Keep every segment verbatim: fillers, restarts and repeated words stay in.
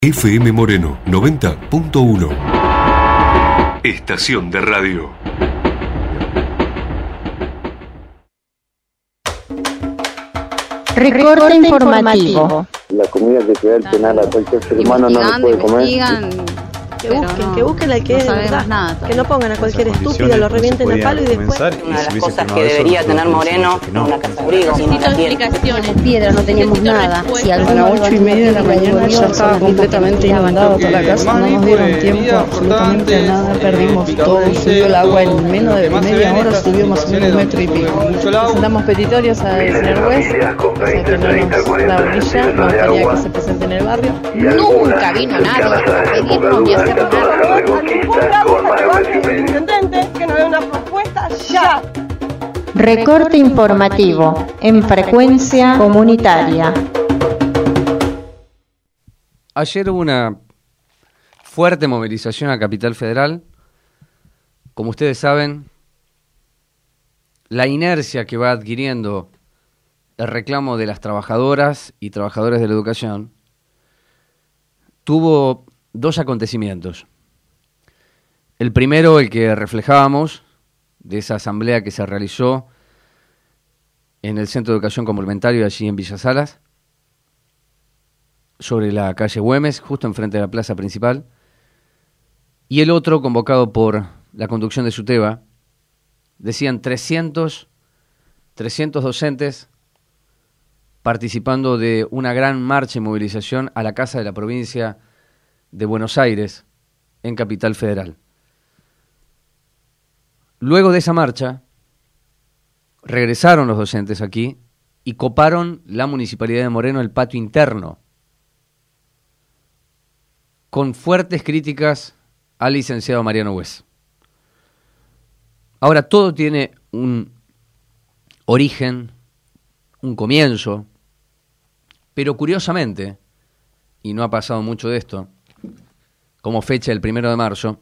F M Moreno noventa punto uno. Estación de radio. Recorte informativo. La comida que queda el penal a cualquier ser humano no lo puede comer. Que busquen, no, que busquen al que es verdad, nada, que no pongan a cualquier estúpido, lo revienten a palo y después. Una de las cosas que debería tener Moreno es una casa abrigo. Necesito explicaciones. Piedra, no teníamos nada. Si a las ocho y media de la mañana ya estaba completamente inundado toda la casa, no nos dieron tiempo absolutamente a nada, perdimos todo, subió el agua en menos de media hora, subió más o menos un metro y pico. Presentamos petitorios al señor juez, o sea que no nos da orilla, no quería que se presente en el barrio. Nunca vino nadie a pedirnos ni a hacer Intendente, que nos dé una propuesta ya. Recorte informativo en frecuencia comunitaria. Ayer hubo una fuerte movilización a Capital Federal. Como ustedes saben, la inercia que va adquiriendo el reclamo de las trabajadoras y trabajadores de la educación tuvo dos acontecimientos. El primero, el que reflejábamos, de esa asamblea que se realizó en el Centro de Educación Complementario allí en Villa Salas, sobre la calle Güemes, justo enfrente de la plaza principal, y el otro, convocado por la conducción de SUTEBA, decían trescientos, trescientos docentes participando de una gran marcha y movilización a la Casa de la Provincia de Buenos Aires, en Capital Federal. Luego de esa marcha, regresaron los docentes aquí y coparon la Municipalidad de Moreno el patio interno, con fuertes críticas al licenciado Mariano Hues. Ahora, todo tiene un origen, un comienzo, pero curiosamente, y no ha pasado mucho de esto, como fecha el primero de marzo,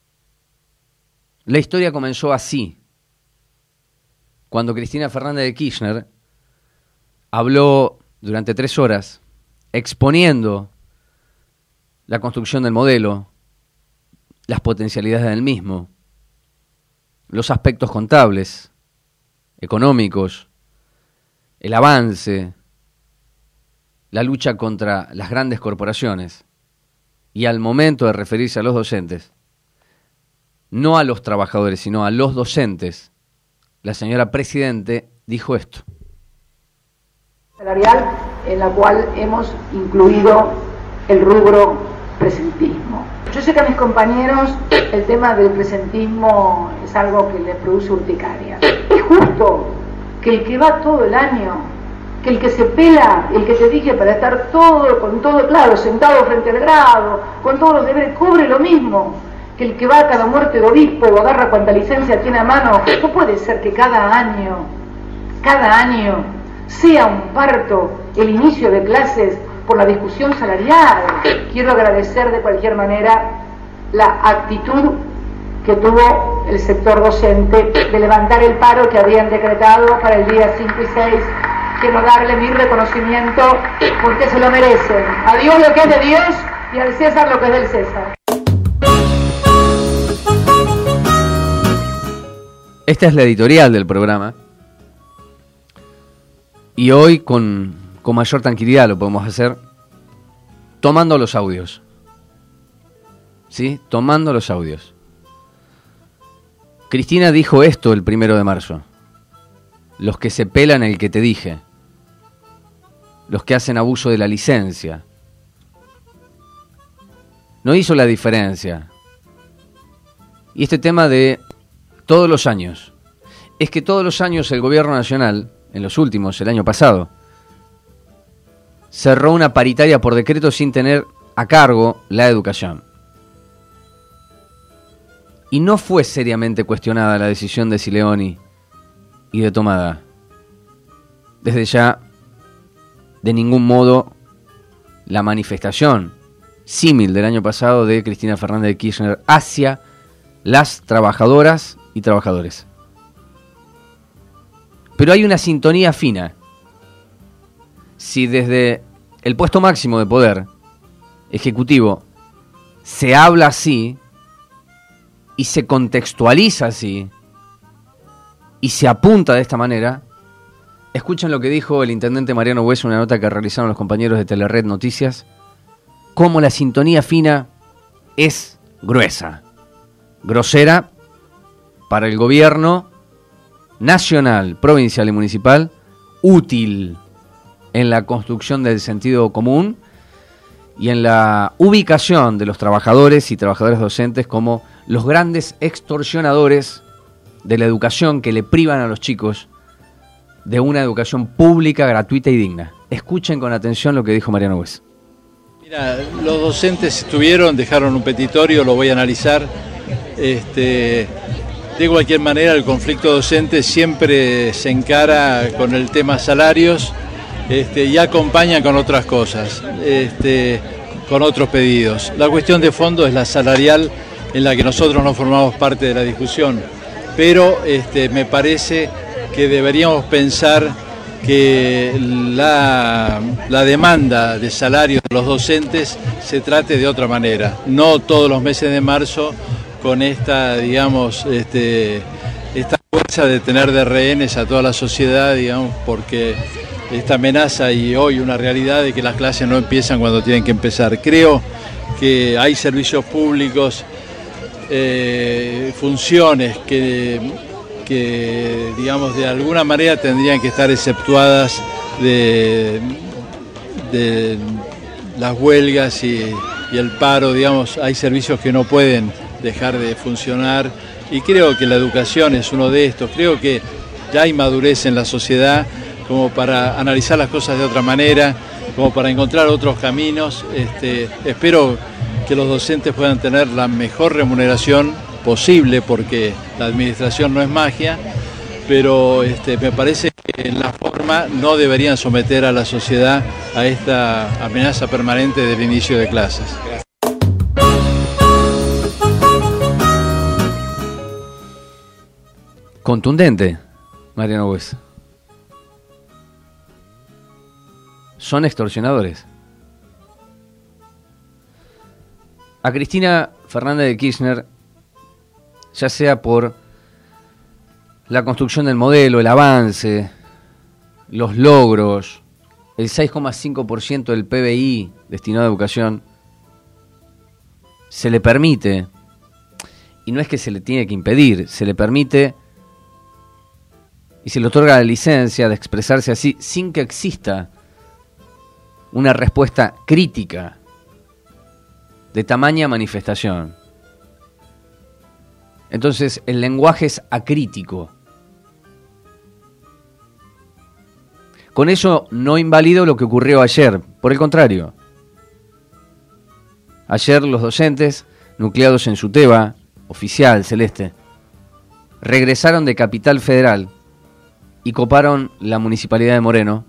la historia comenzó así, cuando Cristina Fernández de Kirchner habló durante tres horas exponiendo la construcción del modelo, las potencialidades del mismo, los aspectos contables, económicos, el avance, la lucha contra las grandes corporaciones. Y al momento de referirse a los docentes, no a los trabajadores, sino a los docentes, la señora Presidente dijo esto. Salarial en la cual hemos incluido el rubro presentismo. Yo sé que a mis compañeros el tema del presentismo es algo que les produce urticaria. Es justo que el que va todo el año, que el que se pela, el que se dije para estar todo, con todo, claro, sentado frente al grado, con todos los deberes, cobre lo mismo que el que va a cada muerte de obispo o agarra cuanta licencia tiene a mano. No puede ser que cada año, cada año sea un parto el inicio de clases por la discusión salarial. Quiero agradecer de cualquier manera la actitud que tuvo el sector docente de levantar el paro que habían decretado para el día cinco y seis. Quiero darle mi reconocimiento porque se lo merecen. A Dios lo que es de Dios y al César lo que es del César. Esta es la editorial del programa. Y hoy con, con mayor tranquilidad lo podemos hacer tomando los audios. ¿Sí? Tomando los audios. Cristina dijo esto el primero de marzo. Los que se pelan el que te dije. Los que hacen abuso de la licencia. No hizo la diferencia. Y este tema de todos los años. Es que todos los años el gobierno nacional, en los últimos, el año pasado, cerró una paritaria por decreto sin tener a cargo la educación. Y no fue seriamente cuestionada la decisión de Sileoni y de Tomada. Desde ya, de ningún modo, la manifestación símil del año pasado de Cristina Fernández de Kirchner hacia las trabajadoras y trabajadores. Pero hay una sintonía fina. Si desde el puesto máximo de poder Ejecutivo se habla así y se contextualiza así y se apunta de esta manera, escuchen lo que dijo el intendente Mariano Hues en una nota que realizaron los compañeros de Telered Noticias, cómo la sintonía fina es gruesa, grosera para el gobierno nacional, provincial y municipal, útil en la construcción del sentido común y en la ubicación de los trabajadores y trabajadoras docentes como los grandes extorsionadores de la educación que le privan a los chicos de una educación pública, gratuita y digna. Escuchen con atención lo que dijo Mariano Hues. Mira, los docentes estuvieron, dejaron un petitorio, lo voy a analizar. Este, de cualquier manera, el conflicto docente siempre se encara con el tema salarios este, y acompaña con otras cosas, este, con otros pedidos. La cuestión de fondo es la salarial, en la que nosotros no formamos parte de la discusión, pero este, me parece que deberíamos pensar que la, la demanda de salario de los docentes se trate de otra manera, no todos los meses de marzo con esta, digamos, este, esta fuerza de tener de rehenes a toda la sociedad, digamos, porque esta amenaza y hoy una realidad de que las clases no empiezan cuando tienen que empezar. Creo que hay servicios públicos, eh, funciones que... que, digamos, de alguna manera tendrían que estar exceptuadas de, de las huelgas y, y el paro, digamos, hay servicios que no pueden dejar de funcionar y creo que la educación es uno de estos. Creo que ya hay madurez en la sociedad como para analizar las cosas de otra manera, como para encontrar otros caminos. Este, espero que los docentes puedan tener la mejor remuneración posible, porque la administración no es magia, pero este, me parece que en la forma no deberían someter a la sociedad a esta amenaza permanente del inicio de clases. Contundente, Mariano Hues. Son extorsionadores. A Cristina Fernández de Kirchner, ya sea por la construcción del modelo, el avance, los logros, el seis coma cinco por ciento del P B I destinado a educación, se le permite, y no es que se le tiene que impedir, se le permite y se le otorga la licencia de expresarse así sin que exista una respuesta crítica de tamaña manifestación. Entonces el lenguaje es acrítico. Con eso no invalido lo que ocurrió ayer, por el contrario. Ayer los docentes, nucleados en Suteba, oficial celeste, regresaron de Capital Federal y coparon la municipalidad de Moreno.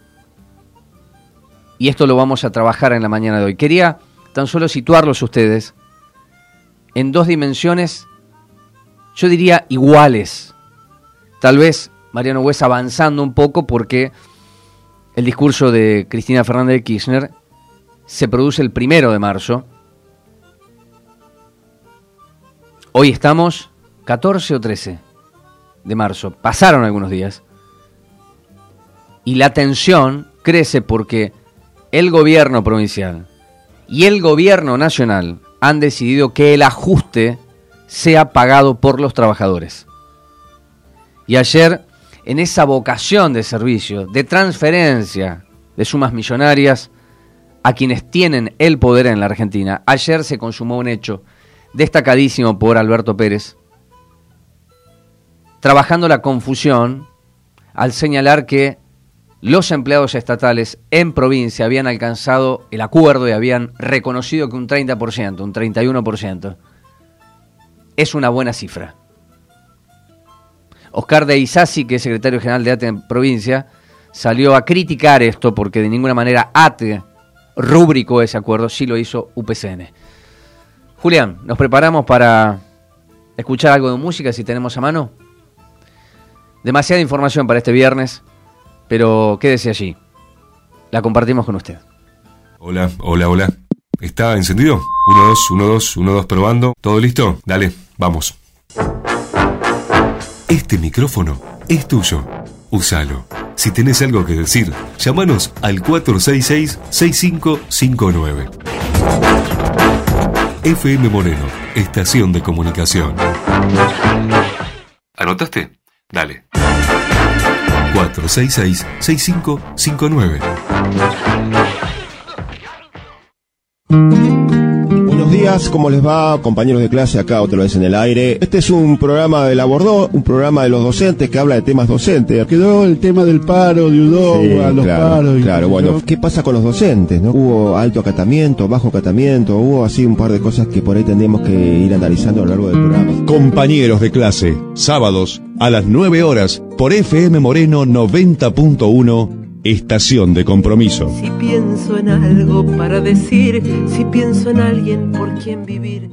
Y esto lo vamos a trabajar en la mañana de hoy. Quería tan solo situarlos ustedes en dos dimensiones, yo diría iguales. Tal vez Mariano Hues avanzando un poco porque el discurso de Cristina Fernández de Kirchner se produce el primero de marzo. Hoy estamos catorce o trece de marzo. Pasaron algunos días. Y la tensión crece porque el gobierno provincial y el gobierno nacional han decidido que el ajuste sea pagado por los trabajadores. Y ayer, en esa vocación de servicio, de transferencia de sumas millonarias a quienes tienen el poder en la Argentina, ayer se consumó un hecho destacadísimo por Alberto Pérez, trabajando la confusión al señalar que los empleados estatales en provincia habían alcanzado el acuerdo y habían reconocido que un treinta por ciento, un treinta y uno por ciento, es una buena cifra. Oscar de Isasi, que es secretario general de A T E en provincia, salió a criticar esto porque de ninguna manera A T E rubricó ese acuerdo, sí lo hizo U P C N. Julián, nos preparamos para escuchar algo de música si tenemos a mano. Demasiada información para este viernes, pero quédese allí. La compartimos con usted. Hola, hola, hola. ¿Está encendido? uno, dos, uno, dos, uno, dos, probando. ¿Todo listo? Dale, vamos. Este micrófono es tuyo. Úsalo. Si tenés algo que decir, llámanos al cuatro seis seis, seis cinco cinco nueve. F M Moreno, estación de comunicación. ¿Anotaste? Dale. cuatro seis seis, seis cinco cinco nueve. Buenos días, ¿cómo les va, compañeros de clase? Acá otra vez en el aire. Este es un programa de la Bordó, un programa de los docentes que habla de temas docentes. Quedó el tema del paro de Udó, sí, a los claro, paros. Y claro, bueno, ¿qué pasa con los docentes, no? Hubo alto acatamiento, bajo acatamiento, hubo así un par de cosas que por ahí tendremos que ir analizando a lo largo del programa. Compañeros de clase, sábados a las nueve horas por F M Moreno noventa punto uno, estación de compromiso. Si pienso en algo para decir, si pienso en alguien por quien vivir.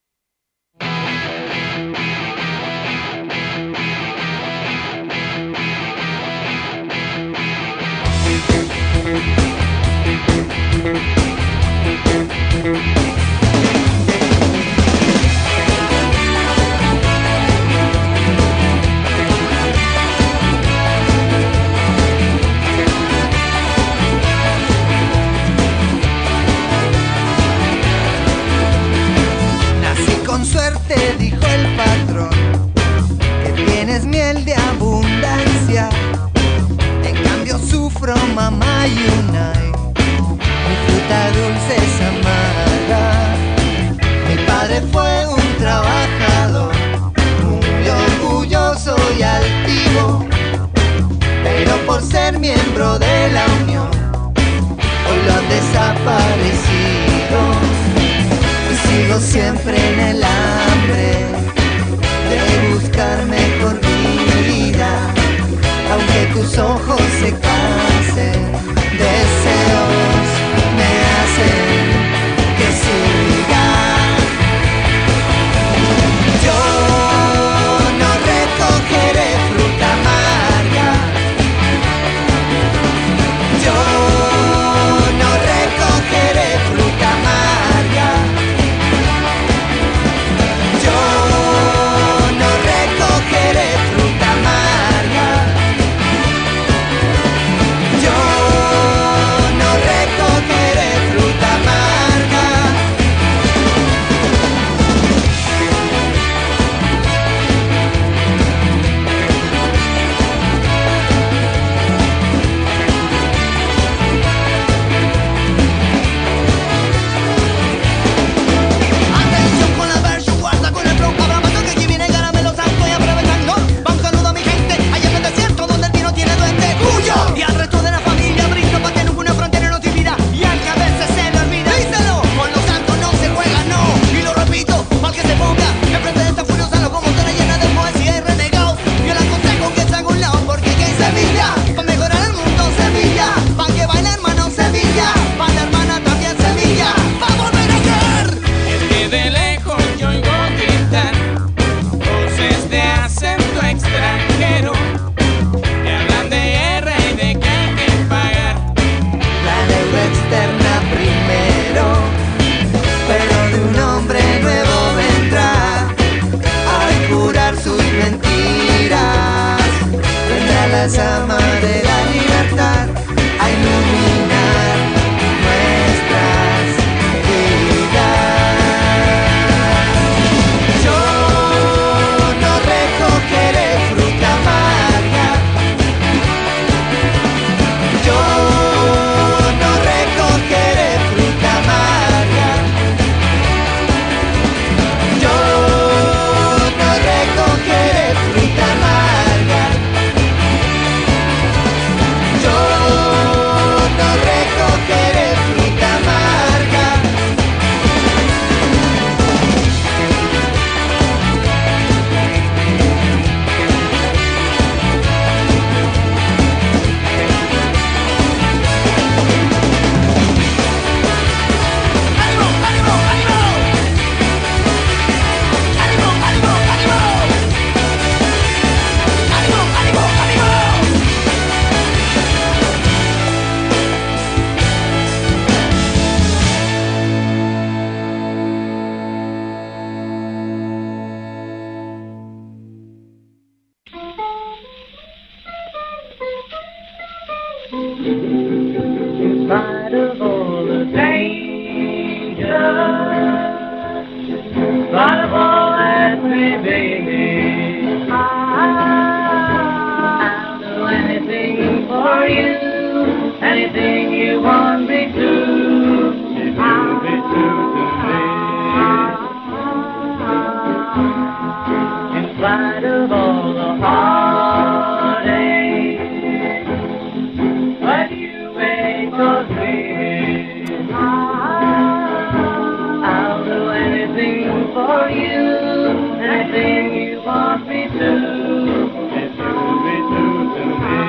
Mamá Yunay, mi fruta dulce es amarga. Mi padre fue un trabajador, muy orgulloso y altivo, pero por ser miembro de la Unión, hoy lo han desaparecido. Y sigo siempre en el hambre de buscar mejor vida, aunque tus ojos se cansen de anything you want me to, if you'll be true to me. In spite of all the heartache, but you may cause me, I'll do anything for you, anything you want me to, if you'll be true to me.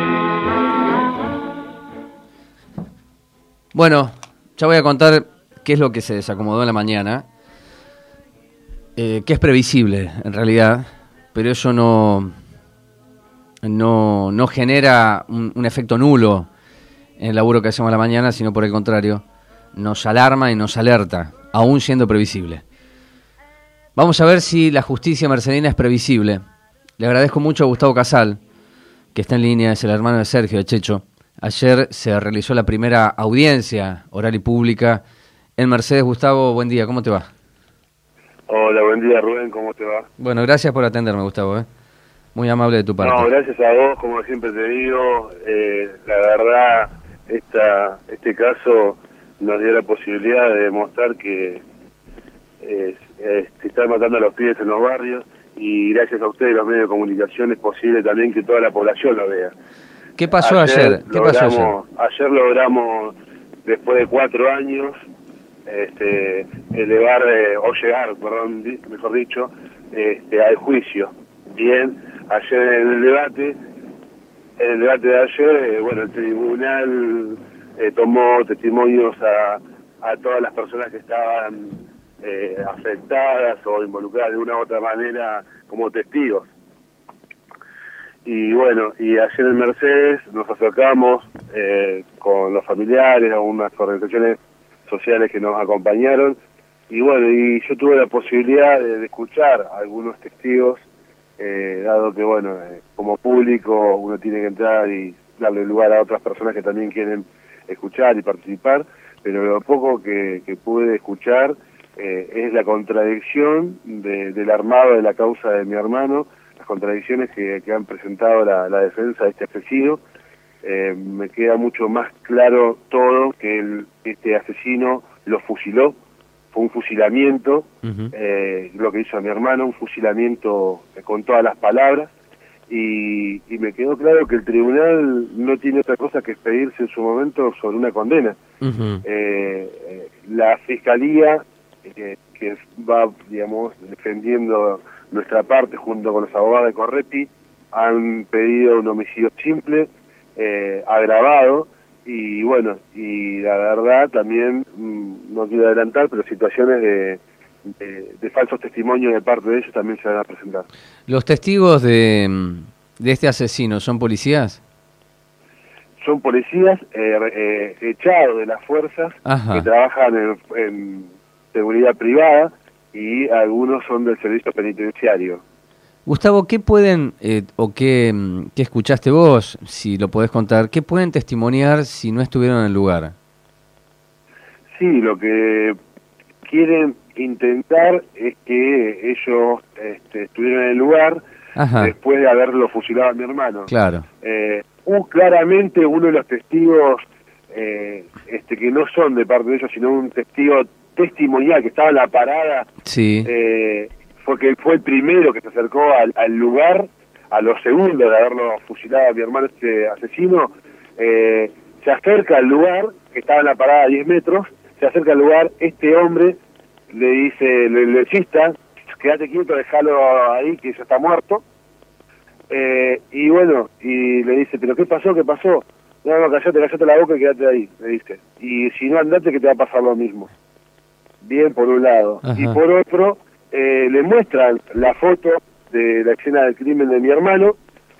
Bueno, ya voy a contar qué es lo que se desacomodó en la mañana, eh, que es previsible en realidad, pero eso no, no, no genera un, un efecto nulo en el laburo que hacemos a la mañana, sino por el contrario, nos alarma y nos alerta, aún siendo previsible. Vamos a ver si la justicia mercedina es previsible. Le agradezco mucho a Gustavo Casal, que está en línea, es el hermano de Sergio, de Checho. Ayer se realizó la primera audiencia oral y pública en Mercedes. Gustavo, buen día, ¿cómo te va? Hola, buen día, Rubén, ¿cómo te va? Bueno, gracias por atenderme, Gustavo, ¿eh? Muy amable de tu parte. No, gracias a vos, como siempre te digo, eh, la verdad, esta, este caso nos dio la posibilidad de demostrar que eh, eh, se están matando a los pibes en los barrios, y gracias a ustedes, los medios de comunicación, es posible también que toda la población lo vea. ¿Qué pasó ayer? ayer? ¿Qué logramos, pasó ayer? Ayer logramos, después de cuatro años, este, elevar, eh, o llegar, perdón, mejor dicho, este, al juicio. Bien, ayer en el debate, en el debate de ayer, eh, bueno, el tribunal eh, tomó testimonios a, a todas las personas que estaban eh, afectadas o involucradas de una u otra manera como testigos. Y bueno, y ayer en Mercedes nos acercamos eh, con los familiares, a unas organizaciones sociales que nos acompañaron, y bueno, y yo tuve la posibilidad de, de escuchar a algunos testigos, eh, dado que bueno, eh, como público uno tiene que entrar y darle lugar a otras personas que también quieren escuchar y participar, pero lo poco que, que pude escuchar eh, es la contradicción de, del armado de la causa de mi hermano, las contradicciones que, que han presentado la, la defensa de este asesino. Eh, me queda mucho más claro todo que el, este asesino lo fusiló, fue un fusilamiento, uh-huh. eh, lo que hizo a mi hermano, un fusilamiento eh, con todas las palabras, y, y me quedó claro que el tribunal no tiene otra cosa que expedirse en su momento sobre una condena. Uh-huh. eh, eh, la fiscalía eh, que va, digamos, defendiendo nuestra parte junto con los abogados de Correpi han pedido un homicidio simple, eh, agravado, y bueno, y la verdad también, mmm, no quiero adelantar, pero situaciones de, de, de falsos testimonios de parte de ellos también se van a presentar. ¿Los testigos de, de este asesino son policías? Son policías eh, eh, echados de las fuerzas. Ajá. Que trabajan en, en seguridad privada, y algunos son del servicio penitenciario. Gustavo, ¿qué pueden, eh, o qué, qué escuchaste vos, si lo podés contar, qué pueden testimoniar si no estuvieron en el lugar? Sí, lo que quieren intentar es que ellos este, estuvieron en el lugar. Ajá. Después de haberlo fusilado a mi hermano. Claro. Eh, uh, claramente uno de los testigos, eh, este, que no son de parte de ellos, sino un testigo testimonial que estaba en la parada, sí. eh, fue que fue el primero que se acercó al, al lugar, a los segundos de haberlo fusilado a mi hermano, este asesino, eh, se acerca al lugar, que estaba en la parada a diez metros, se acerca al lugar, este hombre le dice, le, le insista, quédate quieto, déjalo ahí, que ya está muerto, eh, y bueno, y le dice, pero ¿qué pasó? ¿Qué pasó? No, no, callate, callate la boca y quédate ahí, le dice, y si no andate que te va a pasar lo mismo. Bien, por un lado. Ajá. Y por otro, eh, le muestran la foto de la escena del crimen de mi hermano,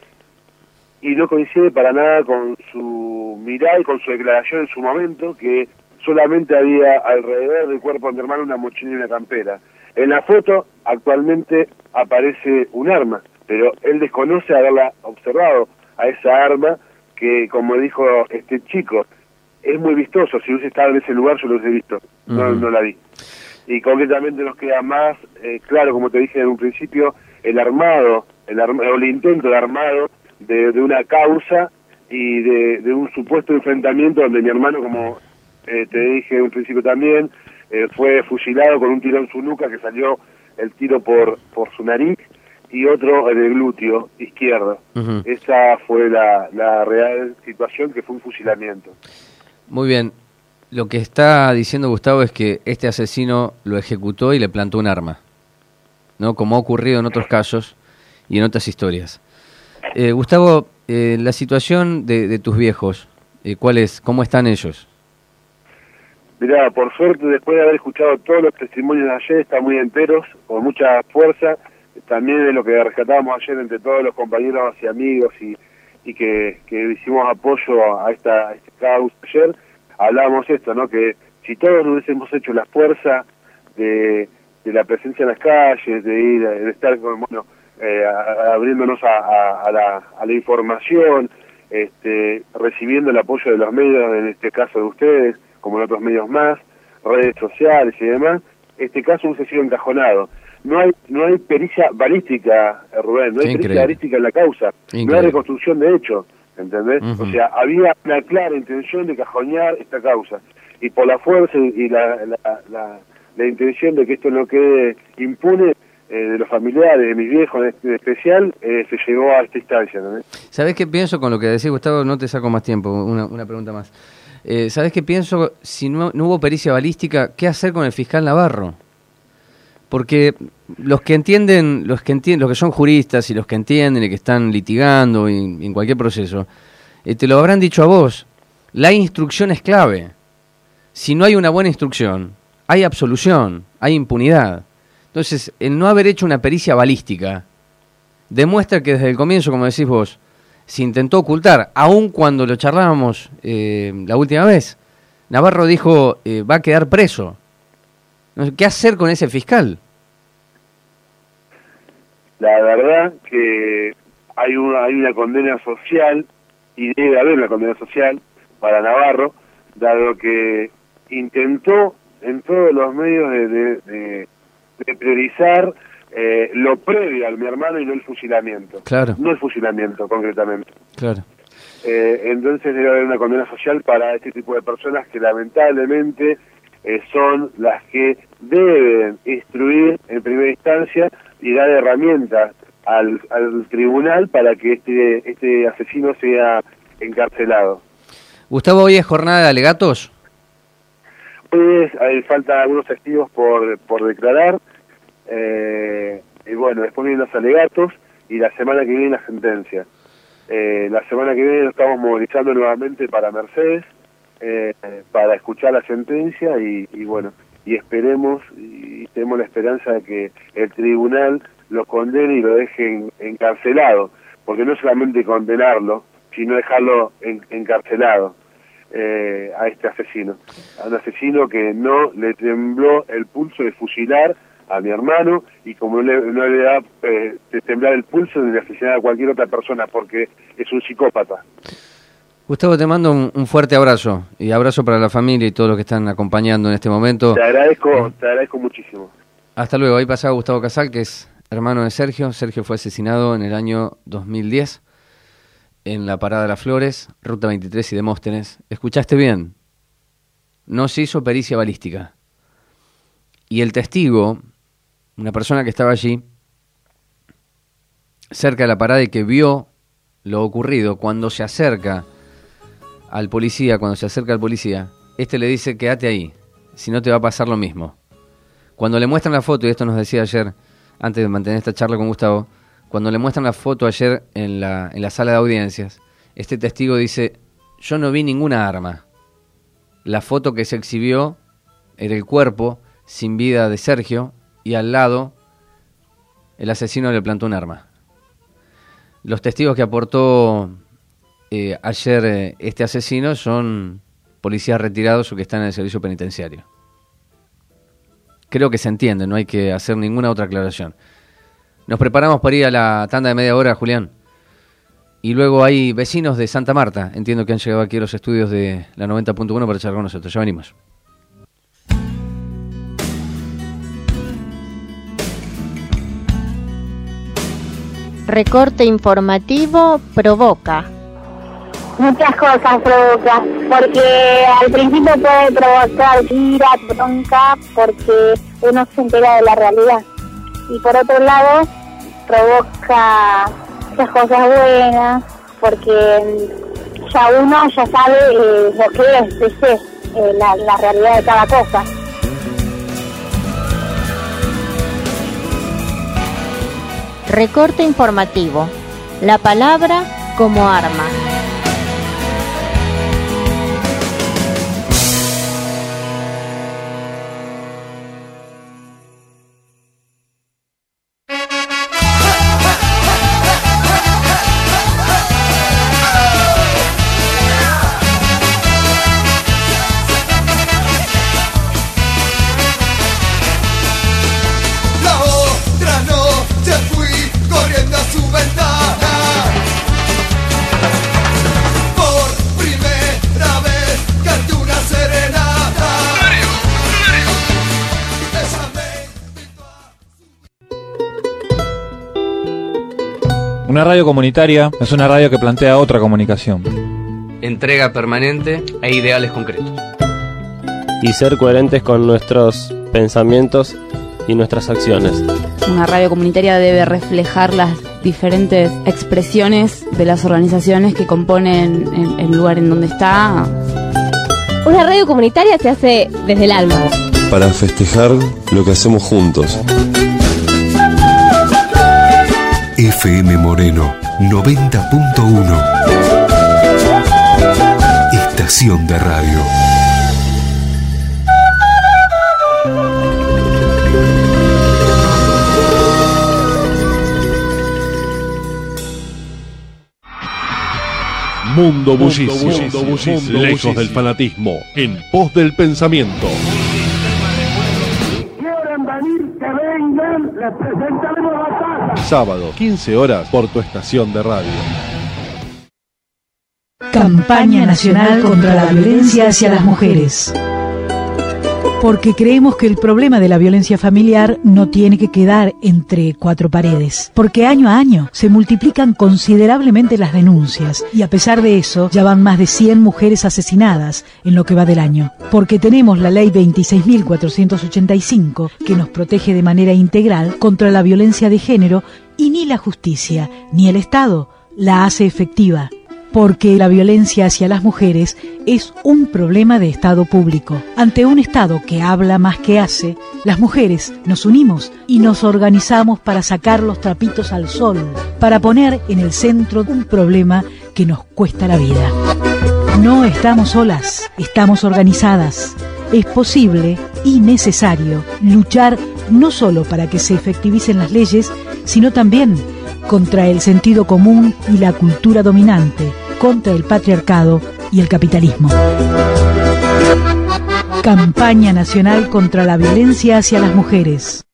y no coincide para nada con su mirada y con su declaración en su momento, que solamente había alrededor del cuerpo de mi hermano una mochila y una campera. En la foto actualmente aparece un arma, pero él desconoce haberla observado a esa arma que, como dijo este chico, es muy vistoso. Si hubiese estado en ese lugar yo lo hubiese visto, no, uh-huh. no la vi. Y concretamente nos queda más eh, claro, como te dije en un principio, el armado, el arma, o el intento de armado de, de una causa y de, de un supuesto enfrentamiento donde mi hermano, como eh, te dije en un principio también, eh, fue fusilado con un tiro en su nuca, que salió el tiro por, por su nariz, y otro en el glúteo izquierdo. Uh-huh. Esa fue la, la real situación, que fue un fusilamiento. Muy bien. Lo que está diciendo Gustavo es que este asesino lo ejecutó y le plantó un arma, ¿no? Como ha ocurrido en otros casos y en otras historias. Eh, Gustavo, eh, la situación de, de tus viejos, eh, ¿cuál es? ¿Cómo están ellos? Mirá, por suerte, después de haber escuchado todos los testimonios de ayer, están muy enteros, con mucha fuerza. También de lo que rescatábamos ayer entre todos los compañeros y amigos y, y que, que hicimos apoyo a esta a este causa ayer, hablábamos esto, ¿no? Que si todos no hubiésemos hecho la fuerza de, de la presencia en las calles, de ir, de estar, bueno, eh, a, abriéndonos a, a, a, la, a la información, este, recibiendo el apoyo de los medios, en este caso de ustedes, como en otros medios más, redes sociales y demás, este caso hubiese sido encajonado. No hay no hay pericia balística, Rubén, no hay Increíble. pericia balística en la causa, Increíble. No hay reconstrucción de hecho, ¿entendés? Uh-huh. O sea, había una clara intención de cajonear esta causa, y por la fuerza y la, la, la, la intención de que esto no quede impune, eh, de los familiares, de mis viejos en especial, eh, se llegó a esta instancia, ¿no? ¿Sabés qué pienso con lo que decís, Gustavo? No te saco más tiempo, una, una pregunta más. Eh, ¿Sabés qué pienso? Si no, no hubo pericia balística, ¿qué hacer con el fiscal Navarro? Porque los que entienden, los que entienden, los que son juristas y los que entienden y que están litigando y, y en cualquier proceso, eh, te lo habrán dicho a vos. La instrucción es clave. Si no hay una buena instrucción, hay absolución, hay impunidad. Entonces, el no haber hecho una pericia balística demuestra que desde el comienzo, como decís vos, se intentó ocultar, aun cuando lo charlábamos eh, la última vez. Navarro dijo, eh, va a quedar preso. ¿Qué hacer con ese fiscal? La verdad que hay una, hay una condena social, y debe haber una condena social para Navarro, dado que intentó en todos los medios de, de, de, de priorizar eh, lo previo al mi hermano y no el fusilamiento. Claro. No el fusilamiento, concretamente. Claro. Eh, entonces debe haber una condena social para este tipo de personas que lamentablemente eh, son las que deben instruir en primera instancia y dar herramientas al, al tribunal para que este, este asesino sea encarcelado. Gustavo, ¿hoy es jornada de alegatos? Hoy es, hay, faltan algunos testigos por, por declarar, eh, y bueno, después vienen los alegatos y la semana que viene la sentencia. Eh, la semana que viene nos estamos movilizando nuevamente para Mercedes, eh, para escuchar la sentencia y, y bueno, y esperemos y tenemos la esperanza de que el tribunal lo condene y lo deje encarcelado, porque no solamente condenarlo, sino dejarlo en, encarcelado eh, a este asesino, a un asesino que no le tembló el pulso de fusilar a mi hermano, y como no le, no le da eh, de temblar el pulso de asesinar a cualquier otra persona, porque es un psicópata. Gustavo, te mando un, un fuerte abrazo, y abrazo para la familia y todos los que están acompañando en este momento. Te agradezco, ¿Eh? te agradezco muchísimo. Hasta luego. Ahí pasaba Gustavo Casal, que es hermano de Sergio. Sergio fue asesinado en el año dos mil diez en la Parada de las Flores, Ruta veintitrés y Demóstenes. ¿Escuchaste bien? No se hizo pericia balística. Y el testigo, una persona que estaba allí, cerca de la parada y que vio lo ocurrido, cuando se acerca al policía, cuando se acerca al policía, este le dice, quédate ahí, si no te va a pasar lo mismo. Cuando le muestran la foto, y esto nos decía ayer, antes de mantener esta charla con Gustavo, cuando le muestran la foto ayer en la, en la sala de audiencias, este testigo dice, yo no vi ninguna arma. La foto que se exhibió era el cuerpo sin vida de Sergio, y al lado el asesino le plantó un arma. Los testigos que aportó eh, ayer eh, este asesino son policías retirados o que están en el servicio penitenciario. Creo que se entiende, no hay que hacer ninguna otra aclaración. Nos preparamos para ir a la tanda de media hora, Julián. Y luego hay vecinos de Santa Marta, entiendo que han llegado aquí a los estudios de la noventa punto uno para charlar con nosotros. Ya venimos. Recorte informativo provoca. Muchas cosas provoca, porque al principio puede provocar ira, bronca, porque uno se entera de la realidad. Y por otro lado, provoca muchas cosas buenas, porque ya uno ya sabe eh, lo que es, ¿viste? Eh, la, la realidad de cada cosa. Recorte informativo. La palabra como arma. Una radio comunitaria es una radio que plantea otra comunicación. Entrega permanente e ideales concretos. Y ser coherentes con nuestros pensamientos y nuestras acciones. Una radio comunitaria debe reflejar las diferentes expresiones de las organizaciones que componen el, el lugar en donde está. Una radio comunitaria se hace desde el alma. Para festejar lo que hacemos juntos. F M Moreno noventa punto uno. Estación de radio. Mundo bullicio, Mundo bullicio, lejos del fanatismo, en pos del pensamiento. Quieren venir, que vengan, les presentaremos la casa. Sábado, quince horas, por tu estación de radio. Campaña Nacional contra la Violencia hacia las Mujeres. Porque creemos que el problema de la violencia familiar no tiene que quedar entre cuatro paredes. Porque año a año se multiplican considerablemente las denuncias y a pesar de eso ya van más de cien mujeres asesinadas en lo que va del año. Porque tenemos la ley veintiséis mil cuatrocientos ochenta y cinco que nos protege de manera integral contra la violencia de género y ni la justicia ni el Estado la hace efectiva. Porque la violencia hacia las mujeres es un problema de Estado público. Ante un Estado que habla más que hace, las mujeres nos unimos y nos organizamos para sacar los trapitos al sol, para poner en el centro un problema que nos cuesta la vida. No estamos solas, estamos organizadas. Es posible y necesario luchar no solo para que se efectivicen las leyes, sino también contra el sentido común y la cultura dominante, contra el patriarcado y el capitalismo. Campaña Nacional contra la Violencia hacia las Mujeres.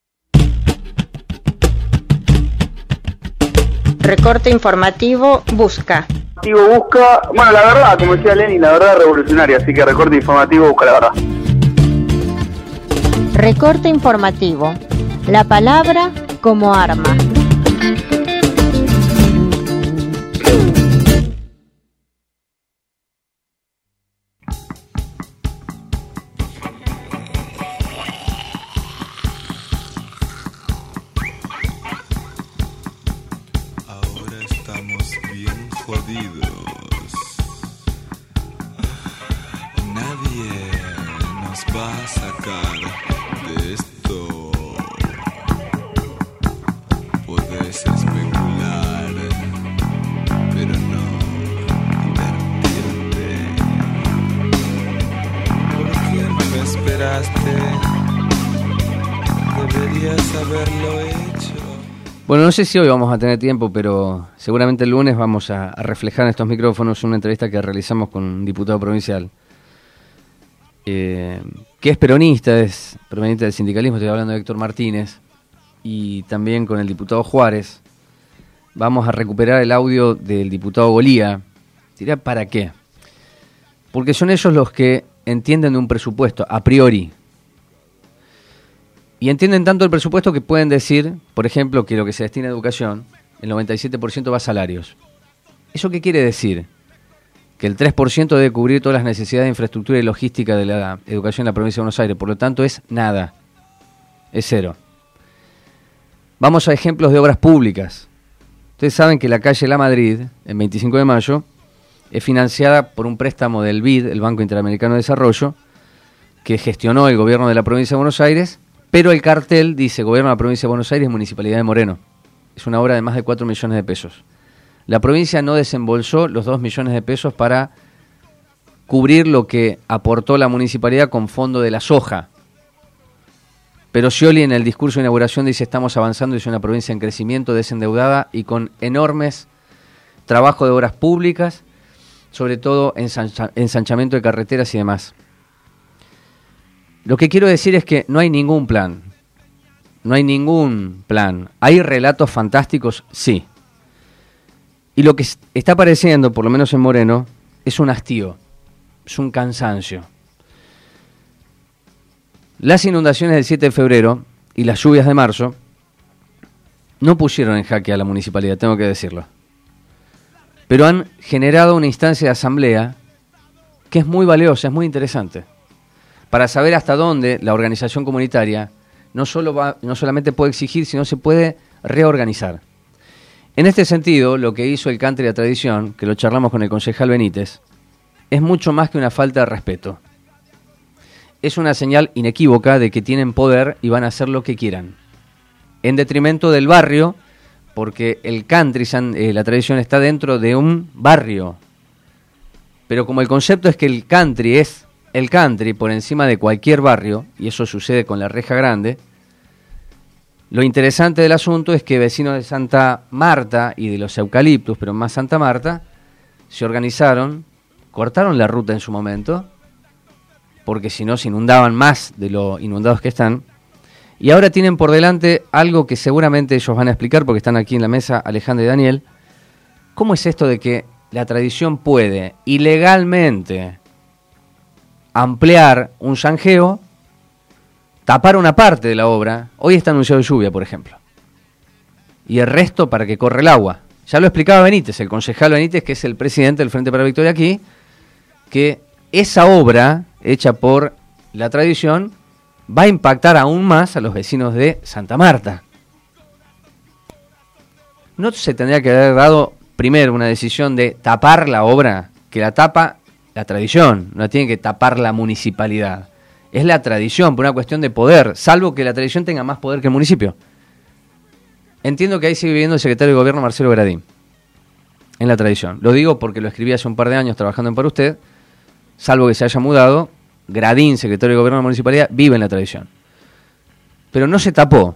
Recorte informativo busca. Busca, bueno, la verdad, como decía Lenin, la verdad revolucionaria, así que recorte informativo busca la verdad. Recorte informativo. La palabra como arma. Bueno, no sé si hoy vamos a tener tiempo, pero seguramente el lunes vamos a, a reflejar en estos micrófonos una entrevista que realizamos con un diputado provincial, eh, que es peronista, es proveniente del sindicalismo, estoy hablando de Héctor Martínez, y también con el diputado Juárez. Vamos a recuperar el audio del diputado Golía. Dirá, ¿para qué? Porque son ellos los que entienden de un presupuesto, a priori. Y entienden tanto el presupuesto que pueden decir, por ejemplo, que lo que se destina a educación, el noventa y siete por ciento va a salarios. ¿Eso qué quiere decir? que el tres por ciento debe cubrir todas las necesidades de infraestructura y logística de la educación en la provincia de Buenos Aires, por lo tanto es nada, es cero. Vamos a ejemplos de obras públicas. Ustedes saben que la calle La Madrid, en veinticinco de mayo, es financiada por un préstamo del B I D, el Banco Interamericano de Desarrollo, que gestionó el gobierno de la provincia de Buenos Aires, pero el cartel dice Gobierno de la provincia de Buenos Aires, Municipalidad de Moreno. Es una obra de más de cuatro millones de pesos. La provincia no desembolsó los dos millones de pesos para cubrir lo que aportó la municipalidad con fondo de la soja. Pero Scioli en el discurso de inauguración dice estamos avanzando, es una provincia en crecimiento, desendeudada y con enormes trabajos de obras públicas, sobre todo ensancha, ensanchamiento de carreteras y demás. Lo que quiero decir es que no hay ningún plan, no hay ningún plan. ¿Hay relatos fantásticos? Sí. Y lo que está apareciendo, por lo menos en Moreno, es un hastío, es un cansancio. Las inundaciones del siete de febrero y las lluvias de marzo no pusieron en jaque a la municipalidad, tengo que decirlo. Pero han generado una instancia de asamblea que es muy valiosa, es muy interesante, para saber hasta dónde la organización comunitaria no, solo va, no solamente puede exigir, sino se puede reorganizar. En este sentido, lo que hizo el Country de Tradición, que lo charlamos con el concejal Benítez, es mucho más que una falta de respeto. Es una señal inequívoca de que tienen poder y van a hacer lo que quieran, en detrimento del barrio, porque el country, eh, la tradición está dentro de un barrio. Pero como el concepto es que el country es el country por encima de cualquier barrio, y eso sucede con la Reja Grande, lo interesante del asunto es que vecinos de Santa Marta y de los Eucaliptus, pero más Santa Marta, se organizaron, cortaron la ruta en su momento, porque si no se inundaban más de lo inundados que están, y ahora tienen por delante algo que seguramente ellos van a explicar, porque están aquí en la mesa Alejandra y Daniel. ¿Cómo es esto de que la tradición puede ilegalmente ampliar un zanjeo, tapar una parte de la obra? Hoy está anunciado lluvia, por ejemplo, y el resto para que corra el agua. Ya lo explicaba Benítez, el concejal Benítez, que es el presidente del Frente para la Victoria aquí, que esa obra hecha por la tradición va a impactar aún más a los vecinos de Santa Marta. ¿No se tendría que haber dado primero una decisión de tapar la obra, que la tapa la tradición, no tiene que tapar la municipalidad? Es la tradición, por una cuestión de poder, salvo que la tradición tenga más poder que el municipio. Entiendo que ahí sigue viviendo el secretario de Gobierno Marcelo Gradín, en la tradición. Lo digo porque lo escribí hace un par de años trabajando en Para Usted, salvo que se haya mudado, Gradín, secretario de Gobierno de la Municipalidad, vive en la tradición. Pero no se tapó.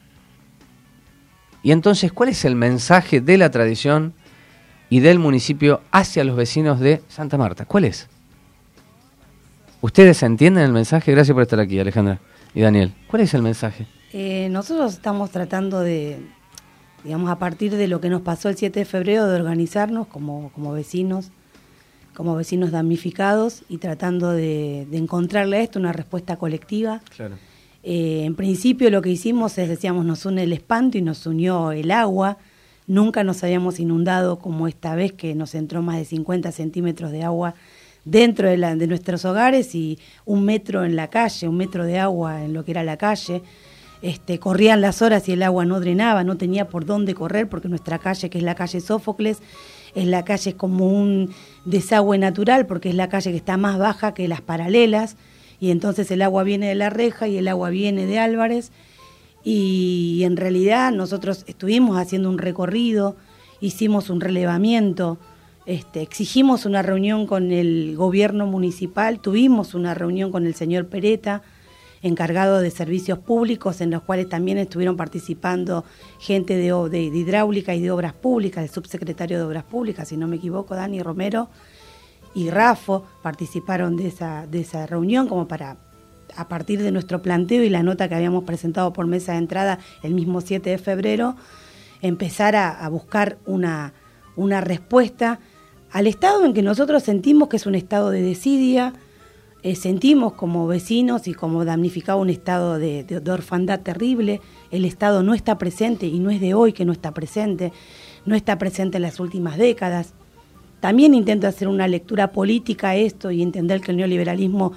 Y entonces, ¿cuál es el mensaje de la tradición y del municipio hacia los vecinos de Santa Marta? ¿Cuál es? ¿Ustedes entienden el mensaje? Gracias por estar aquí, Alejandra y Daniel. ¿Cuál es el mensaje? Eh, nosotros estamos tratando de, digamos, a partir de lo que nos pasó el siete de febrero, de organizarnos como, como vecinos, como vecinos damnificados, y tratando de, de encontrarle a esto una respuesta colectiva. Claro. Eh, en principio lo que hicimos es, decíamos, nos une el espanto y nos unió el agua. Nunca nos habíamos inundado como esta vez, que nos entró más de cincuenta centímetros de agua dentro de, la, de nuestros hogares y un metro en la calle, un metro de agua en lo que era la calle. Este, corrían las horas y el agua no drenaba, no tenía por dónde correr, porque nuestra calle, que es la calle Sófocles, es la calle como un desagüe natural, porque es la calle que está más baja que las paralelas, y entonces el agua viene de La Reja y el agua viene de Álvarez, y en realidad nosotros estuvimos haciendo un recorrido, hicimos un relevamiento, este, exigimos una reunión con el gobierno municipal, tuvimos una reunión con el señor Pereta, encargado de servicios públicos, en los cuales también estuvieron participando gente de, de, de hidráulica y de obras públicas, el subsecretario de Obras Públicas, si no me equivoco, Dani Romero y Rafo, participaron de esa, de esa reunión, como para, a partir de nuestro planteo y la nota que habíamos presentado por mesa de entrada el mismo siete de febrero, empezar a, a buscar una, una respuesta al estado en que nosotros sentimos que es un estado de desidia. Eh, sentimos como vecinos y como damnificados un estado de, de, de orfandad terrible. El Estado no está presente, y no es de hoy que no está presente, no está presente en las últimas décadas. también intento hacer una lectura política a esto y entender que el neoliberalismo,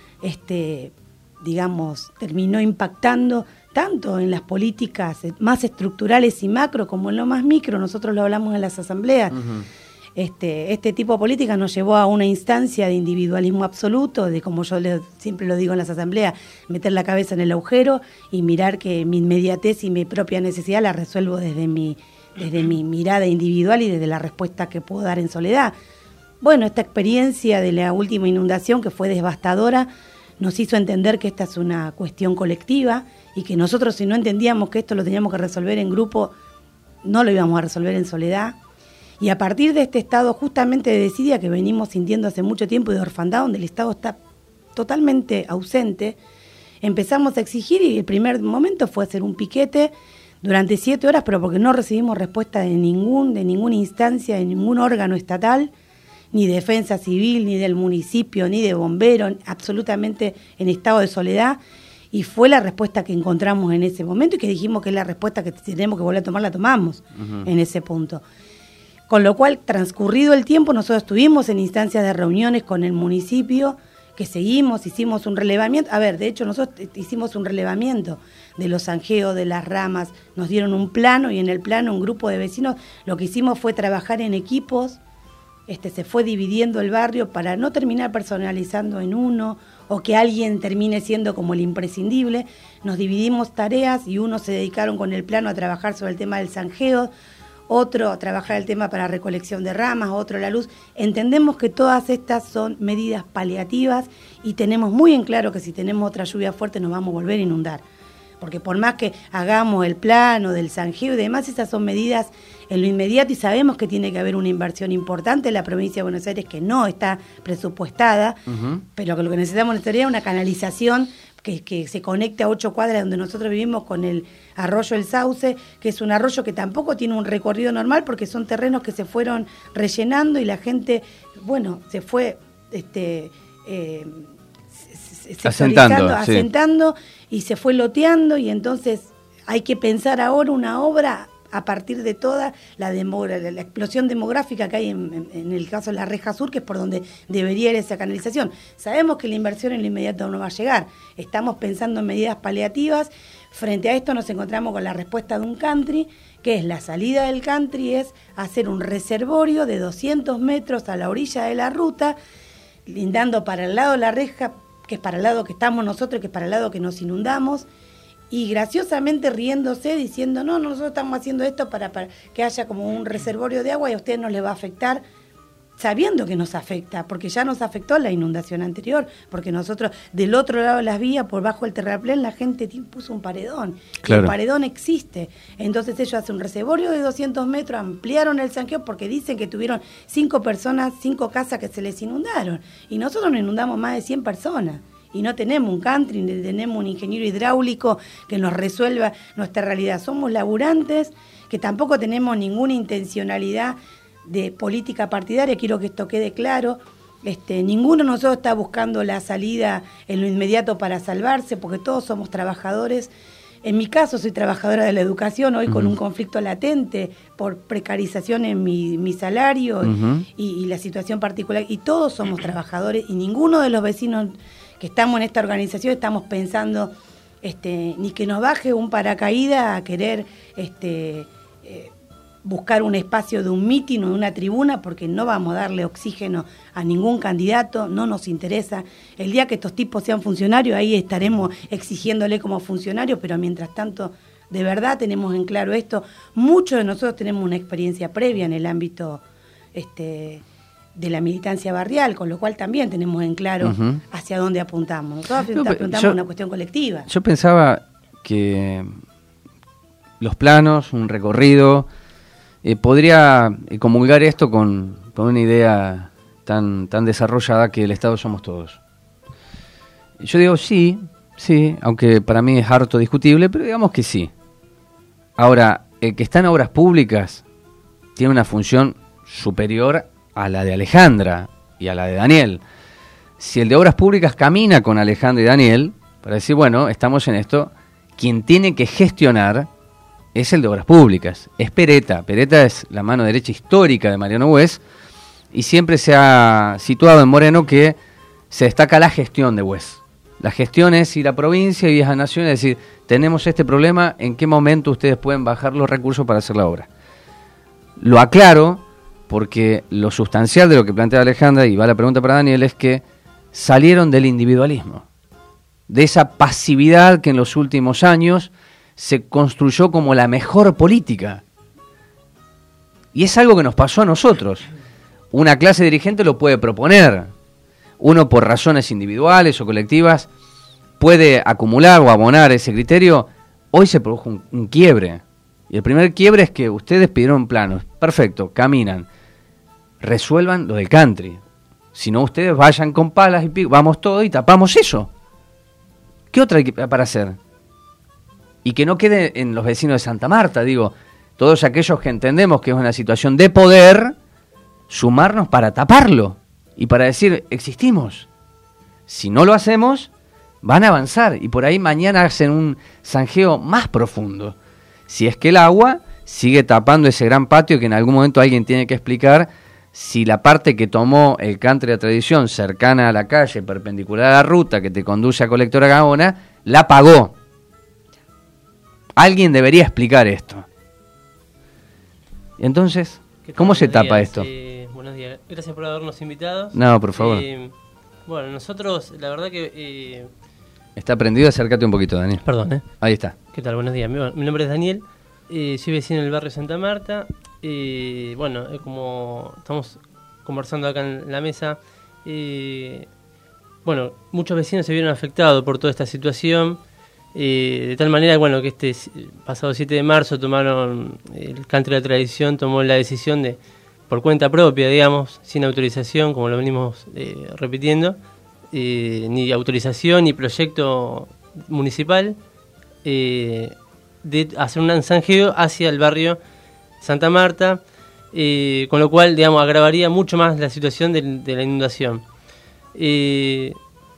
este, digamos, terminó impactando tanto en las políticas más estructurales y macro como en lo más micro. Nosotros lo hablamos en las asambleas. Uh-huh. Este, este tipo de política nos llevó a una instancia de individualismo absoluto, de, como yo le, siempre lo digo en las asambleas, meter la cabeza en el agujero y mirar que mi inmediatez y mi propia necesidad la resuelvo desde mi, desde mi mirada individual y desde la respuesta que puedo dar en soledad. Bueno, esta experiencia de la última inundación, que fue devastadora, nos hizo entender que esta es una cuestión colectiva y que nosotros, si no entendíamos que esto lo teníamos que resolver en grupo, no lo íbamos a resolver en soledad. Y a partir de este estado justamente de desidia que venimos sintiendo hace mucho tiempo y de orfandad, donde el Estado está totalmente ausente, empezamos a exigir, y el primer momento fue hacer un piquete durante siete horas, pero porque no recibimos respuesta de ningún, de ninguna instancia, de ningún órgano estatal, ni de defensa civil, ni del municipio, ni de bomberos, absolutamente en estado de soledad. Y fue la respuesta que encontramos en ese momento y que dijimos que es la respuesta que tenemos que volver a tomar, la tomamos uh-huh. en ese punto. Con lo cual, transcurrido el tiempo, nosotros estuvimos en instancias de reuniones con el municipio, que seguimos, hicimos un relevamiento. A ver, de hecho, nosotros hicimos un relevamiento de los zanjeos, de las ramas, nos dieron un plano y en el plano un grupo de vecinos, lo que hicimos fue trabajar en equipos, este, se fue dividiendo el barrio para no terminar personalizando en uno o que alguien termine siendo como el imprescindible. Nos dividimos tareas y unos se dedicaron con el plano a trabajar sobre el tema del zanjeo, otro a trabajar el tema para recolección de ramas, otro la luz. Entendemos que todas estas son medidas paliativas y tenemos muy en claro que si tenemos otra lluvia fuerte nos vamos a volver a inundar. Porque por más que hagamos el plano del zanjeo y demás, esas son medidas en lo inmediato y sabemos que tiene que haber una inversión importante en la provincia de Buenos Aires que no está presupuestada, uh-huh. pero que lo que necesitamos sería una canalización que, que se conecte a ocho cuadras donde nosotros vivimos con el arroyo El Sauce, que es un arroyo que tampoco tiene un recorrido normal porque son terrenos que se fueron rellenando y la gente, bueno, se fue este, eh, asentando, sí. asentando y se fue loteando y entonces hay que pensar ahora una obra a partir de toda la, demogra- la explosión demográfica que hay en, en, en el caso de la Reja Sur, que es por donde debería ir esa canalización. Sabemos que la inversión en lo inmediato no va a llegar. Estamos pensando en medidas paliativas. Frente a esto nos encontramos con la respuesta de un country, que es la salida del country, es hacer un reservorio de doscientos metros a la orilla de la ruta, lindando para el lado de la reja, que es para el lado que estamos nosotros, que es para el lado que nos inundamos, y graciosamente riéndose, diciendo, no, nosotros estamos haciendo esto para, para que haya como un reservorio de agua y a ustedes no les va a afectar, sabiendo que nos afecta, porque ya nos afectó la inundación anterior, porque nosotros del otro lado de las vías, por bajo el terraplén, la gente puso un paredón, claro. El paredón existe, entonces ellos hacen un reservorio de doscientos metros, ampliaron el zanjeo porque dicen que tuvieron cinco personas, cinco casas que se les inundaron, y nosotros nos inundamos más de cien personas. Y no tenemos un country, ni tenemos un ingeniero hidráulico que nos resuelva nuestra realidad. Somos laburantes, que tampoco tenemos ninguna intencionalidad de política partidaria, quiero que esto quede claro. Este, ninguno de nosotros está buscando la salida en lo inmediato para salvarse, porque todos somos trabajadores. En mi caso soy trabajadora de la educación, hoy uh-huh. con un conflicto latente por precarización en mi, mi salario uh-huh. y, y la situación particular. Y todos somos trabajadores y ninguno de los vecinos que estamos en esta organización estamos pensando este, ni que nos baje un paracaídas a querer este, eh, buscar un espacio de un mitin o de una tribuna, porque no vamos a darle oxígeno a ningún candidato, no nos interesa. El día que estos tipos sean funcionarios, ahí estaremos exigiéndole como funcionarios, pero mientras tanto, de verdad tenemos en claro esto. Muchos de nosotros tenemos una experiencia previa en el ámbito este, de la militancia barrial, con lo cual también tenemos en claro uh-huh. hacia dónde apuntamos. Nosotros no, apuntamos yo, a una cuestión colectiva. Yo pensaba que los planos, un recorrido, eh, podría comulgar esto con, con una idea tan, tan desarrollada que el Estado somos todos. Yo digo sí, sí, aunque para mí es harto discutible, pero digamos que sí. Ahora, el que está en obras públicas tiene una función superior a la de Alejandra y a la de Daniel. Si el de obras públicas camina con Alejandra y Daniel, para decir, bueno, estamos en esto, quien tiene que gestionar es el de obras públicas, es Pereta. Pereta es la mano derecha histórica de Mariano Bues, Y siempre se ha situado en Moreno que se destaca la gestión de W E S. La gestión es ir a provincia y ir a nación y decir, tenemos este problema, ¿en qué momento ustedes pueden bajar los recursos para hacer la obra? Lo aclaro porque lo sustancial de lo que plantea Alejandra, y va la pregunta para Daniel, es que salieron del individualismo, de esa pasividad que en los últimos años se construyó como la mejor política. Y es algo que nos pasó a nosotros. Una clase dirigente lo puede proponer. Uno, por razones individuales o colectivas, puede acumular o abonar ese criterio. Hoy se produjo un, un quiebre. Y el primer quiebre es que ustedes pidieron planos. Perfecto, caminan. Resuelvan lo del country. Si no, ustedes vayan con palas y pico, vamos todos y tapamos eso. ¿Qué otra hay que, para hacer? Y que no quede en los vecinos de Santa Marta, digo, todos aquellos que entendemos que es una situación de poder, sumarnos para taparlo y para decir, existimos. Si no lo hacemos, van a avanzar y por ahí mañana hacen un zanjeo más profundo. Si es que el agua sigue tapando ese gran patio que en algún momento alguien tiene que explicar si la parte que tomó el country de tradición cercana a la calle, perpendicular a la ruta que te conduce a Colectora Gaona, la pagó. Alguien debería explicar esto. Entonces, ¿cómo se tapa días, esto? Eh, buenos días, gracias por habernos invitado. No, por favor. Eh, bueno, nosotros, la verdad que... Eh, Está prendido, acércate un poquito, Daniel. Perdón, ¿eh? Ahí está. ¿Qué tal? Buenos días. Mi, mi nombre es Daniel, eh, soy vecino del barrio Santa Marta. Eh, bueno, eh, como estamos conversando acá en la mesa, eh, bueno, muchos vecinos se vieron afectados por toda esta situación. Eh, de tal manera, bueno, que este pasado siete de marzo tomaron, el country de la tradición tomó la decisión de, por cuenta propia, digamos, sin autorización, como lo venimos eh, repitiendo, eh, ni autorización ni proyecto municipal, eh, de hacer un zanjeo hacia el barrio Santa Marta, eh, con lo cual, digamos, agravaría mucho más la situación de, de la inundación. Eh,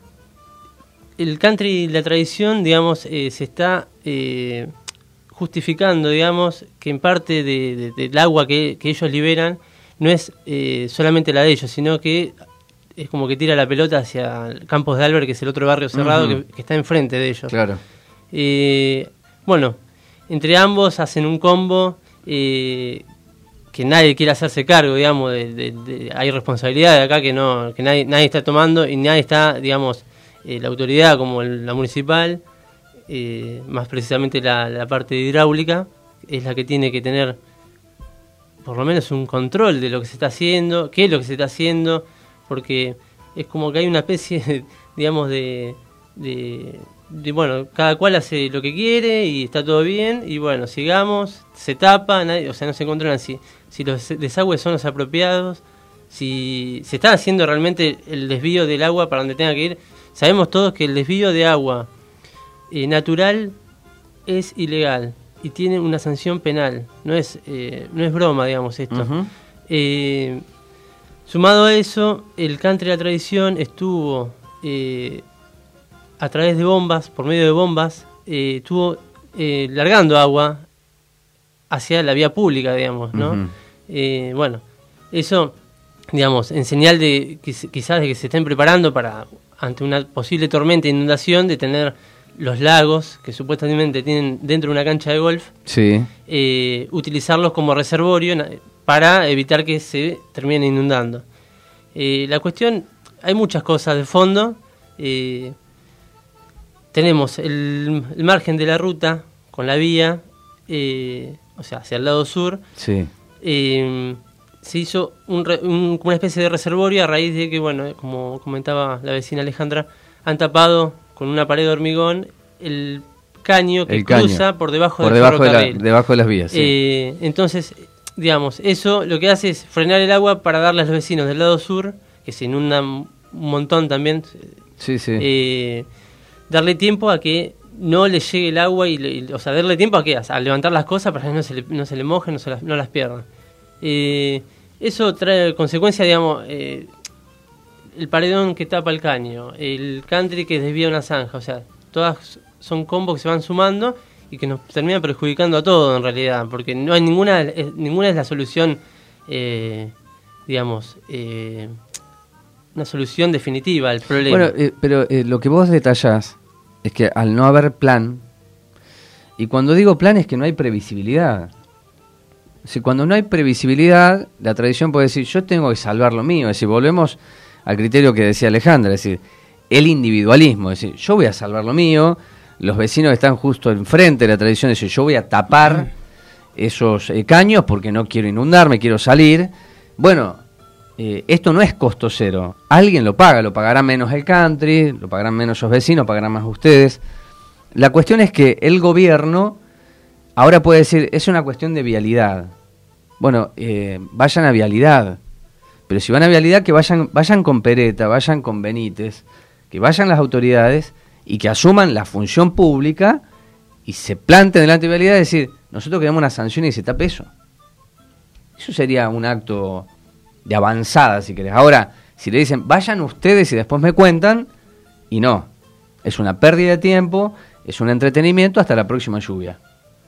El country, la tradición, digamos, eh, se está eh, justificando, digamos, que en parte de, de, del agua que, que ellos liberan no es eh, solamente la de ellos, sino que es como que tira la pelota hacia Campos de Albert, que es el otro barrio cerrado, uh-huh. que, que está enfrente de ellos. Claro. Eh, bueno, entre ambos hacen un combo eh, que nadie quiere hacerse cargo, digamos, de, de, de, hay responsabilidad de acá que no que nadie, nadie está tomando y nadie está, digamos... Eh, la autoridad como el, la municipal, eh, más precisamente la, la parte hidráulica, es la que tiene que tener por lo menos un control de lo que se está haciendo, qué es lo que se está haciendo, porque es como que hay una especie, de, digamos, de, de, de, bueno, cada cual hace lo que quiere y está todo bien, y bueno, sigamos, se tapa, nadie, o sea, no se controlan si, si los desagües son los apropiados, si se está haciendo realmente el desvío del agua para donde tenga que ir. Sabemos todos que el desvío de agua eh, natural es ilegal y tiene una sanción penal. No es eh, no es broma, digamos, esto. Uh-huh. Eh, sumado a eso, el country de la tradición estuvo eh, a través de bombas, por medio de bombas, eh, estuvo eh, largando agua hacia la vía pública, digamos, ¿no? Uh-huh. Eh, bueno, eso, digamos, en señal de quizás de que se estén preparando para... ante una posible tormenta de inundación, de tener los lagos que supuestamente tienen dentro de una cancha de golf, sí. eh, utilizarlos como reservorio para evitar que se termine inundando. Eh, la cuestión, hay muchas cosas de fondo. Eh, tenemos el, el margen de la ruta con la vía, eh, o sea, hacia el lado sur. Sí. Eh, se hizo un, un, una especie de reservorio a raíz de que, bueno, como comentaba la vecina Alejandra, han tapado con una pared de hormigón el caño que el cruza caño. por debajo por del debajo ferrocarril. De la, debajo de las vías, sí. Eh, entonces, digamos, eso lo que hace es frenar el agua para darle a los vecinos del lado sur, que se inundan un montón también, sí, sí. Eh, darle tiempo a que no le llegue el agua, y, le, o sea, darle tiempo a que a levantar las cosas para que no se le, no se le mojen, no, se las, no las pierdan. Eh, eso trae consecuencia, digamos, eh, el paredón que tapa el caño, el country que desvía una zanja, o sea, todas son combos que se van sumando y que nos terminan perjudicando a todos en realidad, porque no hay ninguna, eh, ninguna es la solución eh, digamos, eh, una solución definitiva al problema. Bueno, eh, pero eh, lo que vos detallás es que al no haber plan, y cuando digo plan es que no hay previsibilidad. Si cuando no hay previsibilidad, la tradición puede decir, yo tengo que salvar lo mío. Es decir, volvemos al criterio que decía Alejandra, es decir, el individualismo. Es decir, yo voy a salvar lo mío, los vecinos están justo enfrente de la tradición, es decir, yo voy a tapar esos eh, caños porque no quiero inundarme, quiero salir. Bueno, eh, esto no es costo cero. Alguien lo paga, lo pagará menos el country, lo pagarán menos los vecinos, pagarán más ustedes. La cuestión es que el gobierno ahora puede decir, es una cuestión de vialidad. Bueno, eh, vayan a vialidad. Pero si van a vialidad, que vayan, vayan con Pereta, vayan con Benítez, que vayan las autoridades y que asuman la función pública y se planten delante de vialidad y decir, nosotros queremos una sanción y se tape eso. Eso sería un acto de avanzada, si querés. Ahora, si le dicen, vayan ustedes y después me cuentan, y no. Es una pérdida de tiempo, es un entretenimiento hasta la próxima lluvia.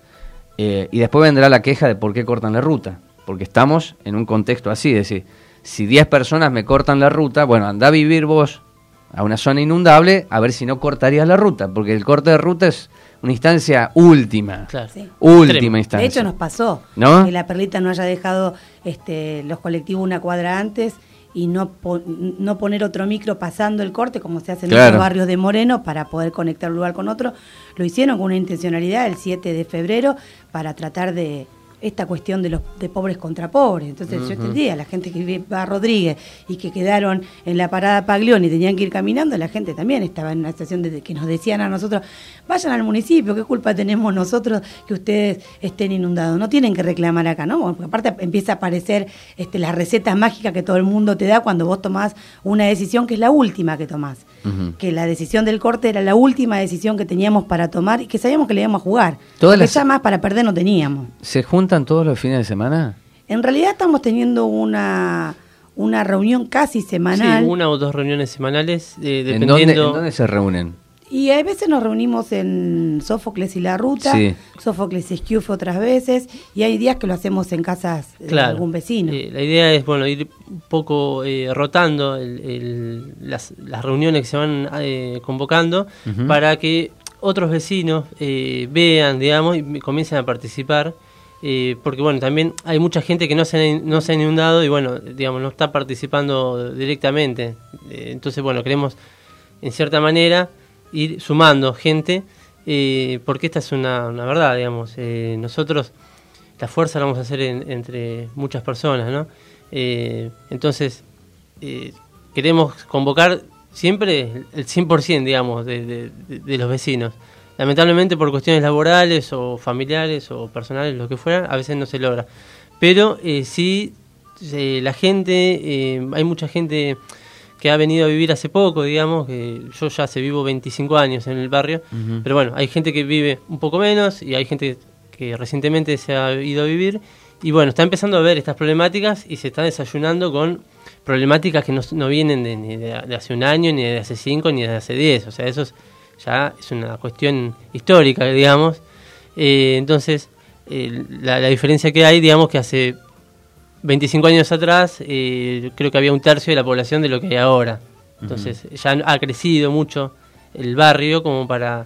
Eh, y después vendrá la queja de por qué cortan la ruta. Porque estamos en un contexto así, es decir, si diez personas me cortan la ruta, bueno, anda a vivir vos a una zona inundable, a ver si no cortarías la ruta, porque el corte de ruta es una instancia última, claro. Sí. última instancia. De hecho nos pasó, ¿no? Que la Perlita no haya dejado este, los colectivos una cuadra antes y no, po no poner otro micro pasando el corte, como se hace en Claro. otros barrios de Moreno, para poder conectar un lugar con otro. Lo hicieron con una intencionalidad el siete de febrero para tratar de esta cuestión de los de pobres contra pobres. Entonces Ujú. yo entendía, la gente que vive a Rodríguez y que quedaron en la parada Paglioni y tenían que ir caminando, la gente también estaba en una situación de que nos decían a nosotros, vayan al municipio, ¿qué culpa tenemos nosotros que ustedes estén inundados? No tienen que reclamar acá, ¿no? Porque aparte empieza a aparecer este, las recetas mágicas que todo el mundo te da cuando vos tomás una decisión que es la última que tomás. Ujú. Que la decisión del corte era la última decisión que teníamos para tomar y que sabíamos que le íbamos a jugar. Todas Porque las- ya más para perder no teníamos. ¿Se juntan todos los fines de semana? En realidad estamos teniendo una, una reunión casi semanal. Sí, una o dos reuniones semanales, eh, ¿En dependiendo... dónde, ¿En dónde se reúnen? Y a veces nos reunimos en Sófocles y La Ruta, Sí. Sófocles y Esquiufe otras veces, y hay días que lo hacemos en casas de Claro. algún vecino. Eh, la idea es, bueno, ir un poco eh, rotando el- el- las, las reuniones que se van eh, convocando Ujú. para que otros vecinos eh, vean, digamos, y comiencen a participar. Eh, porque, bueno, también hay mucha gente que no se, ha- no se ha inundado y, bueno, digamos, no está participando directamente. Eh, entonces, bueno, queremos, en cierta manera, ir sumando gente, eh, porque esta es una, una verdad, digamos. Eh, nosotros la fuerza la vamos a hacer en- entre muchas personas, ¿no? Eh, entonces, eh, queremos convocar siempre el cien por ciento, digamos, de, de- de- de los vecinos. Lamentablemente por cuestiones laborales o familiares o personales, lo que fuera, a veces no se logra. Pero eh, sí, eh, la gente, eh, hay mucha gente que ha venido a vivir hace poco, digamos, que yo ya hace vivo veinticinco años en el barrio, Ujú. pero bueno, hay gente que vive un poco menos y hay gente que recientemente se ha ido a vivir y bueno, está empezando a ver estas problemáticas y se está desayunando con problemáticas que no, no vienen de, ni de, de hace un año, ni de hace cinco, ni de hace diez, o sea, eso es, ya es una cuestión histórica, digamos. Eh, entonces, eh, la, la diferencia que hay, digamos, que hace veinticinco años atrás, eh, creo que había un tercio de la población de lo que hay ahora. Entonces, ya ha crecido mucho el barrio como para,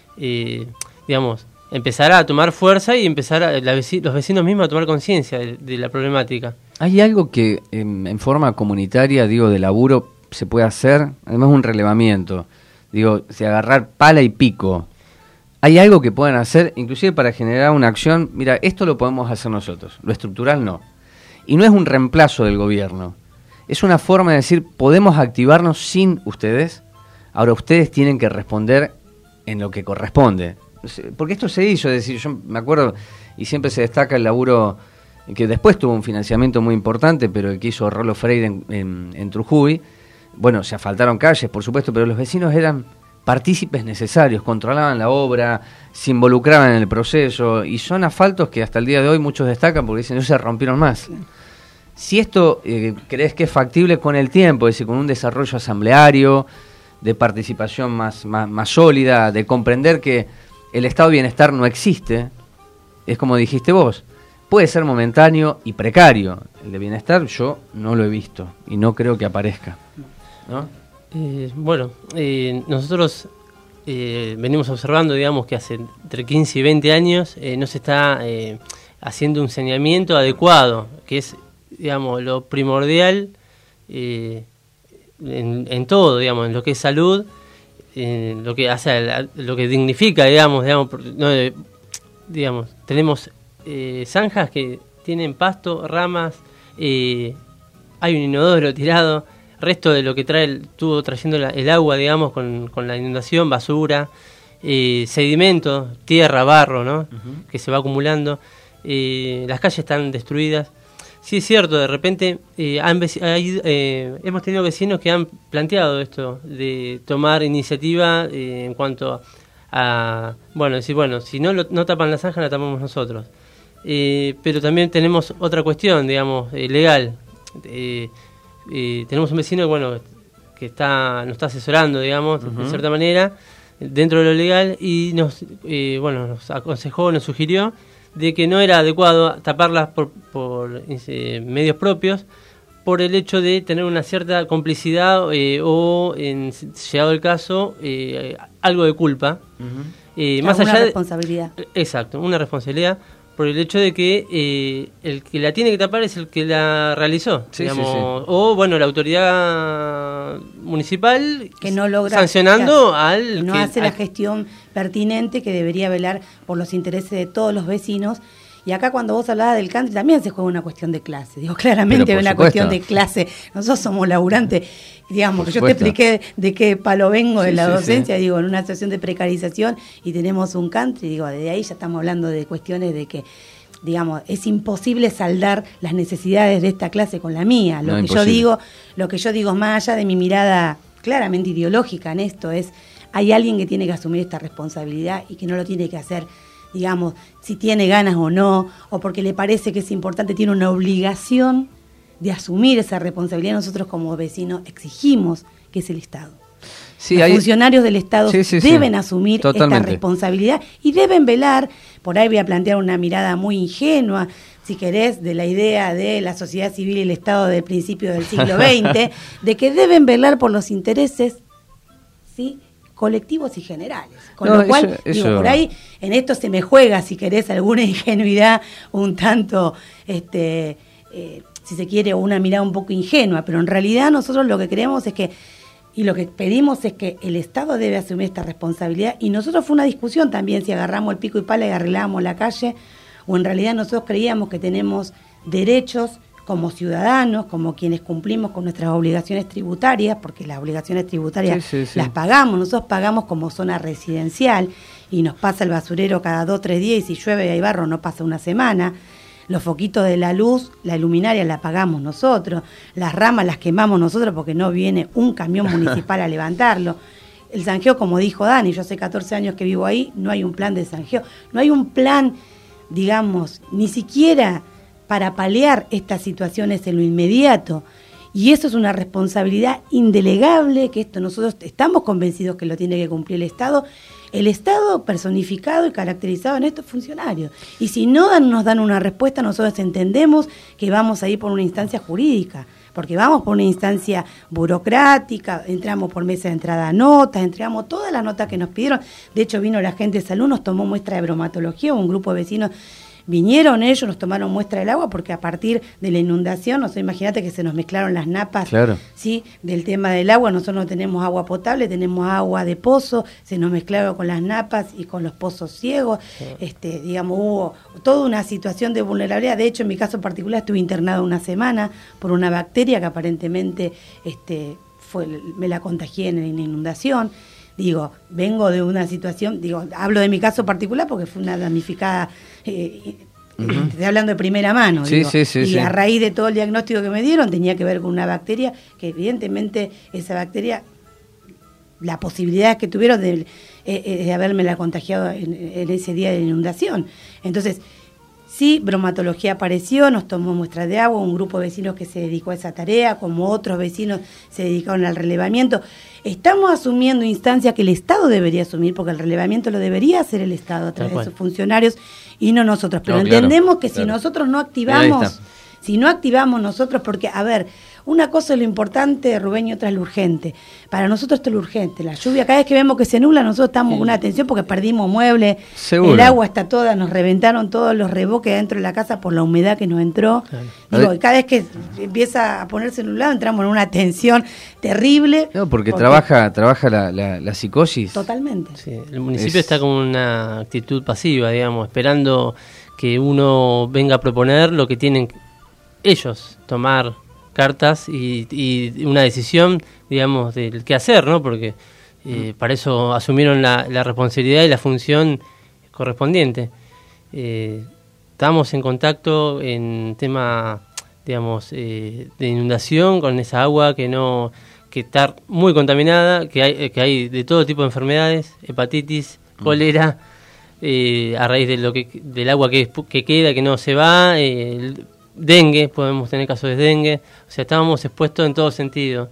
eh, digamos, empezar a tomar fuerza y empezar a, la veci- los vecinos mismos a tomar conciencia de, de la problemática. ¿Hay algo que en, en forma comunitaria, digo, de laburo, se puede hacer? Además, un relevamiento. Digo, si agarrar pala y pico. ¿Hay algo que puedan hacer, inclusive para generar una acción? Mira, esto lo podemos hacer nosotros, lo estructural no. Y no es un reemplazo del gobierno. Es una forma de decir, podemos activarnos sin ustedes. Ahora ustedes tienen que responder en lo que corresponde. Porque esto se hizo, es decir, yo me acuerdo, y siempre se destaca el laburo que después tuvo un financiamiento muy importante, pero el que hizo Rolo Freire en, en, en Trujuy. Bueno, se asfaltaron calles, por supuesto, pero los vecinos eran partícipes necesarios, controlaban la obra, se involucraban en el proceso, y son asfaltos que hasta el día de hoy muchos destacan porque dicen, no se rompieron más. Si esto eh, crees que es factible con el tiempo, es decir, con un desarrollo asambleario, de participación más, más, más sólida, de comprender que el estado de bienestar no existe, es como dijiste vos, puede ser momentáneo y precario. El de bienestar yo no lo he visto y no creo que aparezca, ¿no? Eh, bueno, eh, nosotros eh, venimos observando, digamos, que hace entre quince y veinte años eh, no se está eh, haciendo un saneamiento adecuado, que es, digamos, lo primordial eh, en, en todo, digamos, en lo que es salud, en lo que hace, lo que dignifica, digamos, digamos, no, eh, digamos, tenemos eh, zanjas que tienen pasto, ramas, eh, hay un inodoro tirado, resto de lo que trae el, estuvo trayendo la, el agua, digamos, con, con la inundación, basura, eh, sedimento, tierra, barro, ¿no? Uh-huh. Que se va acumulando. Eh, las calles están destruidas. Sí, es cierto, de repente eh, han, hay, eh, hemos tenido vecinos que han planteado esto, de tomar iniciativa eh, en cuanto a, bueno, decir, bueno, si no, lo, no tapan la zanja, la tapamos nosotros. Eh, pero también tenemos otra cuestión, digamos, eh, legal. Eh, Eh, tenemos un vecino bueno, que está nos está asesorando, digamos, uh-huh. de cierta manera, dentro de lo legal, y nos eh, bueno nos aconsejó, nos sugirió de que no era adecuado taparlas por, por eh, medios propios, por el hecho de tener una cierta complicidad eh, o, en llegado el caso, eh, algo de culpa. Uh-huh. eh, más allá una de, responsabilidad. Exacto, una responsabilidad. Por el hecho de que eh, el que la tiene que tapar es el que la realizó, sí, digamos, sí, sí. o bueno, la autoridad municipal que no logra sancionando claro, al que no que, hace al, la gestión pertinente que debería velar por los intereses de todos los vecinos. Y acá cuando vos hablabas del country también se juega una cuestión de clase, digo, claramente una supuesto. cuestión de clase. Nosotros somos laburantes, digamos, por que yo supuesto. te expliqué de qué palo vengo de sí, la sí, docencia, sí. digo, en una situación de precarización y tenemos un country, digo, desde ahí ya estamos hablando de cuestiones de que, digamos, es imposible saldar las necesidades de esta clase con la mía. Lo no, que imposible. yo digo, lo que yo digo más allá de mi mirada claramente ideológica en esto es, hay alguien que tiene que asumir esta responsabilidad y que no lo tiene que hacer, digamos, si tiene ganas o no, o porque le parece que es importante, tiene una obligación de asumir esa responsabilidad. Nosotros como vecinos exigimos que es el Estado. Sí, los hay... funcionarios del Estado sí, sí, deben sí. asumir Totalmente. esta responsabilidad y deben velar, por ahí voy a plantear una mirada muy ingenua, si querés, de la idea de la sociedad civil y el Estado del principio del siglo veinte, de que deben velar por los intereses, ¿sí?, colectivos y generales. Con no, lo cual, eso, eso... digo, por ahí en esto se me juega, si querés, alguna ingenuidad un tanto, este, eh, si se quiere, una mirada un poco ingenua, pero en realidad nosotros lo que queremos es que, y lo que pedimos es que el Estado debe asumir esta responsabilidad, y nosotros fue una discusión también si agarramos el pico y pala y arreglábamos la calle, o en realidad nosotros creíamos que tenemos derechos como ciudadanos, como quienes cumplimos con nuestras obligaciones tributarias, porque las obligaciones tributarias sí, sí, sí. las pagamos, nosotros pagamos como zona residencial y nos pasa el basurero cada dos, tres días y si llueve y hay barro no pasa una semana. Los foquitos de la luz, la luminaria la pagamos nosotros, las ramas las quemamos nosotros porque no viene un camión municipal a levantarlo. El zanjeo, como dijo Dani, yo hace catorce años que vivo ahí, no hay un plan de zanjeo, no hay un plan, digamos, ni siquiera para paliar estas situaciones en lo inmediato. Y eso es una responsabilidad indelegable, que esto nosotros estamos convencidos que lo tiene que cumplir el Estado. El Estado personificado y caracterizado en estos funcionarios. Y si no dan, nos dan una respuesta, nosotros entendemos que vamos a ir por una instancia jurídica, porque vamos por una instancia burocrática, entramos por mesa de entrada a notas, entregamos todas las notas que nos pidieron. De hecho, vino la gente de salud, nos tomó muestra de bromatología, un grupo de vecinos vinieron ellos, nos tomaron muestra del agua, porque a partir de la inundación, no sé, imagínate que se nos mezclaron las napas, claro. ¿sí?, del tema del agua. Nosotros no tenemos agua potable, tenemos agua de pozo, se nos mezclaron con las napas y con los pozos ciegos, sí. este, digamos, hubo toda una situación de vulnerabilidad. De hecho, en mi caso particular estuve internado una semana por una bacteria que aparentemente este, fue, me la contagié en la inundación. Digo, vengo de una situación, digo, hablo de mi caso particular porque fue una damnificada, eh, uh-huh. estoy hablando de primera mano, sí, digo, sí, sí, y sí. a raíz de todo el diagnóstico que me dieron tenía que ver con una bacteria que evidentemente esa bacteria, la posibilidad que tuvieron de, eh, de haberme la contagiado en, en ese día de la inundación. Entonces, Sí, bromatología apareció, nos tomó muestras de agua, un grupo de vecinos que se dedicó a esa tarea, como otros vecinos se dedicaron al relevamiento. Estamos asumiendo instancias que el Estado debería asumir, porque el relevamiento lo debería hacer el Estado a través de sus funcionarios y no nosotros. Pero no, claro, entendemos que claro. si nosotros no activamos, si no activamos nosotros, porque, a ver, una cosa es lo importante, Rubén, y otra es lo urgente. Para nosotros esto es lo urgente. La lluvia, cada vez que vemos que se nubla, nosotros estamos sí. con una atención porque perdimos muebles, el agua está toda, nos reventaron todos los reboques dentro de la casa por la humedad que nos entró. Claro. Digo, y cada vez que empieza a ponerse nublado, entramos en una tensión terrible. No, porque, porque trabaja trabaja la, la, la psicosis. Totalmente. Sí, el municipio es... está con una actitud pasiva, digamos, esperando que uno venga a proponer lo que tienen ellos, tomar cartas y, y una decisión, digamos, del qué hacer, ¿no? Porque eh, para eso asumieron la, la responsabilidad y la función correspondiente. Eh, estamos en contacto en tema, digamos, eh, de inundación con esa agua que no que está muy contaminada, que hay que hay de todo tipo de enfermedades, hepatitis, cólera, eh, a raíz de lo que del agua que, que queda, que no se va, eh, el, dengue, podemos tener casos de dengue, o sea, estábamos expuestos en todo sentido.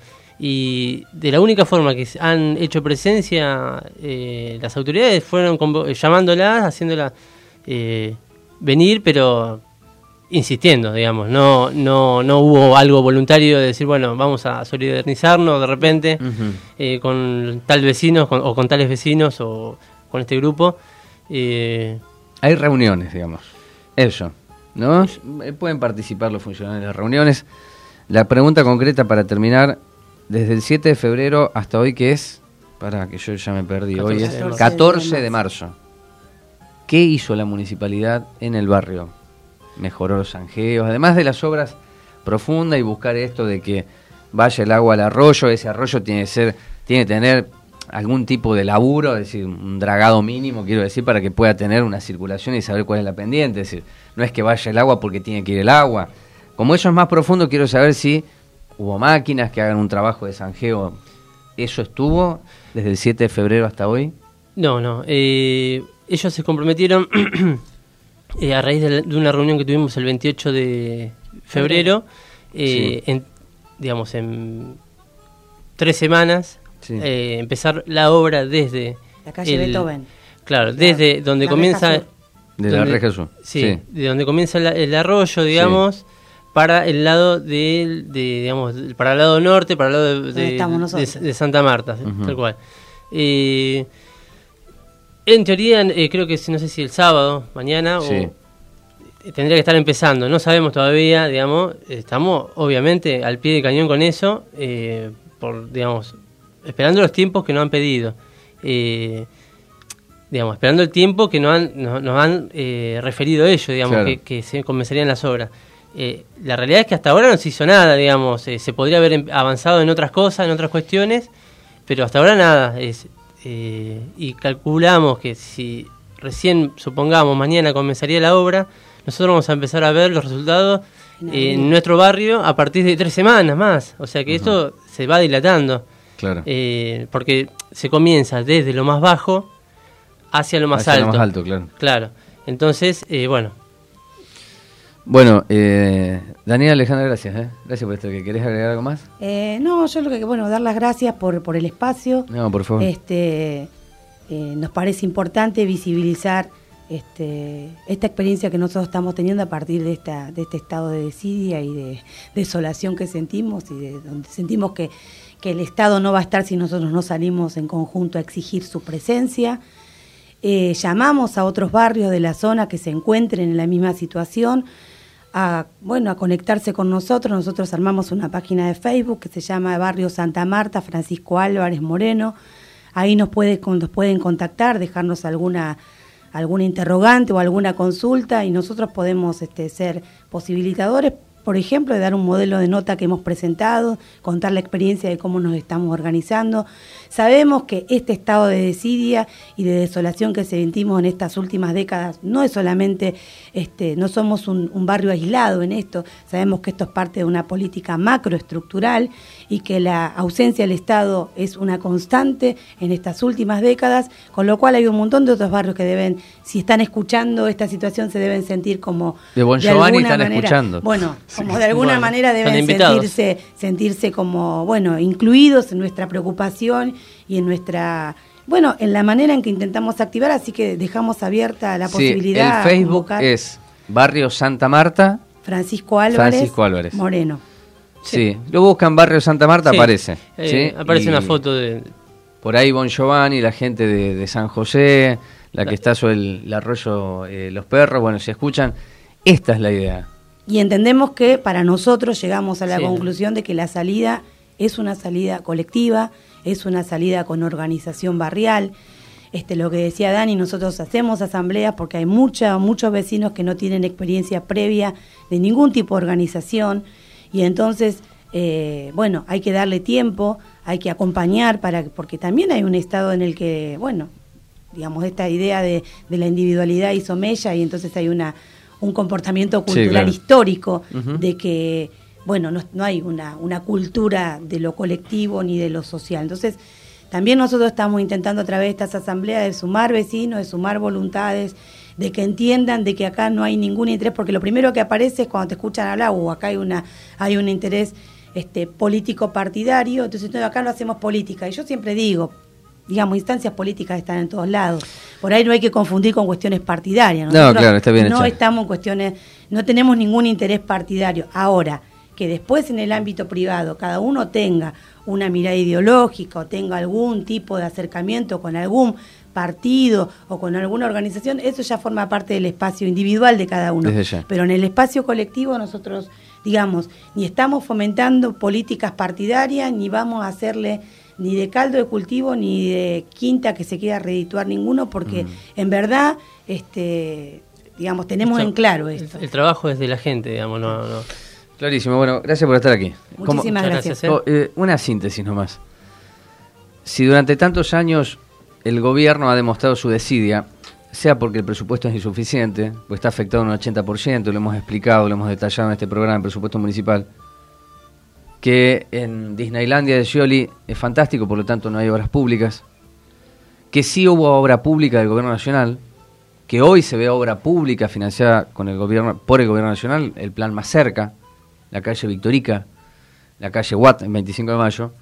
Y de la única forma que han hecho presencia eh, las autoridades fueron convo- llamándolas, haciéndolas eh, venir, pero insistiendo, digamos, no no no hubo algo voluntario de decir, bueno, vamos a solidarizarnos de repente uh-huh. eh, con tal vecino con, o con tales vecinos o con este grupo. Eh, Hay reuniones, digamos, eso. ¿No? Pueden participar los funcionarios de las reuniones. La pregunta concreta para terminar, desde el siete de febrero hasta hoy, que es, para que yo ya me perdí, hoy es catorce de marzo. ¿Qué hizo la municipalidad en el barrio? Mejoró los zanjeos, además de las obras profundas y buscar esto de que vaya el agua al arroyo. Ese arroyo tiene que ser, tiene que tener algún tipo de laburo, es decir, un dragado mínimo, quiero decir, para que pueda tener una circulación y saber cuál es la pendiente. Es decir, no es que vaya el agua porque tiene que ir el agua. Como eso es más profundo, quiero saber si hubo máquinas que hagan un trabajo de zanjeo. ¿Eso estuvo desde el siete de febrero hasta hoy? No, no. Eh, ellos se comprometieron eh, a raíz de, la, de una reunión que tuvimos el veintiocho de febrero, eh, sí. en, digamos, en tres semanas, sí. eh, empezar la obra desde... La calle el, Beethoven. Claro, desde la, donde la comienza... De la Reja Sur. Sí, sí, de donde comienza la, el arroyo, digamos, sí. para el lado de, de, digamos, para el lado norte, para el lado de, de, de, de Santa Marta, uh-huh. tal cual. Eh, en teoría, eh, creo que no sé si el sábado, mañana, sí. o tendría que estar empezando. No sabemos todavía, digamos. Estamos, obviamente, al pie de cañón con eso, eh, por, digamos, esperando los tiempos que nos han pedido. Eh, digamos, esperando el tiempo que nos han, nos, nos han eh, referido ellos, digamos, claro. que, que se comenzarían las obras. Eh, la realidad es que hasta ahora no se hizo nada, digamos, eh, se podría haber avanzado en otras cosas, en otras cuestiones, pero hasta ahora nada. Es, eh, y calculamos que si recién, supongamos, mañana comenzaría la obra, nosotros vamos a empezar a ver los resultados eh, en nuestro barrio a partir de tres semanas más. O sea que uh-huh. esto se va dilatando. Claro. Eh, porque se comienza desde lo más bajo hacia lo más hacia alto. Lo más alto, claro. Claro. Entonces, eh, bueno. Bueno, eh, Daniela, Alejandra, gracias. ¿eh? Gracias por esto. ¿Que ¿Querés agregar algo más? Eh, no, yo lo que, bueno, dar las gracias por, por el espacio. No, por favor. Este, eh, nos parece importante visibilizar este, esta experiencia que nosotros estamos teniendo a partir de esta de este estado de desidia y de desolación que sentimos y de donde sentimos que, que el Estado no va a estar si nosotros no salimos en conjunto a exigir su presencia. Eh, llamamos a otros barrios de la zona que se encuentren en la misma situación a, bueno, a conectarse con nosotros. Nosotros armamos una página de Facebook que se llama Barrio Santa Marta, Francisco Álvarez Moreno. Ahí nos, puede, nos pueden contactar, dejarnos alguna, alguna interrogante o alguna consulta y nosotros podemos este, ser posibilitadores por ejemplo, de dar un modelo de nota que hemos presentado, contar la experiencia de cómo nos estamos organizando. Sabemos que este estado de desidia y de desolación que sentimos en estas últimas décadas no es solamente, este, no somos un, un barrio aislado en esto, sabemos que esto es parte de una política macroestructural y que la ausencia del Estado es una constante en estas últimas décadas, con lo cual hay un montón de otros barrios que deben, si están escuchando esta situación, se deben sentir como de Bon Giovanni están manera, escuchando. Bueno, como de alguna bueno, manera deben sentirse, sentirse como, bueno, incluidos en nuestra preocupación y en nuestra, bueno, en la manera en que intentamos activar, así que dejamos abierta la sí, posibilidad. El Facebook es Barrio Santa Marta, Francisco Álvarez, Francisco Álvarez. Moreno. Sí. sí, lo buscan Barrio Santa Marta, sí. aparece. Eh, ¿sí? Aparece y una foto de... Por ahí Bon Giovanni, la gente de, de San José, la que está sobre el, el arroyo eh, Los Perros, bueno, se escuchan. Esta es la idea. Y entendemos que para nosotros llegamos a la sí. conclusión de que la salida es una salida colectiva, es una salida con organización barrial. Este, lo que decía Dani, nosotros hacemos asambleas porque hay mucha, muchos vecinos que no tienen experiencia previa de ningún tipo de organización y entonces, eh, bueno, hay que darle tiempo, hay que acompañar, para porque también hay un estado en el que, bueno, digamos, esta idea de, de la individualidad hizo mella y entonces hay una un comportamiento cultural sí, claro. histórico uh-huh. de que, bueno, no, no hay una, una cultura de lo colectivo ni de lo social. Entonces, también nosotros estamos intentando a través de estas asambleas de sumar vecinos, de sumar voluntades, de que entiendan de que acá no hay ningún interés, porque lo primero que aparece es cuando te escuchan hablar, o acá hay una hay un interés este político partidario, entonces no, acá no hacemos política. Y yo siempre digo, digamos, instancias políticas están en todos lados. Por ahí no hay que confundir con cuestiones partidarias. Nosotros no, claro, está bien no hecho. estamos en cuestiones, no tenemos ningún interés partidario. Ahora, que después en el ámbito privado cada uno tenga una mirada ideológica o tenga algún tipo de acercamiento con algún partido o con alguna organización, eso ya forma parte del espacio individual de cada uno. Pero en el espacio colectivo nosotros, digamos, ni estamos fomentando políticas partidarias, ni vamos a hacerle ni de caldo de cultivo, ni de quinta que se quiera redituar ninguno, porque mm. en verdad, este, digamos, tenemos esto, en claro esto. El, el trabajo es de la gente, digamos, no, no. Clarísimo, bueno, gracias por estar aquí. Muchísimas ¿Cómo? gracias. Oh, eh, una síntesis nomás. Si durante tantos años el gobierno ha demostrado su desidia, sea porque el presupuesto es insuficiente, pues está afectado en un ochenta por ciento, lo hemos explicado, lo hemos detallado en este programa, el presupuesto municipal, que en Disneylandia de Scioli es fantástico, por lo tanto no hay obras públicas, que sí hubo obra pública del gobierno nacional, que hoy se ve obra pública financiada con el gobierno por el gobierno nacional, el plan Más Cerca, la calle Victorica, la calle Watt en veinticinco de mayo.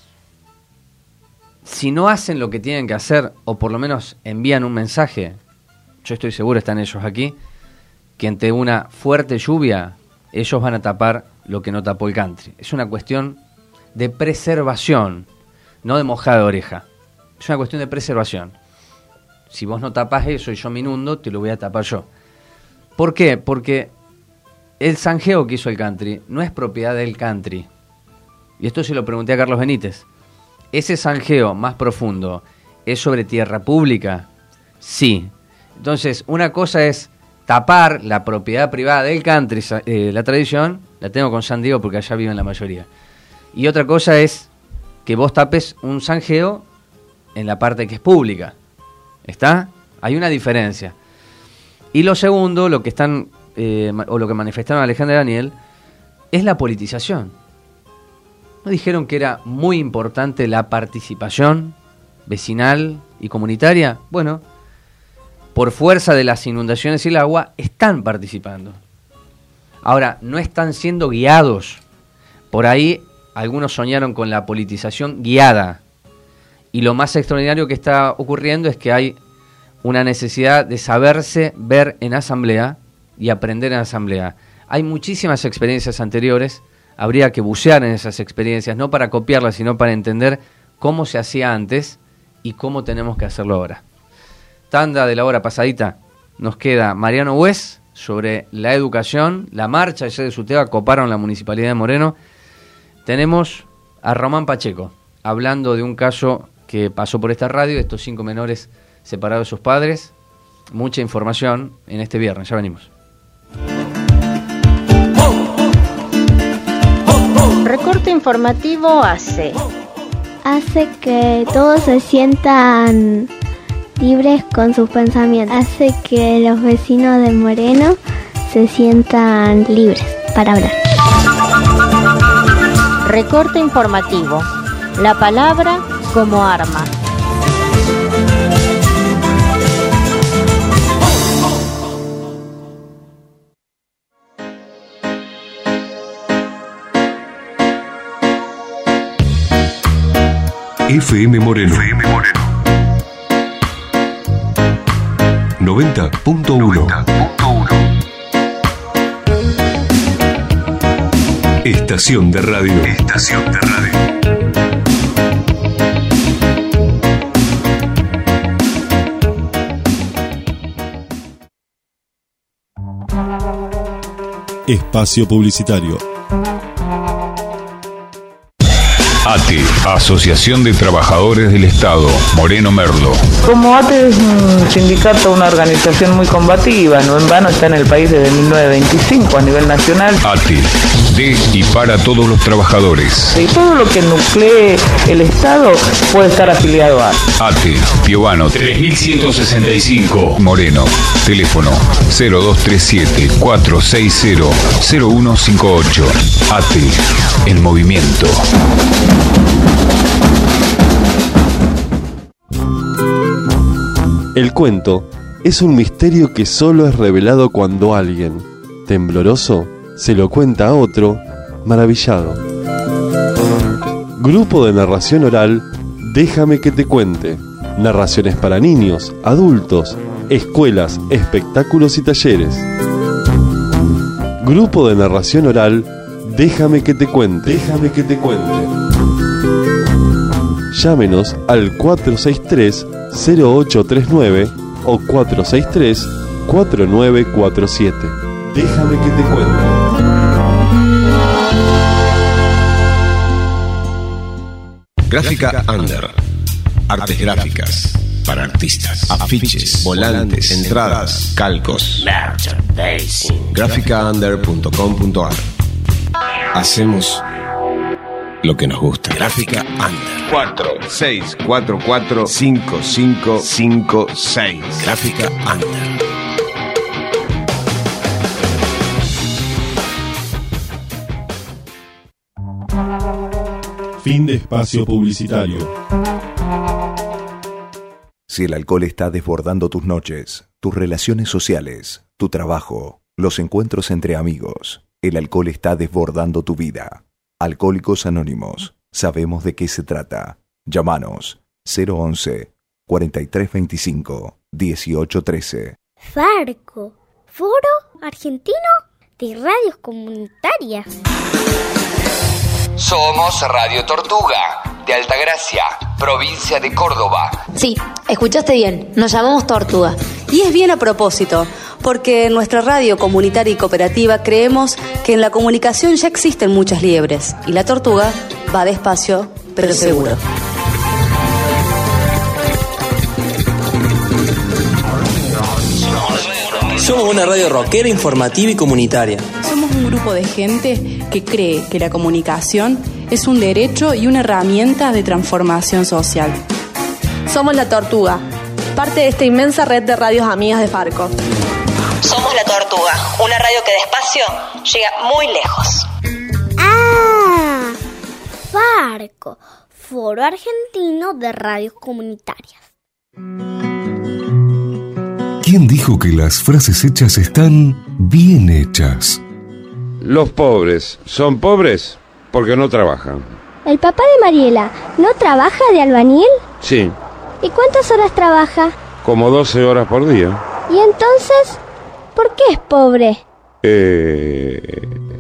Si no hacen lo que tienen que hacer, o por lo menos envían un mensaje, yo estoy seguro, están ellos aquí, que ante una fuerte lluvia ellos van a tapar lo que no tapó el country. Es una cuestión de preservación, no de mojada de oreja. Es una cuestión de preservación. Si vos no tapás eso y yo me inundo, te lo voy a tapar yo. ¿Por qué? Porque el zanjeo que hizo el country no es propiedad del country. Y esto se lo pregunté a Carlos Benítez. ¿Ese zanjeo más profundo es sobre tierra pública? Sí. Entonces, una cosa es tapar la propiedad privada del country, eh, la tradición, la tengo con San Diego porque allá viven la mayoría. Y otra cosa es que vos tapes un zanjeo en la parte que es pública. ¿Está? Hay una diferencia. Y lo segundo, lo que están, eh, o lo que manifestaron Alejandra y Daniel, es la politización. ¿No dijeron que era muy importante la participación vecinal y comunitaria? Bueno, por fuerza de las inundaciones y el agua, están participando. Ahora, no están siendo guiados. Por ahí, algunos soñaron con la politización guiada. Y lo más extraordinario que está ocurriendo es que hay una necesidad de saberse ver en asamblea y aprender en asamblea. Hay muchísimas experiencias anteriores, habría que bucear en esas experiencias, no para copiarlas, sino para entender cómo se hacía antes y cómo tenemos que hacerlo ahora. Tanda de la hora pasadita, nos queda Mariano Hues sobre la educación, la marcha ayer de Suteba, coparon la Municipalidad de Moreno. Tenemos a Román Pacheco, hablando de un caso que pasó por esta radio, estos cinco menores separados de sus padres. Mucha información en este viernes, ya venimos. Recorte informativo hace. Hace que todos se sientan libres con sus pensamientos. Hace que los vecinos de Moreno se sientan libres para hablar. Recorte informativo. La palabra como arma. F M Moreno. F M Moreno. noventa punto uno. Estación de radio. Estación de radio. Espacio publicitario. A T E, Asociación de Trabajadores del Estado, Moreno Merlo. Como A T E es un sindicato, una organización muy combativa, no en vano está en el país desde mil novecientos veinticinco a nivel nacional. A T E, de y para todos los trabajadores. Y todo lo que nuclee el Estado puede estar afiliado a A T E, Piovano tres mil ciento sesenta y cinco, Moreno. Teléfono cero dos tres siete, cuatro seis cero, cero uno cinco ocho. A T E, en movimiento. El cuento es un misterio que solo es revelado cuando alguien, tembloroso, se lo cuenta a otro, maravillado. Grupo de narración oral, Déjame que te cuente. Narraciones para niños, adultos, escuelas, espectáculos y talleres. Grupo de narración oral, Déjame que te cuente. Déjame que te cuente. Llámenos al cuatro seis tres, cero ocho tres nueve o cuatro seis tres, cuatro nueve cuatro siete. Déjame que te cuente. Gráfica Under. Artes gráficas para artistas. Afiches, volantes, entradas, calcos. gráfica under punto com punto a r. Hacemos lo que nos gusta. Gráfica Under. cuatro seis cuatro cuatro cinco cinco cinco seis. Gráfica Under. Fin de espacio publicitario. Si el alcohol está desbordando tus noches, tus relaciones sociales, tu trabajo, los encuentros entre amigos, el alcohol está desbordando tu vida. Alcohólicos Anónimos, sabemos de qué se trata. Llámanos cero once, cuarenta y tres veinticinco, dieciocho trece. Farco, Foro Argentino de Radios Comunitarias. Somos Radio Tortuga, de Altagracia, provincia de Córdoba. Sí, escuchaste bien, nos llamamos Tortuga. Y es bien a propósito, porque en nuestra radio comunitaria y cooperativa creemos que en la comunicación ya existen muchas liebres, y la tortuga va despacio, pero seguro. Somos una radio rockera, informativa y comunitaria. Somos un grupo de gente que cree que la comunicación es un derecho y una herramienta de transformación social. Somos La Tortuga, parte de esta inmensa red de radios amigas de Farco. Somos La Tortuga, una radio que despacio llega muy lejos. ¡Ah! Farco, Foro Argentino de Radios Comunitarias. ¿Quién dijo que las frases hechas están bien hechas? Los pobres son pobres porque no trabajan. ¿El papá de Mariela no trabaja de albañil? Sí, ¿Y cuántas horas trabaja? como doce horas por día. ¿Y entonces por qué es pobre? Eh...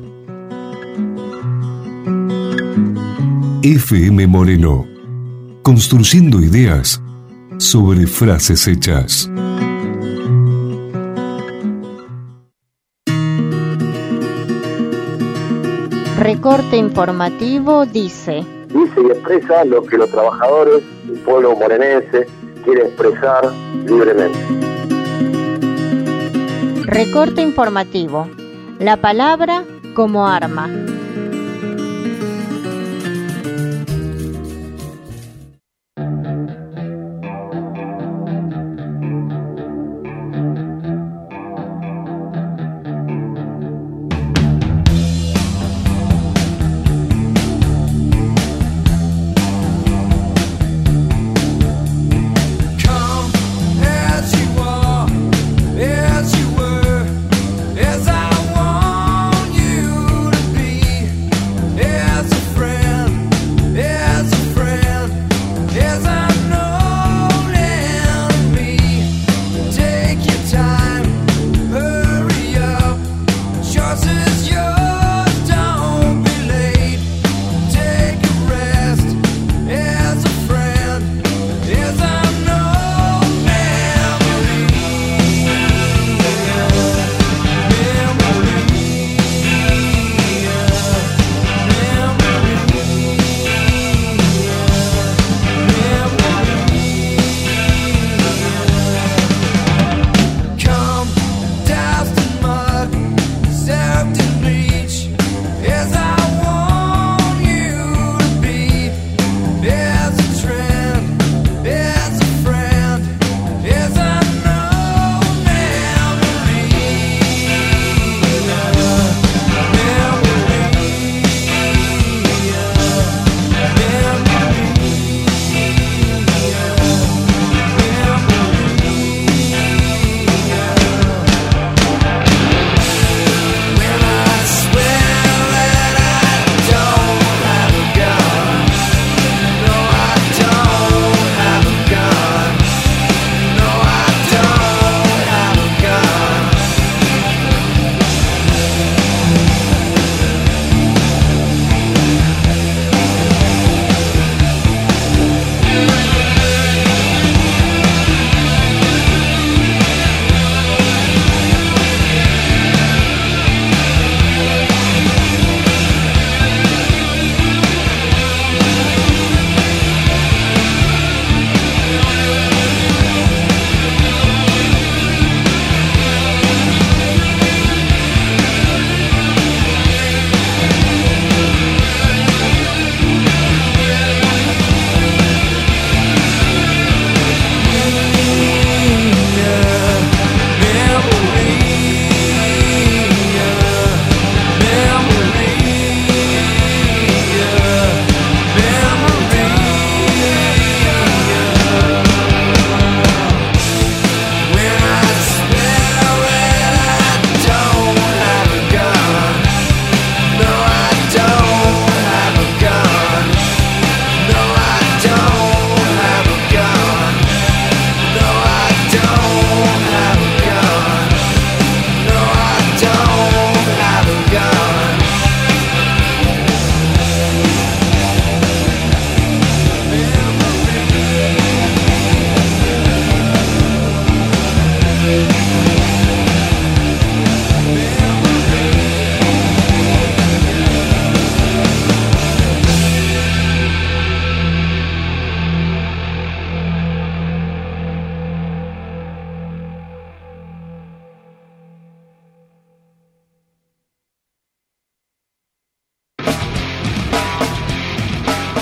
F M Moreno, construyendo ideas sobre frases hechas. Recorte informativo dice. Dice y expresa lo que los trabajadores, el pueblo morenense, quiere expresar libremente. Recorte informativo. La palabra como arma.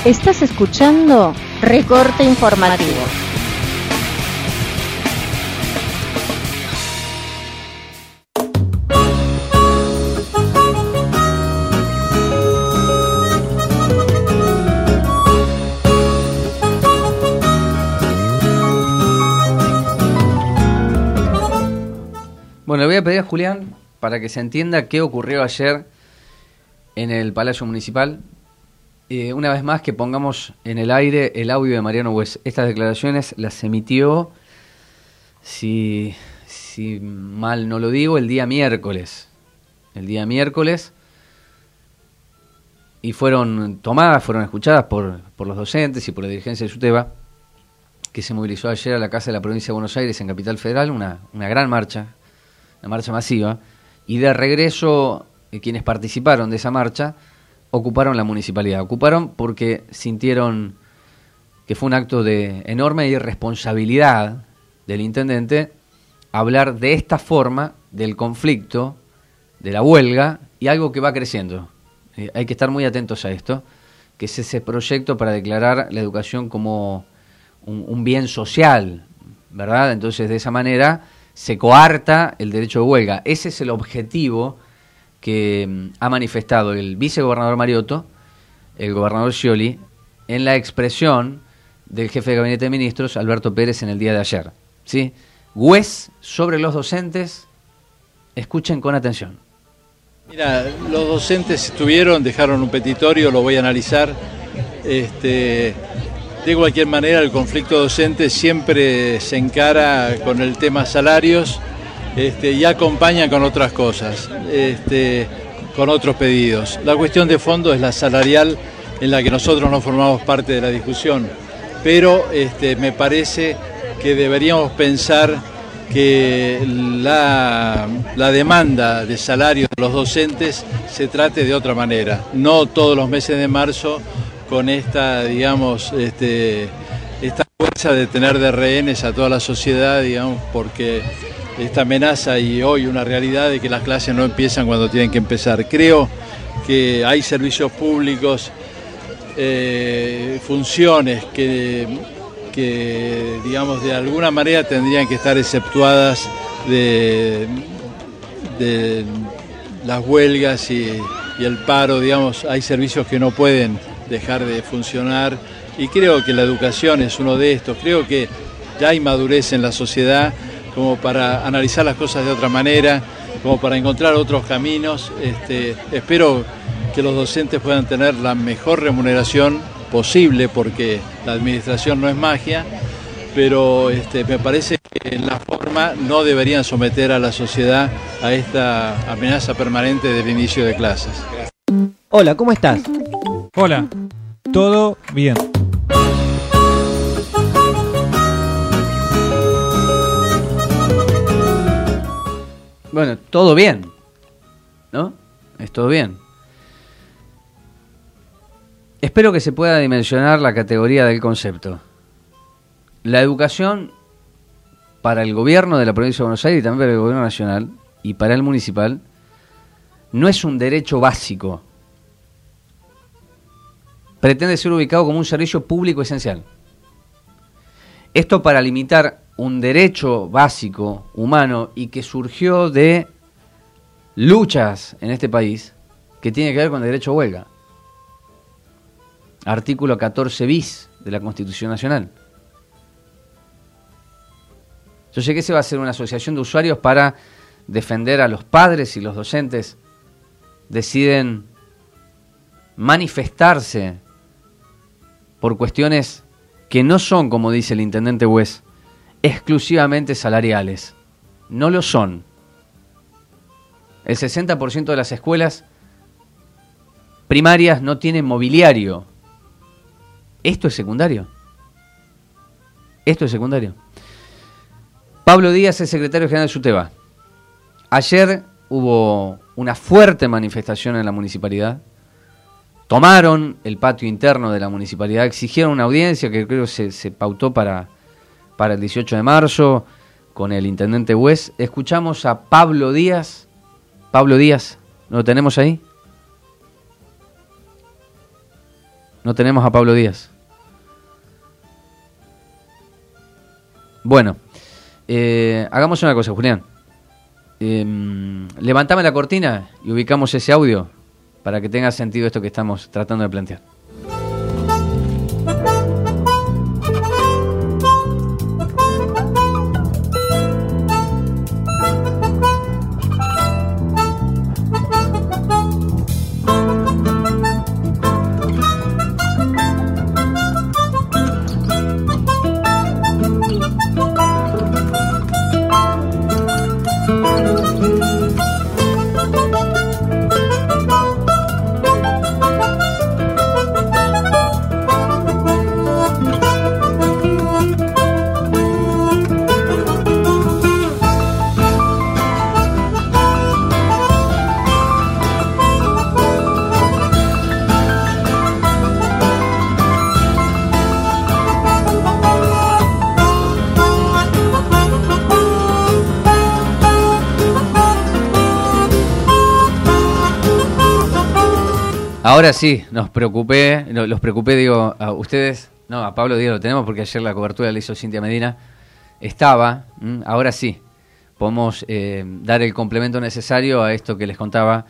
Estás escuchando Recorte Informativo. Bueno, le voy a pedir a Julián para que se entienda qué ocurrió ayer en el Palacio Municipal. Eh, una vez más que pongamos en el aire el audio de Mariano Bues. Estas declaraciones las emitió, si, si mal no lo digo, el día miércoles. El día miércoles. Y fueron tomadas, fueron escuchadas por, por los docentes y por la dirigencia de SUTEBA, que se movilizó ayer a la Casa de la Provincia de Buenos Aires en Capital Federal, una, una gran marcha, una marcha masiva. Y de regreso, eh, quienes participaron de esa marcha ocuparon la municipalidad. Ocuparon porque sintieron que fue un acto de enorme irresponsabilidad del intendente hablar de esta forma del conflicto, de la huelga, y algo que va creciendo. Eh, hay que estar muy atentos a esto, que es ese proyecto para declarar la educación como un, un bien social, ¿verdad? Entonces, de esa manera se coarta el derecho de huelga. Ese es el objetivo que ha manifestado el vicegobernador Mariotto, el gobernador Scioli, en la expresión del jefe de gabinete de ministros, Alberto Pérez, en el día de ayer. ¿Sí? Bues sobre los docentes, escuchen con atención. Mira, los docentes estuvieron, dejaron un petitorio, lo voy a analizar. Este, de cualquier manera, el conflicto docente siempre se encara con el tema salarios. Este, y acompaña con otras cosas, este, con otros pedidos. La cuestión de fondo es la salarial, en la que nosotros no formamos parte de la discusión, pero este, me parece que deberíamos pensar que la, la demanda de salario de los docentes se trate de otra manera, no todos los meses de marzo con esta, digamos, este, esta fuerza de tener de rehenes a toda la sociedad, digamos, porque esta amenaza y hoy una realidad de que las clases no empiezan cuando tienen que empezar. Creo que hay servicios públicos, eh, funciones que, que, digamos, de alguna manera tendrían que estar exceptuadas de, de las huelgas y, y el paro, digamos. Hay servicios que no pueden dejar de funcionar y creo que la educación es uno de estos. Creo que ya hay madurez en la sociedad como para analizar las cosas de otra manera, como para encontrar otros caminos. Este, espero que los docentes puedan tener la mejor remuneración posible, porque la administración no es magia, pero este, me parece que en la forma no deberían someter a la sociedad a esta amenaza permanente del inicio de clases. Hola, ¿cómo estás? Hola, todo bien. Bueno, todo bien, ¿no? Es todo bien. Espero que se pueda dimensionar la categoría del concepto. La educación para el gobierno de la provincia de Buenos Aires y también para el gobierno nacional y para el municipal no es un derecho básico. Pretende ser ubicado como un servicio público esencial. Esto para limitar un derecho básico, humano, y que surgió de luchas en este país que tiene que ver con el derecho a huelga. Artículo catorce bis de la Constitución Nacional. Yo sé que se va a hacer una asociación de usuarios para defender a los padres y los docentes deciden manifestarse por cuestiones que no son, como dice el intendente Bues, exclusivamente salariales. No lo son. El sesenta por ciento de las escuelas primarias no tienen mobiliario. ¿Esto es secundario? Esto es secundario. Pablo Díaz es secretario general de SUTEBA. Ayer hubo una fuerte manifestación en la municipalidad. Tomaron el patio interno de la municipalidad, exigieron una audiencia que creo se, se pautó para, para el dieciocho de marzo con el intendente Bues. Escuchamos a Pablo Díaz. Pablo Díaz, ¿lo tenemos ahí? No tenemos a Pablo Díaz. Bueno, eh, hagamos una cosa, Julián. Eh, levantame la cortina y ubicamos ese audio para que tenga sentido esto que estamos tratando de plantear. Ahora sí, nos preocupé, los preocupé, digo, a ustedes, no, a Pablo Díaz lo tenemos porque ayer la cobertura la hizo Cintia Medina, estaba, ¿m? Ahora sí, podemos eh, dar el complemento necesario a esto que les contaba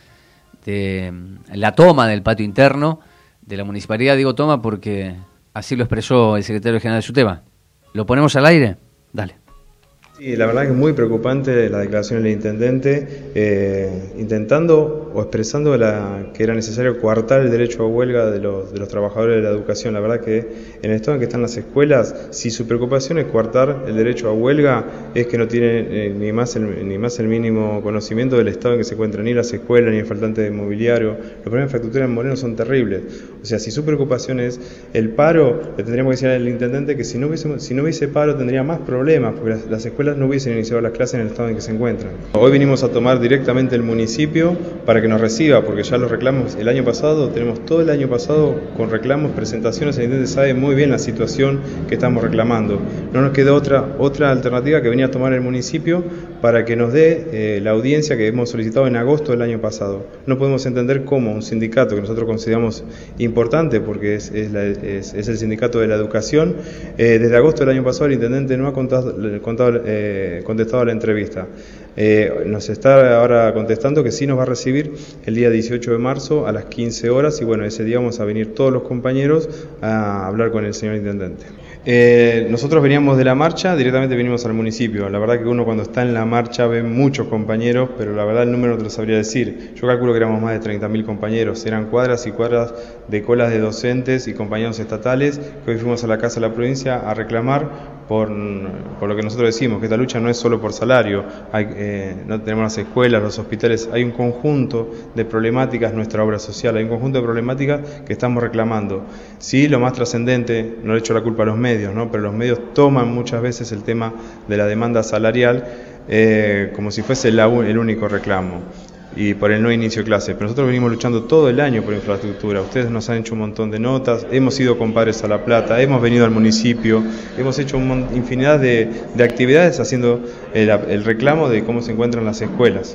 de la toma del patio interno de la municipalidad. Digo toma porque así lo expresó el secretario general de SUTEBA. ¿Lo ponemos al aire? Dale. Sí, la verdad que es muy preocupante la declaración del intendente, eh, intentando o expresando la, que era necesario coartar el derecho a huelga de los, de los trabajadores de la educación. La verdad que en el estado en que están las escuelas, si su preocupación es coartar el derecho a huelga, es que no tienen eh, ni, más el, ni más el mínimo conocimiento del estado en que se encuentran ni las escuelas, ni el faltante de mobiliario. Los problemas de infraestructura en Moreno son terribles. O sea, si su preocupación es el paro, le tendríamos que decir al intendente que si no hubiese, si no hubiese paro tendría más problemas, porque las, las escuelas no hubiesen iniciado las clases en el estado en que se encuentran. Hoy vinimos a tomar directamente el municipio para que nos reciba, porque ya los reclamos el año pasado, tenemos todo el año pasado con reclamos, presentaciones, el intendente sabe muy bien la situación que estamos reclamando. No nos queda otra, otra alternativa que venir a tomar el municipio para que nos dé eh, la audiencia que hemos solicitado en agosto del año pasado. No podemos entender cómo un sindicato que nosotros consideramos importante, porque es, es, la, es, es el sindicato de la educación, eh, desde agosto del año pasado el intendente no ha contado, contado, eh, contestado a la entrevista. Eh, nos está ahora contestando que sí nos va a recibir el día dieciocho de marzo a las quince horas y bueno, ese día vamos a venir todos los compañeros a hablar con el señor intendente. Eh, nosotros veníamos de la marcha, directamente venimos al municipio. La verdad que uno cuando está en la marcha ve muchos compañeros, pero la verdad el número no te lo sabría decir. Yo calculo que éramos más de treinta mil compañeros, eran cuadras y cuadras de colas de docentes y compañeros estatales que hoy fuimos a la Casa de la Provincia a reclamar por, por lo que nosotros decimos, que esta lucha no es solo por salario, hay, eh, no tenemos las escuelas, los hospitales, hay un conjunto de problemáticas, nuestra obra social, hay un conjunto de problemáticas que estamos reclamando. Sí, lo más trascendente, no le echo la culpa a los medios, ¿no? Pero los medios toman muchas veces el tema de la demanda salarial eh, como si fuese la, el único reclamo y por el no inicio de clase, pero nosotros venimos luchando todo el año por infraestructura. Ustedes nos han hecho un montón de notas, hemos ido con Padres a La Plata, hemos venido al municipio, hemos hecho un, infinidad de, de actividades haciendo el, el reclamo de cómo se encuentran las escuelas.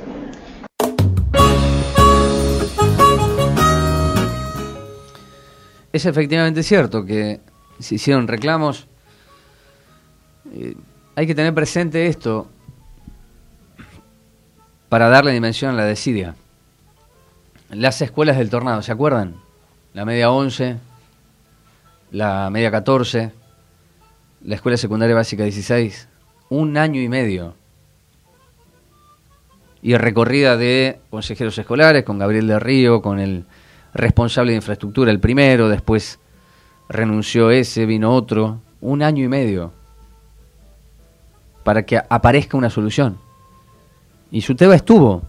Es efectivamente cierto que se hicieron reclamos. Eh, hay que tener presente esto para darle dimensión a la desidia. Las escuelas del Tornado, ¿se acuerdan? La media once, la media catorce, la escuela secundaria básica dieciséis, un año y medio. Y recorrida de consejeros escolares, con Gabriel de Río, con el responsable de infraestructura, el primero, después renunció ese, vino otro, un año y medio, para que aparezca una solución. Y SUTEBA estuvo.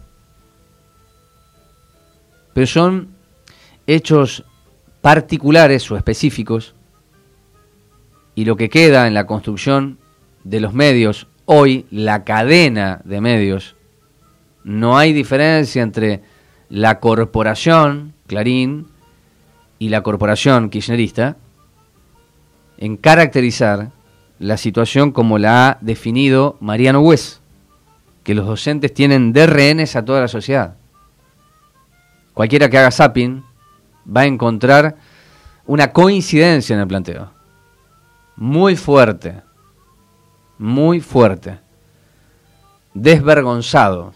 Pero son hechos particulares o específicos, y lo que queda en la construcción de los medios, hoy la cadena de medios, no hay diferencia entre la corporación Clarín y la corporación kirchnerista en caracterizar la situación como la ha definido Mariano Hues, que los docentes tienen de rehenes a toda la sociedad. Cualquiera que haga zapping va a encontrar una coincidencia en el planteo. Muy fuerte. Muy fuerte. Desvergonzado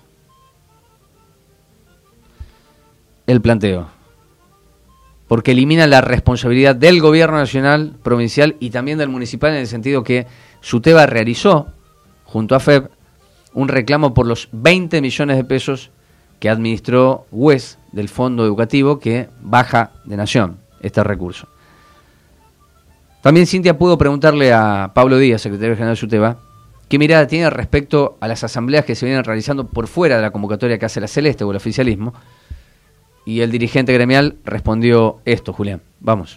el planteo. Porque elimina la responsabilidad del gobierno nacional, provincial y también del municipal, en el sentido que SUTEBA realizó, junto a F E B, un reclamo por los veinte millones de pesos que administró U E S del Fondo Educativo, que baja de Nación este recurso. También Cintia pudo preguntarle a Pablo Díaz, secretario general de SUTEBA, qué mirada tiene respecto a las asambleas que se vienen realizando por fuera de la convocatoria que hace la Celeste o el oficialismo. Y el dirigente gremial respondió esto, Julián. Vamos.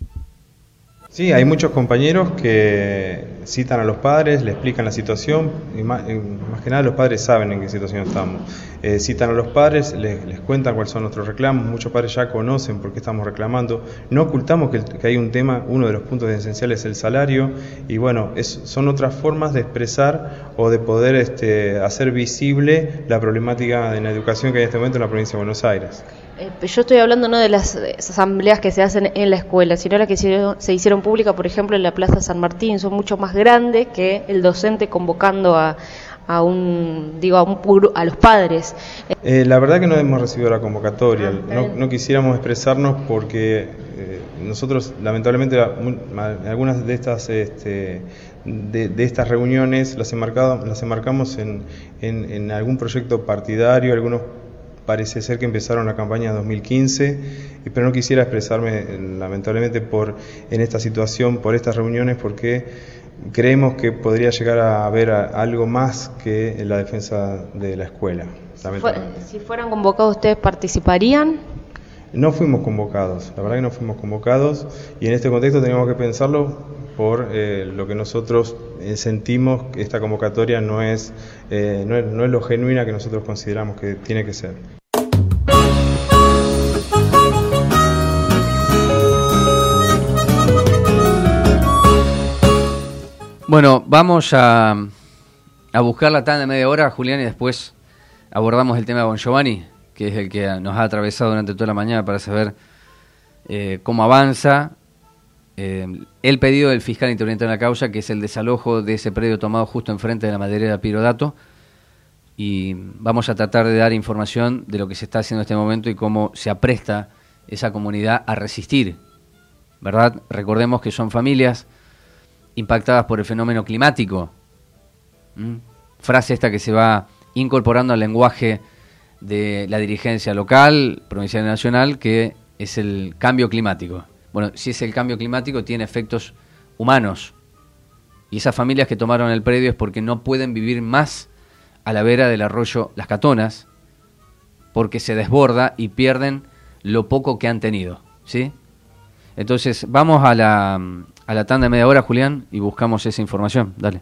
Sí, hay muchos compañeros que citan a los padres, le explican la situación, y más, más que nada los padres saben en qué situación estamos. Eh, citan a los padres, les, les cuentan cuáles son nuestros reclamos, muchos padres ya conocen por qué estamos reclamando. No ocultamos que, que hay un tema, uno de los puntos esenciales es el salario, y bueno, es, son otras formas de expresar o de poder este, hacer visible la problemática en la educación que hay en este momento en la provincia de Buenos Aires. Eh, yo estoy hablando no de las asambleas que se hacen en la escuela, sino las que hicieron, se hicieron públicas, por ejemplo, en la Plaza San Martín. Son mucho más grandes que el docente convocando a, a un, digo, a, un, a los padres. Eh, la verdad que no hemos recibido la convocatoria. No, no quisiéramos expresarnos porque eh, nosotros, lamentablemente, la, algunas de estas este, de, de estas reuniones las enmarcado, las enmarcamos en, en, en algún proyecto partidario, algunos. Parece ser que empezaron la campaña en dos mil quince, pero no quisiera expresarme lamentablemente por en esta situación, por estas reuniones, porque creemos que podría llegar a haber algo más que la defensa de la escuela. Si fueran convocados, ¿ustedes participarían? No fuimos convocados, la verdad que no fuimos convocados, y en este contexto tenemos que pensarlo por eh, lo que nosotros eh, sentimos que esta convocatoria no es, eh, no es, no es lo genuina que nosotros consideramos que tiene que ser. Bueno, vamos a, a buscar la tanda de media hora, Julián, y después abordamos el tema de Bon Giovanni, que es el que nos ha atravesado durante toda la mañana para saber eh, cómo avanza eh, el pedido del fiscal interveniente en la causa, que es el desalojo de ese predio tomado justo enfrente de la maderera Piero Dato, y vamos a tratar de dar información de lo que se está haciendo en este momento y cómo se apresta esa comunidad a resistir, ¿verdad? Recordemos que son familias impactadas por el fenómeno climático. ¿Mm? Frase esta que se va incorporando al lenguaje de la dirigencia local, provincial y nacional, que es el cambio climático. Bueno, si es el cambio climático, tiene efectos humanos. Y esas familias que tomaron el predio es porque no pueden vivir más a la vera del arroyo Las Catonas, porque se desborda y pierden lo poco que han tenido, ¿sí? Entonces, vamos a la, a la tanda de media hora, Julián, y buscamos esa información. Dale.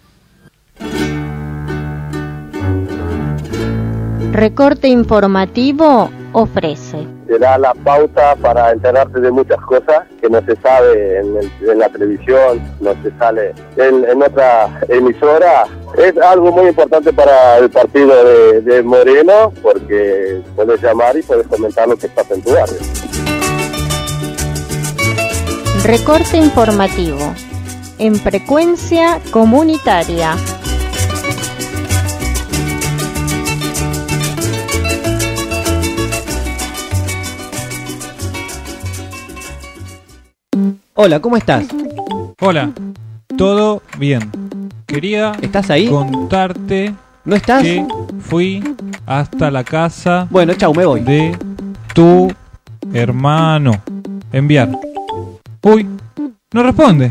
Recorte informativo ofrece. Te da la pauta para enterarte de muchas cosas que no se sabe en, el, en la televisión, no se sale en, en otra emisora. Es algo muy importante para el partido de, de Moreno, porque puedes llamar y puedes comentar lo que pasa en tu barrio. Recorte informativo en frecuencia comunitaria. Hola, ¿cómo estás? Hola, todo bien. Quería ¿Estás ahí? contarte ¿No estás? que fui hasta la casa Bueno, chau, me voy. de tu hermano. Enviar. Uy, no responde.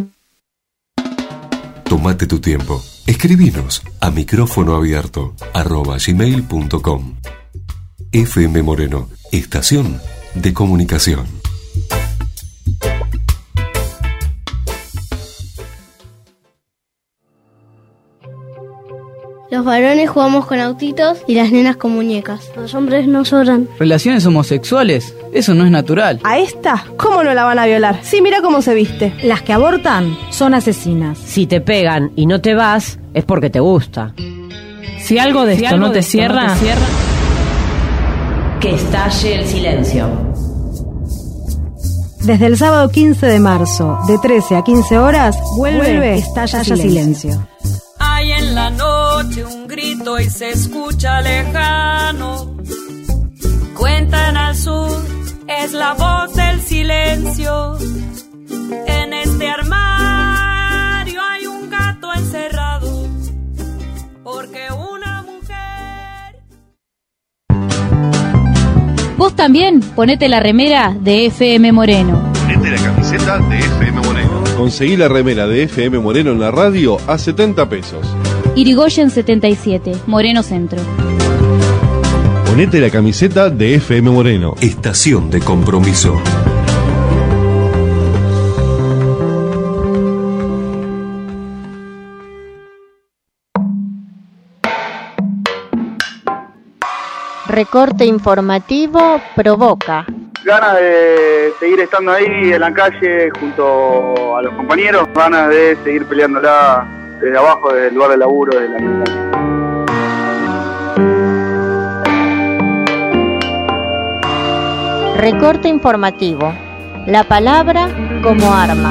Tómate tu tiempo. Escribinos a micrófono abierto arroba gmail punto com. F M Moreno, estación de comunicación. Los varones jugamos con autitos y las nenas con muñecas. Los hombres no lloran. Relaciones homosexuales, eso no es natural. ¿A esta? ¿Cómo no la van a violar? Sí, mira cómo se viste. Las que abortan son asesinas. Si te pegan y no te vas, es porque te gusta. Si algo de si esto, algo no, te de esto cierra, no te cierra, que estalle el silencio. Desde el sábado quince de marzo, de trece a quince horas, vuelve, vuelve Estalla Silencio. Silencio. Hay en la noche un grito y se escucha lejano. Cuentan al sur, es la voz del silencio. En este armario hay un gato encerrado, porque una mujer... Vos también ponete la remera de F M Moreno. Ponete la camiseta de F M Moreno. Conseguí la remera de F M Moreno en la radio a setenta pesos. Irigoyen setenta y siete, Moreno Centro. Ponete la camiseta de F M Moreno. Estación de compromiso. Recorte informativo provoca. Ganas de seguir estando ahí en la calle junto a los compañeros, ganas de seguir peleándola desde abajo del lugar de laburo de la militancia. Recorte informativo. La palabra como arma.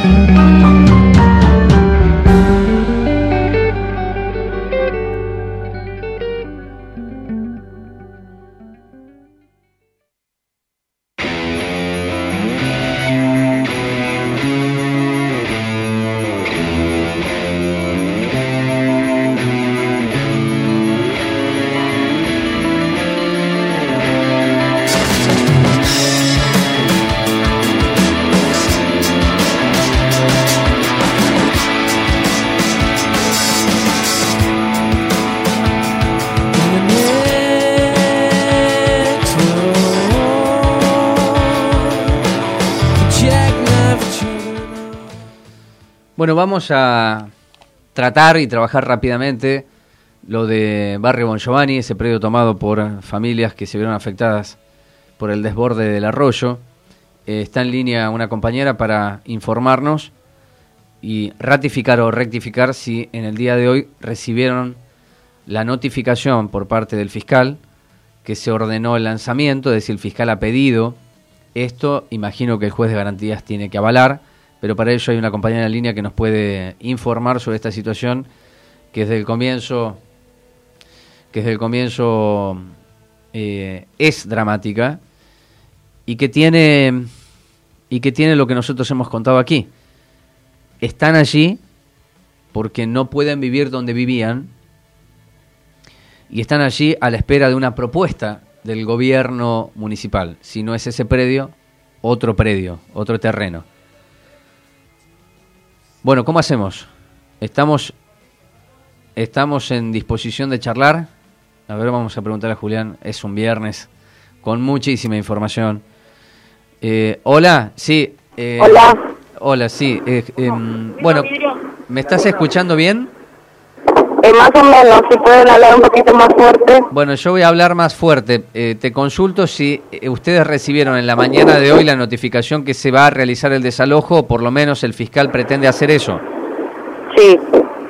Bueno, vamos a tratar y trabajar rápidamente lo de Barrio Bon Giovanni, ese predio tomado por familias que se vieron afectadas por el desborde del arroyo. Eh, está en línea una compañera para informarnos y ratificar o rectificar si en el día de hoy recibieron la notificación por parte del fiscal que se ordenó el lanzamiento, es decir, el fiscal ha pedido esto, imagino que el juez de garantías tiene que avalar, pero para ello hay una compañera en línea que nos puede informar sobre esta situación que desde el comienzo, que desde el comienzo eh, es dramática y que tiene y que tiene lo que nosotros hemos contado aquí. Están allí porque no pueden vivir donde vivían y están allí a la espera de una propuesta del gobierno municipal. Si no es ese predio, otro predio, otro terreno. Bueno, ¿cómo hacemos? Estamos, estamos en disposición de charlar. A ver, vamos a preguntar a Julián. Es un viernes con muchísima información. Eh, hola, sí. Eh, hola. Hola, sí. Eh, eh, bueno, ¿me estás escuchando bien? Eh, más o menos, si pueden hablar un poquito más fuerte. Bueno, yo voy a hablar más fuerte. Eh, te consulto si eh, ustedes recibieron en la mañana de hoy la notificación que se va a realizar el desalojo, o por lo menos el fiscal pretende hacer eso. Sí.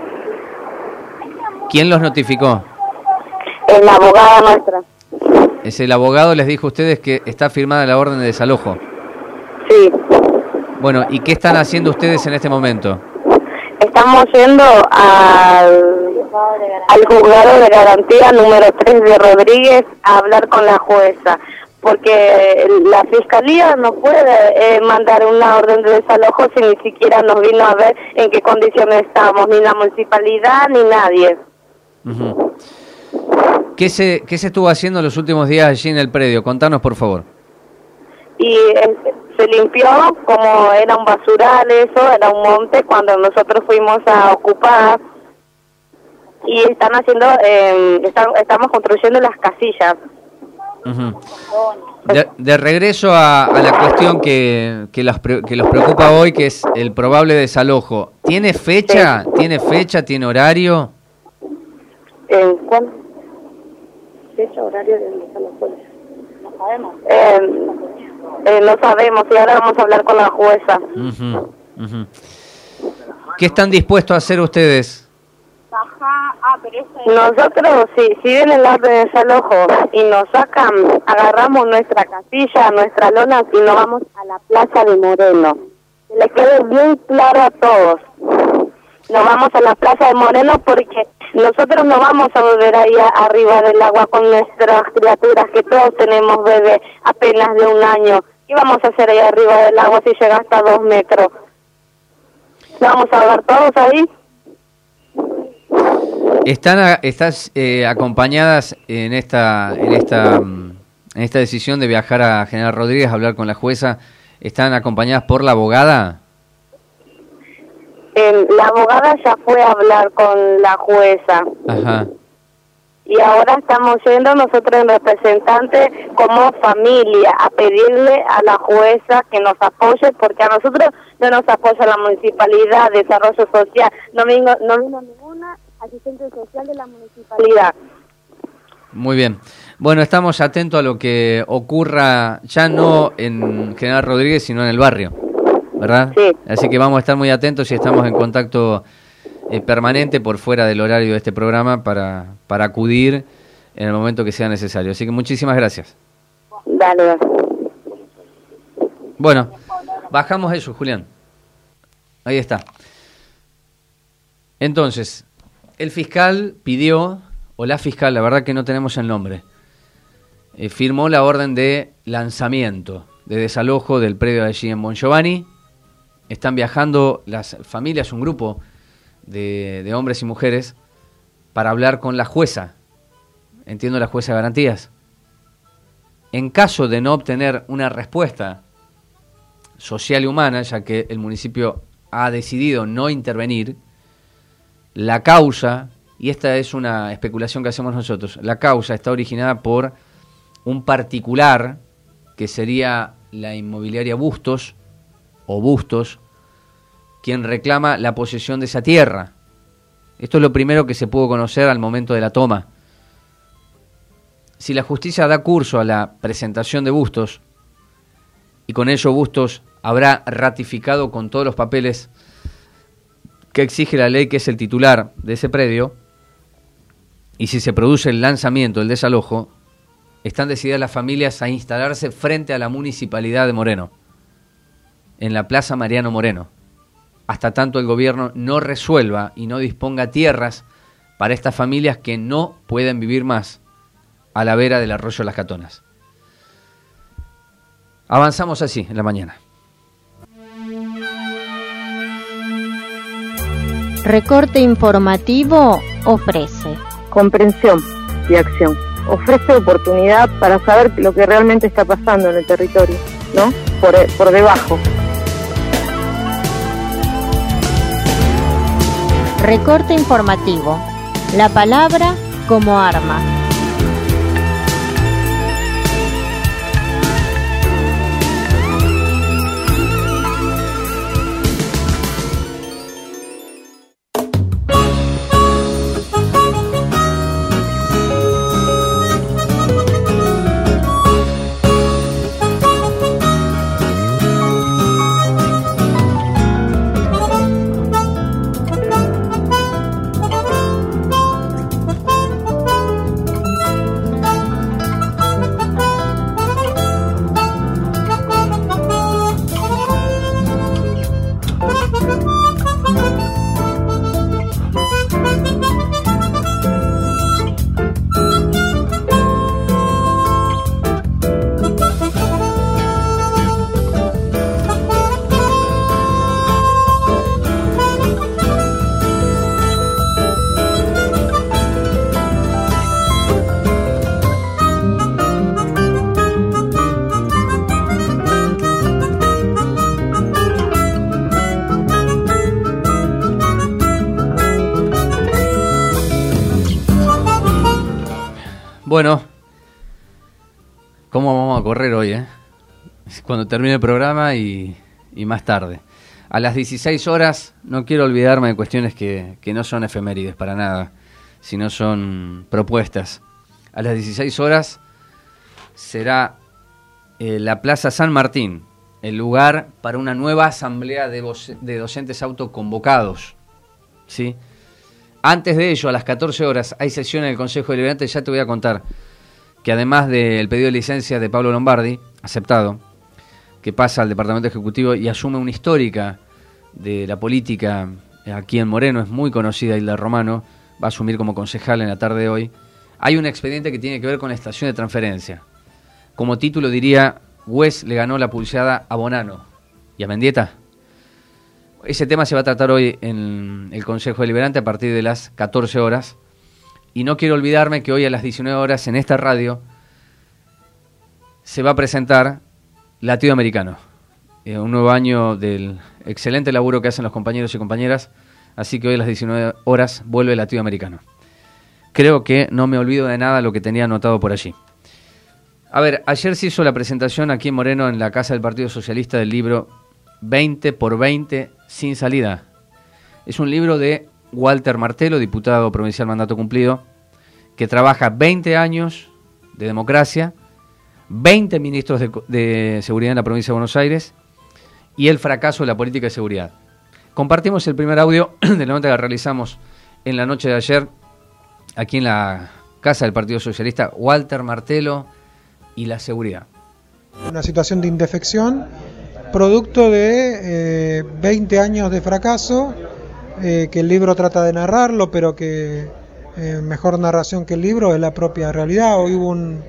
¿Quién los notificó? Es la abogada nuestra. Es el abogado, les dijo a ustedes que está firmada la orden de desalojo. Sí. Bueno, ¿y qué están haciendo ustedes en este momento? Estamos yendo al, al juzgado de garantía número tres de Rodríguez a hablar con la jueza, porque la fiscalía no puede eh, mandar una orden de desalojo si ni siquiera nos vino a ver en qué condiciones estamos, ni la municipalidad ni nadie. Uh-huh. ¿Qué se, qué se estuvo haciendo los últimos días allí en el predio? Contanos, por favor. Y eh, se limpió, como era un basural, eso, era un monte, cuando nosotros fuimos a ocupar, y están haciendo, eh, están, estamos construyendo las casillas. Uh-huh. De, de regreso a, a la cuestión que, que, las, que los preocupa hoy, que es el probable desalojo. ¿Tiene fecha? Sí. ¿Tiene fecha? ¿Tiene horario? ¿En cuál? ¿Fecha, horario del desalojo? No sabemos. Eh, Eh, no sabemos, y ahora vamos a hablar con la jueza. Uh-huh, uh-huh. ¿Qué están dispuestos a hacer ustedes? Nosotros, si, si vienen la orden de desalojo y nos sacan, agarramos nuestra casilla, nuestra lona y nos vamos a la Plaza de Moreno. Que le quede bien claro a todos. Nos vamos a la Plaza de Moreno porque nosotros no vamos a volver ahí a, arriba del agua con nuestras criaturas, que todos tenemos bebés apenas de un año. ¿Qué vamos a hacer ahí arriba del agua si llega hasta dos metros? ¿Vamos a hablar todos ahí? Están a, estás eh, acompañadas en esta en esta en esta decisión de viajar a General Rodríguez a hablar con la jueza. ¿Están acompañadas por la abogada? Eh, la abogada ya fue a hablar con la jueza. Ajá. Y ahora estamos yendo nosotros en representante como familia a pedirle a la jueza que nos apoye, porque a nosotros no nos apoya la municipalidad, desarrollo social, no vino, no vino ninguna asistente social de la municipalidad. Muy bien. Bueno, estamos atentos a lo que ocurra ya no en General Rodríguez, sino en el barrio, ¿verdad? Sí. Así que vamos a estar muy atentos y estamos en contacto eh, permanente por fuera del horario de este programa para, para acudir en el momento que sea necesario. Así que muchísimas gracias. Dale. Bueno, bajamos eso, Julián. Ahí está. Entonces, el fiscal pidió, o la fiscal, la verdad que no tenemos el nombre, eh, firmó la orden de lanzamiento, de desalojo del predio de allí en Bon Giovanni. Están viajando las familias, un grupo de, de hombres y mujeres, para hablar con la jueza. Entiendo, la jueza de garantías. En caso de no obtener una respuesta social y humana, ya que el municipio ha decidido no intervenir, la causa, y esta es una especulación que hacemos nosotros, la causa está originada por un particular, que sería la inmobiliaria Bustos, o Bustos, quien reclama la posesión de esa tierra. Esto es lo primero que se pudo conocer al momento de la toma. Si la justicia da curso a la presentación de Bustos, y con ello Bustos habrá ratificado con todos los papeles que exige la ley, que es el titular de ese predio, y si se produce el lanzamiento, el desalojo, están decididas las familias a instalarse frente a la municipalidad de Moreno, en la Plaza Mariano Moreno, hasta tanto el gobierno no resuelva y no disponga tierras para estas familias que no pueden vivir más a la vera del arroyo Las Catonas. Avanzamos así en la mañana. Recorte informativo ofrece comprensión y acción. Ofrece oportunidad para saber lo que realmente está pasando en el territorio, ¿no? Por, por debajo. Recorte informativo. La palabra como arma. Bueno, ¿cómo vamos a correr hoy, eh? Cuando termine el programa y, y más tarde. A las dieciséis horas, no quiero olvidarme de cuestiones que, que no son efemérides para nada, sino son propuestas. A las dieciséis horas será eh, la Plaza San Martín, el lugar para una nueva asamblea de, de docentes autoconvocados, ¿sí? Antes de ello, a las catorce horas, hay sesión en el Consejo Deliberante. Ya te voy a contar que además del pedido de licencia de Pablo Lombardi, aceptado, que pasa al Departamento Ejecutivo y asume una histórica de la política aquí en Moreno, es muy conocida, Hilda Romano, va a asumir como concejal en la tarde de hoy. Hay un expediente que tiene que ver con la estación de transferencia. Como título diría, Wes le ganó la pulseada a Bonano y a Mendieta. Ese tema se va a tratar hoy en el Consejo Deliberante a partir de las catorce horas. Y no quiero olvidarme que hoy a las diecinueve horas en esta radio se va a presentar Latinoamericano. Eh, un nuevo año del excelente laburo que hacen los compañeros y compañeras. Así que hoy a las diecinueve horas vuelve Latinoamericano. Creo que no me olvido de nada lo que tenía anotado por allí. A ver, ayer se hizo la presentación aquí en Moreno, en la Casa del Partido Socialista, del libro veinte por veinte sin salida. Es un libro de Walter Martelo, diputado provincial mandato cumplido, que trabaja veinte años de democracia, veinte ministros de, de seguridad en la provincia de Buenos Aires y el fracaso de la política de seguridad. Compartimos el primer audio de la nota que realizamos en la noche de ayer, aquí en la Casa del Partido Socialista, Walter Martelo y la seguridad. Una situación de indefección, producto de eh, veinte años de fracaso, eh, que el libro trata de narrarlo, pero que eh, mejor narración que el libro es la propia realidad. Hoy hubo un,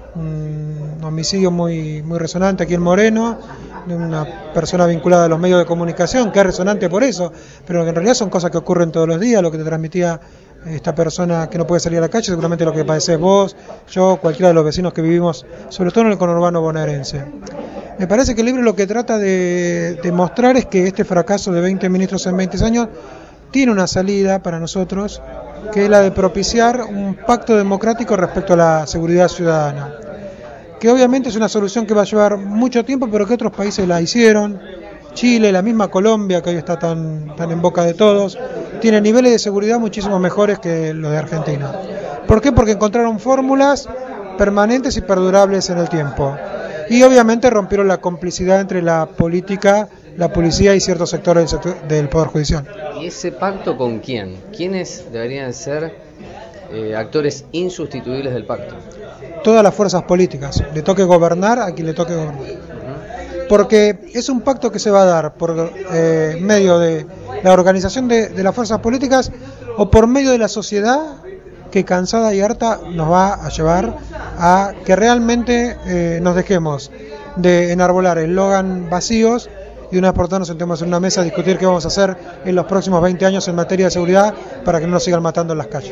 un homicidio muy, muy resonante aquí en Moreno, de una persona vinculada a los medios de comunicación, que es resonante por eso, pero que en realidad son cosas que ocurren todos los días. Lo que te transmitía esta persona que no puede salir a la calle, seguramente lo que padecés vos, yo, cualquiera de los vecinos que vivimos, sobre todo en el conurbano bonaerense. Me parece que el libro lo que trata de, de mostrar es que este fracaso de veinte ministros en veinte años tiene una salida para nosotros, que es la de propiciar un pacto democrático respecto a la seguridad ciudadana, que obviamente es una solución que va a llevar mucho tiempo, pero que otros países la hicieron. Chile, la misma Colombia, que hoy está tan, tan en boca de todos, tiene niveles de seguridad muchísimo mejores que los de Argentina. ¿Por qué? Porque encontraron fórmulas permanentes y perdurables en el tiempo. Y obviamente rompieron la complicidad entre la política, la policía y ciertos sectores del, sector, del Poder Judicial. ¿Y ese pacto con quién? ¿Quiénes deberían ser eh, actores insustituibles del pacto? Todas las fuerzas políticas. Le toque gobernar a quien le toque gobernar. Porque es un pacto que se va a dar por eh, medio de la organización de, de las fuerzas políticas o por medio de la sociedad, que cansada y harta nos va a llevar a que realmente eh, nos dejemos de enarbolar eslogan vacíos y de una vez por todas nos sentemos en una mesa a discutir qué vamos a hacer en los próximos veinte años en materia de seguridad para que no nos sigan matando en las calles.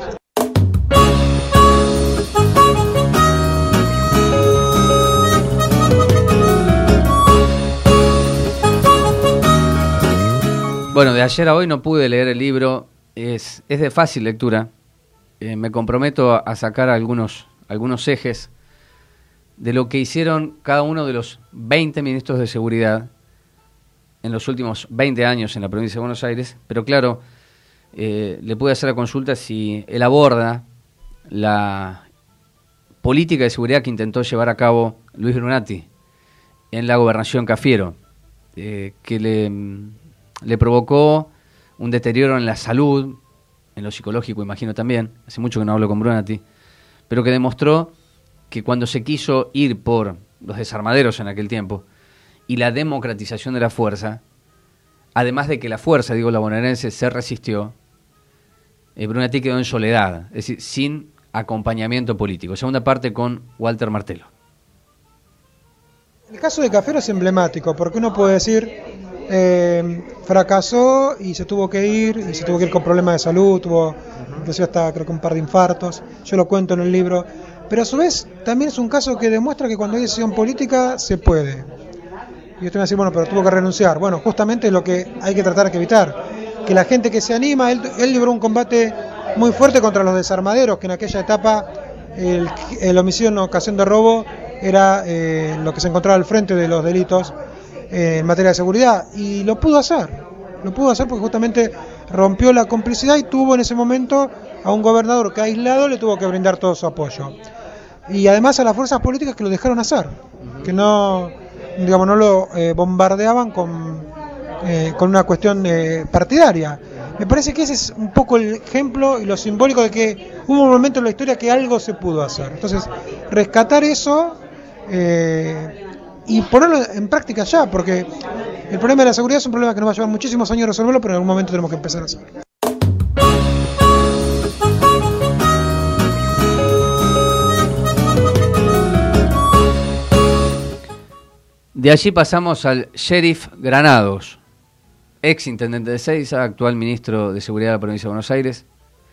Bueno, de ayer a hoy no pude leer el libro, es, es de fácil lectura. Eh, me comprometo a, a sacar algunos, algunos ejes de lo que hicieron cada uno de los veinte ministros de seguridad en los últimos veinte años en la provincia de Buenos Aires, pero claro, eh, le pude hacer la consulta si él aborda la política de seguridad que intentó llevar a cabo Luis Brunati en la gobernación Cafiero, eh, que le... le provocó un deterioro en la salud, en lo psicológico, imagino también, hace mucho que no hablo con Brunati, pero que demostró que cuando se quiso ir por los desarmaderos en aquel tiempo y la democratización de la fuerza, además de que la fuerza, digo la bonaerense, se resistió, eh, Brunati quedó en soledad, es decir, sin acompañamiento político. Segunda parte con Walter Martelo. El caso de Cafiero es emblemático, porque uno puede decir... Eh, fracasó y se tuvo que ir, y se tuvo que ir con problemas de salud, tuvo inclusive hasta creo que un par de infartos, yo lo cuento en el libro, pero a su vez también es un caso que demuestra que cuando hay decisión política se puede. Y usted me va a decir, bueno, pero tuvo que renunciar. Bueno, justamente es lo que hay que tratar de evitar, que la gente que se anima, él, él libró un combate muy fuerte contra los desarmaderos, que en aquella etapa el, el homicidio en ocasión de robo era eh, lo que se encontraba al frente de los delitos en materia de seguridad, y lo pudo hacer, lo pudo hacer porque justamente rompió la complicidad y tuvo en ese momento a un gobernador que aislado le tuvo que brindar todo su apoyo, y además a las fuerzas políticas que lo dejaron hacer, que no, digamos, no lo eh, bombardeaban con, eh, con una cuestión eh, partidaria, Me parece que ese es un poco el ejemplo y lo simbólico de que hubo un momento en la historia que algo se pudo hacer. Entonces, rescatar eso eh, y ponerlo en práctica ya, porque el problema de la seguridad es un problema que nos va a llevar muchísimos años resolverlo, pero en algún momento tenemos que empezar a hacerlo. De allí pasamos al sheriff Granados, ex intendente de Ezeiza, actual ministro de Seguridad de la provincia de Buenos Aires.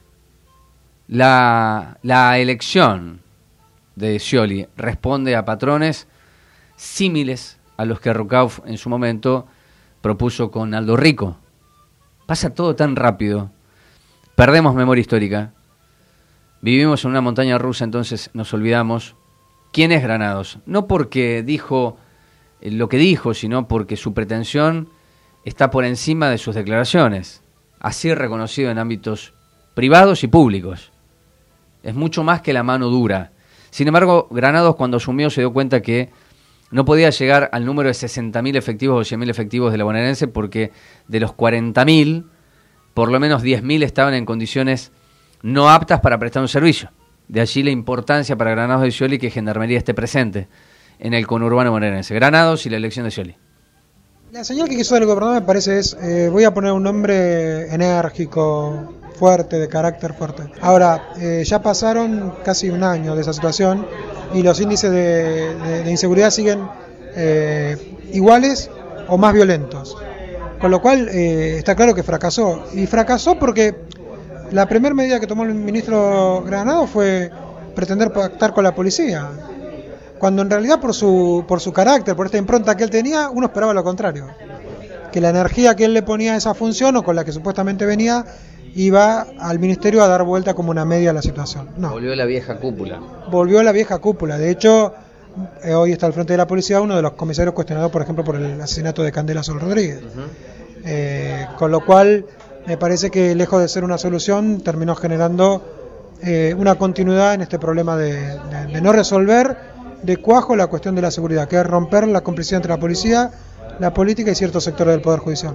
La, la elección de Scioli responde a patrones símiles a los que Rucauf en su momento propuso con Aldo Rico. Pasa todo tan rápido, perdemos memoria histórica, vivimos en una montaña rusa, entonces nos olvidamos. ¿Quién es Granados? No porque dijo lo que dijo, sino porque su pretensión está por encima de sus declaraciones, así reconocido en ámbitos privados y públicos. Es mucho más que la mano dura. Sin embargo, Granados cuando asumió se dio cuenta que no podía llegar al número de sesenta mil efectivos o cien mil efectivos de la bonaerense, porque de los cuarenta mil, por lo menos diez mil estaban en condiciones no aptas para prestar un servicio. De allí la importancia para Granados de Scioli que Gendarmería esté presente en el conurbano bonaerense. Granados y la elección de Scioli. La señal que quiso dar el gobernador me parece es, eh, voy a poner un nombre enérgico, fuerte, de carácter fuerte. Ahora, eh, ya pasaron casi un año de esa situación y los índices de, de, de inseguridad siguen eh, iguales o más violentos. Con lo cual eh, está claro que fracasó. Y fracasó porque la primera medida que tomó el ministro Granados fue pretender pactar con la policía, cuando en realidad por su por su carácter, por esta impronta que él tenía, uno esperaba lo contrario, que la energía que él le ponía a esa función o con la que supuestamente venía iba al ministerio a dar vuelta como una media a la situación. No. Volvió la vieja cúpula. Volvió la vieja cúpula. De hecho, eh, hoy está al frente de la policía uno de los comisarios cuestionados, por ejemplo, por el asesinato de Candela Sol Rodríguez. Uh-huh. eh, con lo cual, me parece que lejos de ser una solución, terminó generando eh, una continuidad en este problema de, de, de no resolver de cuajo la cuestión de la seguridad, que es romper la complicidad entre la policía, la política y ciertos sectores del Poder Judicial.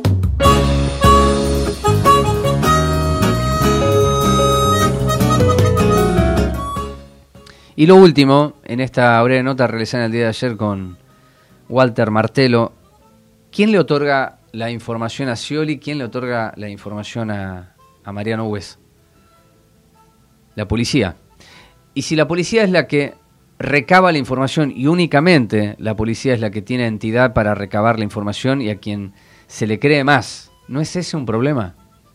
Y lo último, en esta breve nota realizada en el día de ayer con Walter Martelo, ¿quién le otorga la información a Scioli? ¿Quién le otorga la información a, a Mariano Hues? La policía. Y si la policía es la que recaba la información y únicamente la policía es la que tiene entidad para recabar la información y a quien se le cree más, ¿no es ese un problema?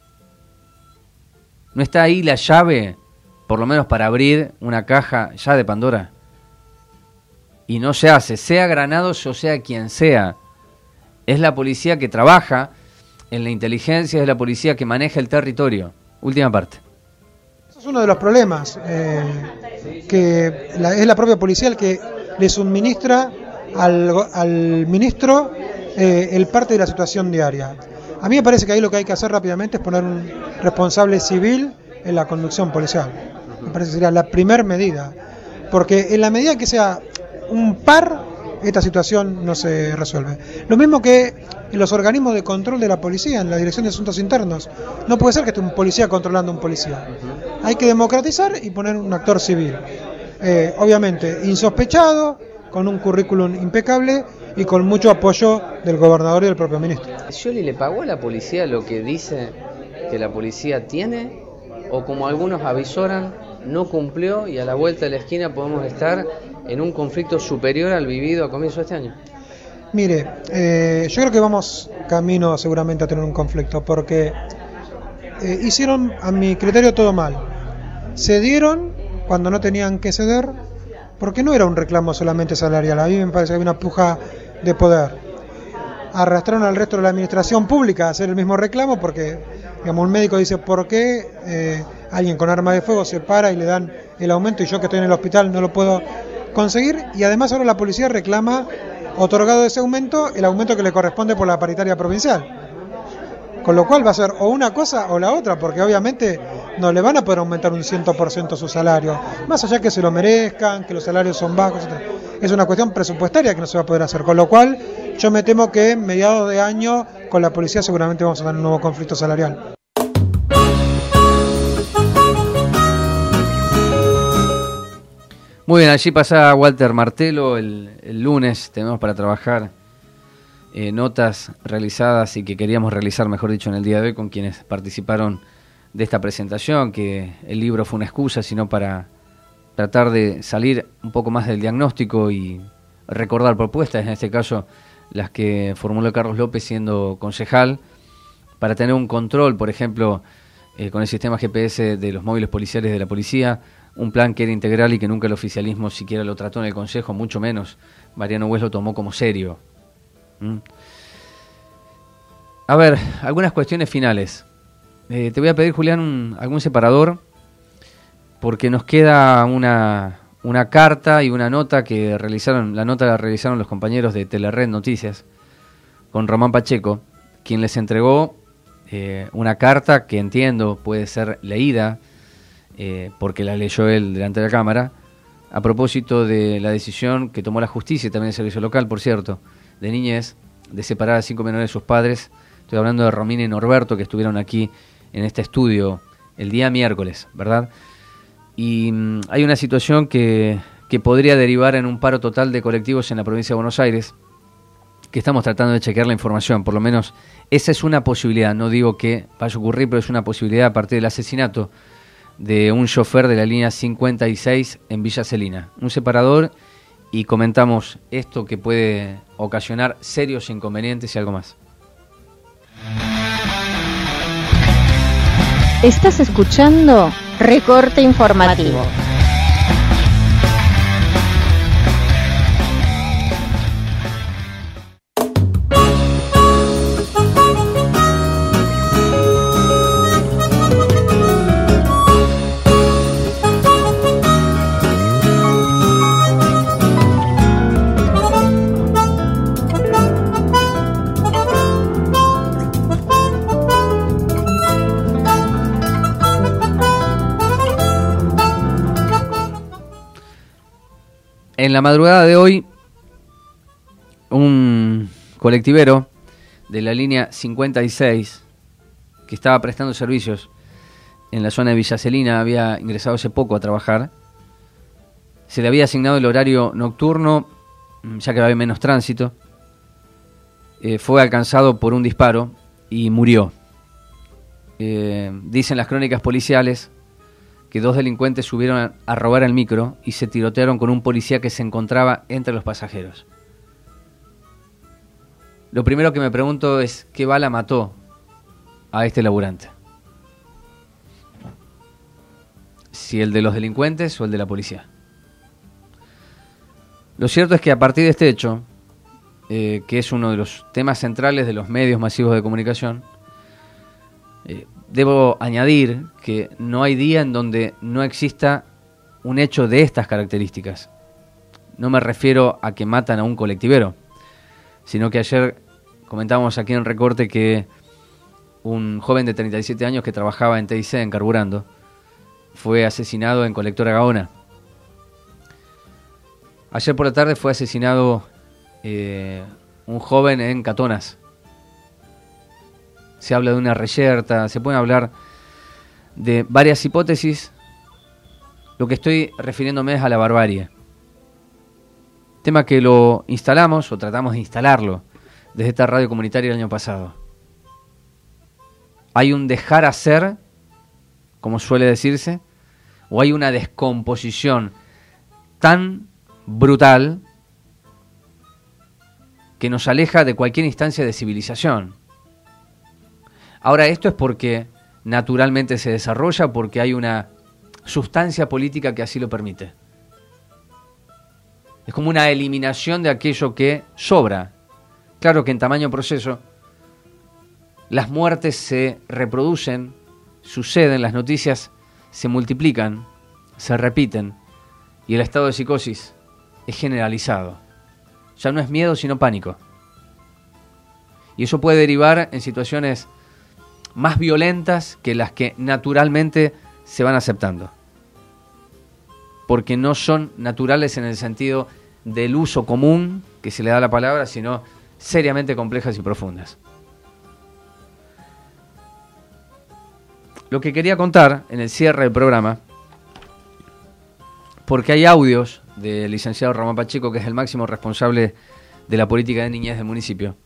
¿No está ahí la llave, por lo menos para abrir una caja ya de Pandora? Y no se hace, sea Granados o sea quien sea. Es la policía que trabaja en la inteligencia, es la policía que maneja el territorio. Última parte. Eso es uno de los problemas, eh, que la, es la propia policía el que le suministra al, al ministro eh, el parte de la situación diaria. A mí me parece que ahí lo que hay que hacer rápidamente es poner un responsable civil en la conducción policial. Me parece que sería la primer medida, porque en la medida que sea un par, esta situación no se resuelve. Lo mismo que en los organismos de control de la policía, en la Dirección de Asuntos Internos. No puede ser que esté un policía controlando a un policía. Hay que democratizar y poner un actor civil. Eh, obviamente, insospechado, con un currículum impecable y con mucho apoyo del gobernador y del propio ministro. ¿Scioli le pagó a la policía lo que dice que la policía tiene? ¿O como algunos avisoran, no cumplió y a la vuelta de la esquina podemos estar en un conflicto superior al vivido a comienzo de este año? Mire, eh, yo creo que vamos camino seguramente a tener un conflicto, porque eh, hicieron, a mi criterio, todo mal. Cedieron cuando no tenían que ceder, porque no era un reclamo solamente salarial. A mí me parece que había una puja de poder. Arrastraron al resto de la administración pública a hacer el mismo reclamo, porque, digamos, un médico dice, ¿por qué eh, alguien con arma de fuego se para y le dan el aumento y yo que estoy en el hospital no lo puedo conseguir? Y además ahora la policía reclama, otorgado ese aumento, el aumento que le corresponde por la paritaria provincial. Con lo cual va a ser o una cosa o la otra, porque obviamente no le van a poder aumentar un cien por ciento su salario, más allá que se lo merezcan, que los salarios son bajos, etcétera. es una cuestión presupuestaria que no se va a poder hacer, con lo cual yo me temo que en mediados de año con la policía seguramente vamos a tener un nuevo conflicto salarial. Muy bien, allí pasa Walter Martelo. El, el lunes tenemos para trabajar eh, notas realizadas y que queríamos realizar, mejor dicho, en el día de hoy con quienes participaron de esta presentación, que el libro fue una excusa, sino para tratar de salir un poco más del diagnóstico y recordar propuestas, en este caso las que formuló Carlos López siendo concejal, para tener un control, por ejemplo, eh, con el sistema G P S de los móviles policiales de la policía, un plan que era integral y que nunca el oficialismo siquiera lo trató en el Consejo, mucho menos Mariano West lo tomó como serio. ¿Mm? A ver, algunas cuestiones finales. Eh, te voy a pedir, Julián, un, algún separador, porque nos queda una, una carta y una nota que realizaron, la nota la realizaron los compañeros de Telered Noticias, con Román Pacheco, quien les entregó eh, una carta que entiendo puede ser leída, Eh, porque la leyó él delante de la Cámara, a propósito de la decisión que tomó la justicia y también el servicio local, por cierto, de niñez, de separar a cinco menores de sus padres. Estoy hablando de Romina y Norberto, que estuvieron aquí en este estudio el día miércoles, ¿verdad? Y mmm, hay una situación que, que podría derivar en un paro total de colectivos en la provincia de Buenos Aires, que estamos tratando de chequear la información, por lo menos esa es una posibilidad, no digo que vaya a ocurrir, pero es una posibilidad a partir del asesinato de un chofer de la línea cincuenta y seis en Villa Celina, un separador, y comentamos esto que puede ocasionar serios inconvenientes y algo más. Estás escuchando Recorte Informativo. En la madrugada de hoy, un colectivero de la línea cincuenta y seis, que estaba prestando servicios en la zona de Villa Celina, había ingresado hace poco a trabajar, se le había asignado el horario nocturno, ya que había menos tránsito, eh, fue alcanzado por un disparo y murió. Eh, dicen las crónicas policiales que dos delincuentes subieron a, a robar el micro y se tirotearon con un policía que se encontraba entre los pasajeros. Lo primero que me pregunto es qué bala mató a este laburante. Si el de los delincuentes o el de la policía. Lo cierto es que a partir de este hecho, eh, que es uno de los temas centrales de los medios masivos de comunicación, eh, debo añadir que no hay día en donde no exista un hecho de estas características. No me refiero a que matan a un colectivero, sino que ayer comentábamos aquí en Recorte que un joven de treinta y siete años que trabajaba en T I C, en Carburando, fue asesinado en Colectora Gaona. Ayer por la tarde fue asesinado eh, un joven en Catonas. Se habla de una reyerta, se pueden hablar de varias hipótesis. Lo que estoy refiriéndome es a la barbarie. Tema que lo instalamos, o tratamos de instalarlo, desde esta radio comunitaria el año pasado. Hay un dejar hacer, como suele decirse, o hay una descomposición tan brutal que nos aleja de cualquier instancia de civilización. Ahora, esto es porque naturalmente se desarrolla, porque hay una sustancia política que así lo permite. Es como una eliminación de aquello que sobra. Claro que en tamaño proceso las muertes se reproducen, suceden, las noticias se multiplican, se repiten, y el estado de psicosis es generalizado. Ya no es miedo, sino pánico. Y eso puede derivar en situaciones más violentas que las que naturalmente se van aceptando. Porque no son naturales en el sentido del uso común que se le da a la palabra, sino seriamente complejas y profundas. Lo que quería contar en el cierre del programa, porque hay audios del licenciado Ramón Pacheco, que es el máximo responsable de la política de niñez del municipio,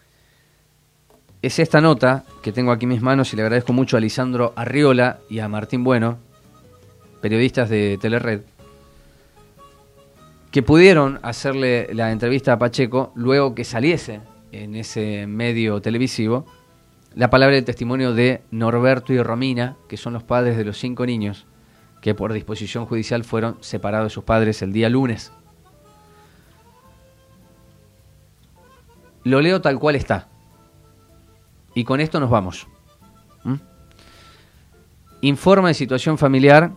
es esta nota que tengo aquí en mis manos, y le agradezco mucho a Lisandro Arriola y a Martín Bueno, periodistas de Telered, que pudieron hacerle la entrevista a Pacheco luego que saliese en ese medio televisivo la palabra de testimonio de Norberto y Romina, que son los padres de los cinco niños que por disposición judicial fueron separados de sus padres el día lunes. Lo leo tal cual está. Y con esto nos vamos. ¿Mm? Informe de situación familiar.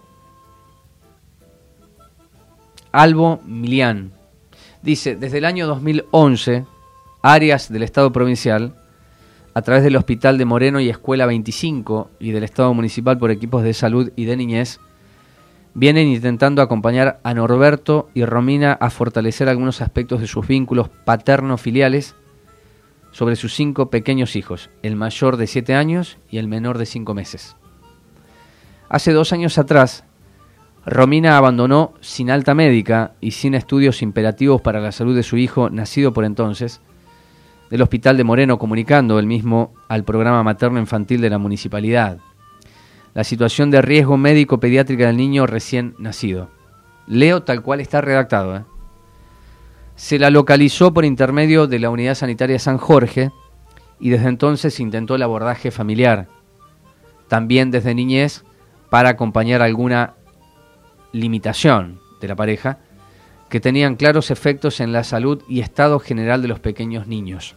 Albo Milián. Dice, desde el año dos mil once, áreas del Estado provincial, a través del Hospital de Moreno y Escuela veinticinco y del Estado municipal por equipos de salud y de niñez, vienen intentando acompañar a Norberto y Romina a fortalecer algunos aspectos de sus vínculos paterno-filiales sobre sus cinco pequeños hijos, el mayor de siete años y el menor de cinco meses. Hace dos años atrás, Romina abandonó sin alta médica y sin estudios imperativos para la salud de su hijo, nacido por entonces, del Hospital de Moreno, comunicando el mismo al programa materno-infantil de la municipalidad la situación de riesgo médico-pediátrica del niño recién nacido. Leo tal cual está redactado. ¿eh? Se la localizó por intermedio de la Unidad Sanitaria San Jorge y desde entonces intentó el abordaje familiar, también desde niñez, para acompañar alguna limitación de la pareja, que tenían claros efectos en la salud y estado general de los pequeños niños.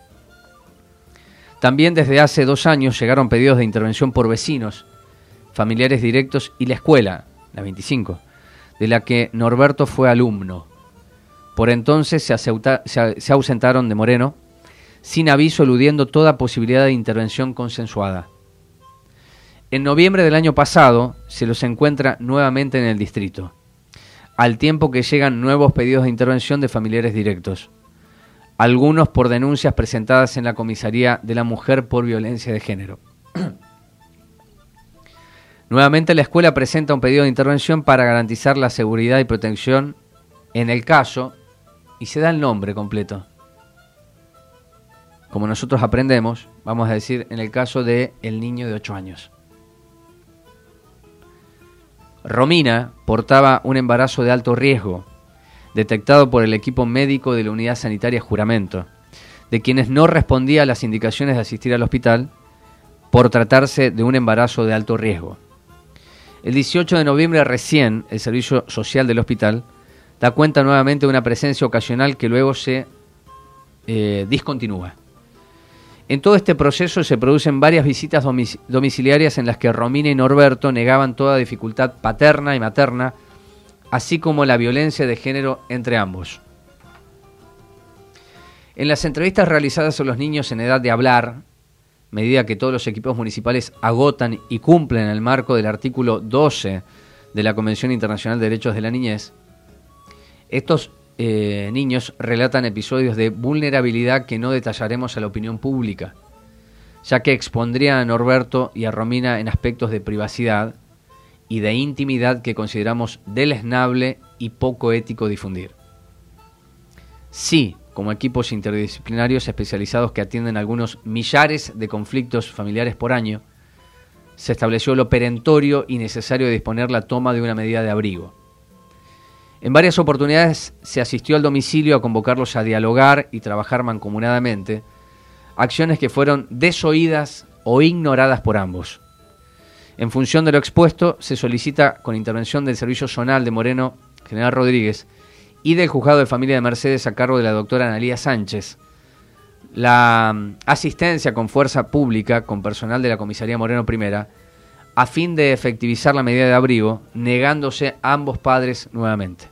También desde hace dos años llegaron pedidos de intervención por vecinos, familiares directos y la escuela, la veinticinco, de la que Norberto fue alumno. Por entonces se, aseuta, se, se ausentaron de Moreno, sin aviso, eludiendo toda posibilidad de intervención consensuada. En noviembre del año pasado se los encuentra nuevamente en el distrito, al tiempo que llegan nuevos pedidos de intervención de familiares directos, algunos por denuncias presentadas en la Comisaría de la Mujer por violencia de género. Nuevamente la escuela presenta un pedido de intervención para garantizar la seguridad y protección en el caso, y se da el nombre completo. Como nosotros aprendemos, vamos a decir, en el caso de el niño de ocho años. Romina portaba un embarazo de alto riesgo, detectado por el equipo médico de la Unidad Sanitaria Juramento, de quienes no respondía a las indicaciones de asistir al hospital por tratarse de un embarazo de alto riesgo. El dieciocho de noviembre recién, el Servicio Social del hospital da cuenta nuevamente de una presencia ocasional que luego se eh, discontinúa. En todo este proceso se producen varias visitas domic- domiciliarias en las que Romina y Norberto negaban toda dificultad paterna y materna, así como la violencia de género entre ambos. En las entrevistas realizadas a los niños en edad de hablar, medida que todos los equipos municipales agotan y cumplen el marco del artículo doce de la Convención Internacional de Derechos de la Niñez, estos eh, niños relatan episodios de vulnerabilidad que no detallaremos a la opinión pública, ya que expondrían a Norberto y a Romina en aspectos de privacidad y de intimidad que consideramos deleznable y poco ético difundir. Sí, como equipos interdisciplinarios especializados que atienden algunos millares de conflictos familiares por año, se estableció lo perentorio y necesario de disponer la toma de una medida de abrigo. En varias oportunidades se asistió al domicilio a convocarlos a dialogar y trabajar mancomunadamente, acciones que fueron desoídas o ignoradas por ambos. En función de lo expuesto, se solicita con intervención del Servicio Zonal de Moreno, General Rodríguez, y del Juzgado de Familia de Mercedes a cargo de la doctora Analía Sánchez, la asistencia con fuerza pública con personal de la Comisaría Moreno Primera, a fin de efectivizar la medida de abrigo, negándose ambos padres nuevamente.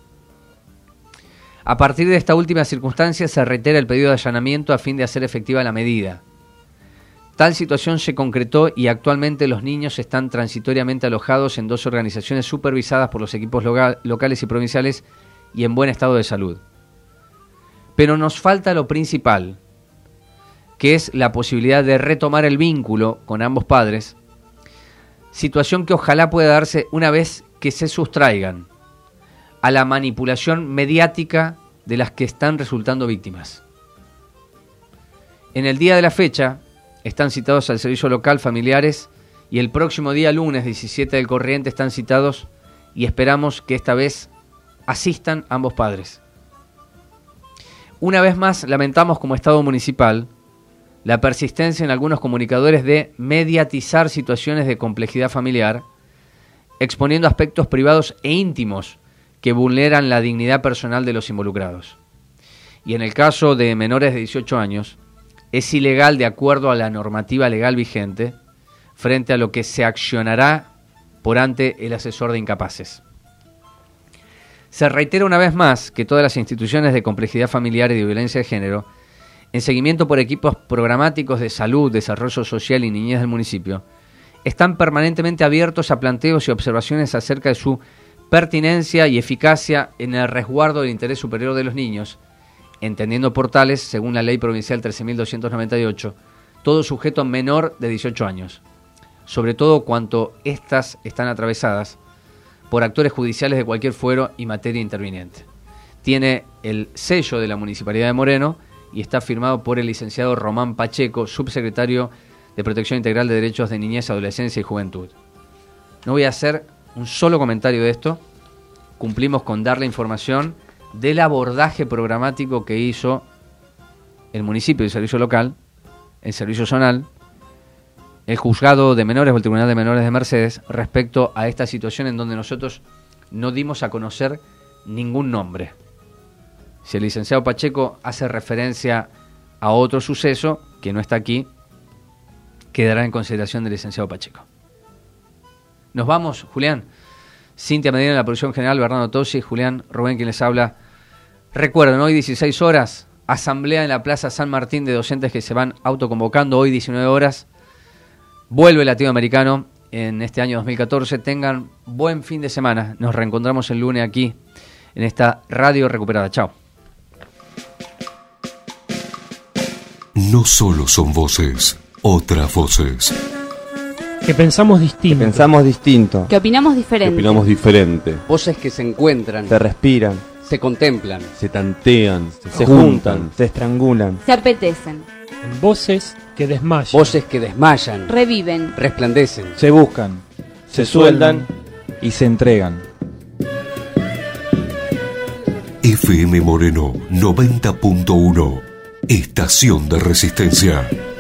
A partir de esta última circunstancia se reitera el pedido de allanamiento a fin de hacer efectiva la medida. Tal situación se concretó y actualmente los niños están transitoriamente alojados en dos organizaciones supervisadas por los equipos local, locales y provinciales y en buen estado de salud. Pero nos falta lo principal, que es la posibilidad de retomar el vínculo con ambos padres, situación que ojalá pueda darse una vez que se sustraigan a la manipulación mediática de las que están resultando víctimas. En el día de la fecha están citados al servicio local familiares y el próximo día lunes diecisiete del corriente están citados y esperamos que esta vez asistan ambos padres. Una vez más lamentamos como Estado municipal la persistencia en algunos comunicadores de mediatizar situaciones de complejidad familiar, exponiendo aspectos privados e íntimos que vulneran la dignidad personal de los involucrados. Y en el caso de menores de dieciocho años, es ilegal de acuerdo a la normativa legal vigente, frente a lo que se accionará por ante el asesor de incapaces. Se reitera una vez más que todas las instituciones de complejidad familiar y de violencia de género, en seguimiento por equipos programáticos de salud, desarrollo social y niñez del municipio, están permanentemente abiertos a planteos y observaciones acerca de su pertinencia y eficacia en el resguardo del interés superior de los niños, entendiendo por tales, según la Ley Provincial trece mil doscientos noventa y ocho, todo sujeto menor de dieciocho años, sobre todo cuanto éstas están atravesadas por actores judiciales de cualquier fuero y materia interviniente. Tiene el sello de la Municipalidad de Moreno y está firmado por el licenciado Román Pacheco, subsecretario de Protección Integral de Derechos de Niñez, Adolescencia y Juventud. No voy a hacer un solo comentario de esto. Cumplimos con dar la información del abordaje programático que hizo el municipio y el servicio local, el servicio zonal, el juzgado de menores o el tribunal de menores de Mercedes respecto a esta situación en donde nosotros no dimos a conocer ningún nombre. Si el licenciado Pacheco hace referencia a otro suceso que no está aquí, quedará en consideración del licenciado Pacheco. Nos vamos, Julián. Cintia Medina en la producción general, Bernardo Tosi, Julián Rubén quien les habla. Recuerden, hoy dieciséis horas, asamblea en la Plaza San Martín de docentes que se van autoconvocando. Hoy diecinueve horas, vuelve el latinoamericano en este año dos mil catorce. Tengan buen fin de semana. Nos reencontramos el lunes aquí en esta radio recuperada. Chao. No solo son voces, otras voces. Que pensamos distinto. Que pensamos distinto. Que opinamos diferente. Que opinamos diferente. Voces que se encuentran. Se respiran. Se contemplan. Se tantean. Se, se juntan, juntan. Se estrangulan. Se apetecen. En voces que desmayan. Voces que desmayan. Reviven. Resplandecen. Se buscan. Se, se sueldan. Y se entregan. F M Moreno noventa punto uno. Estación de Resistencia.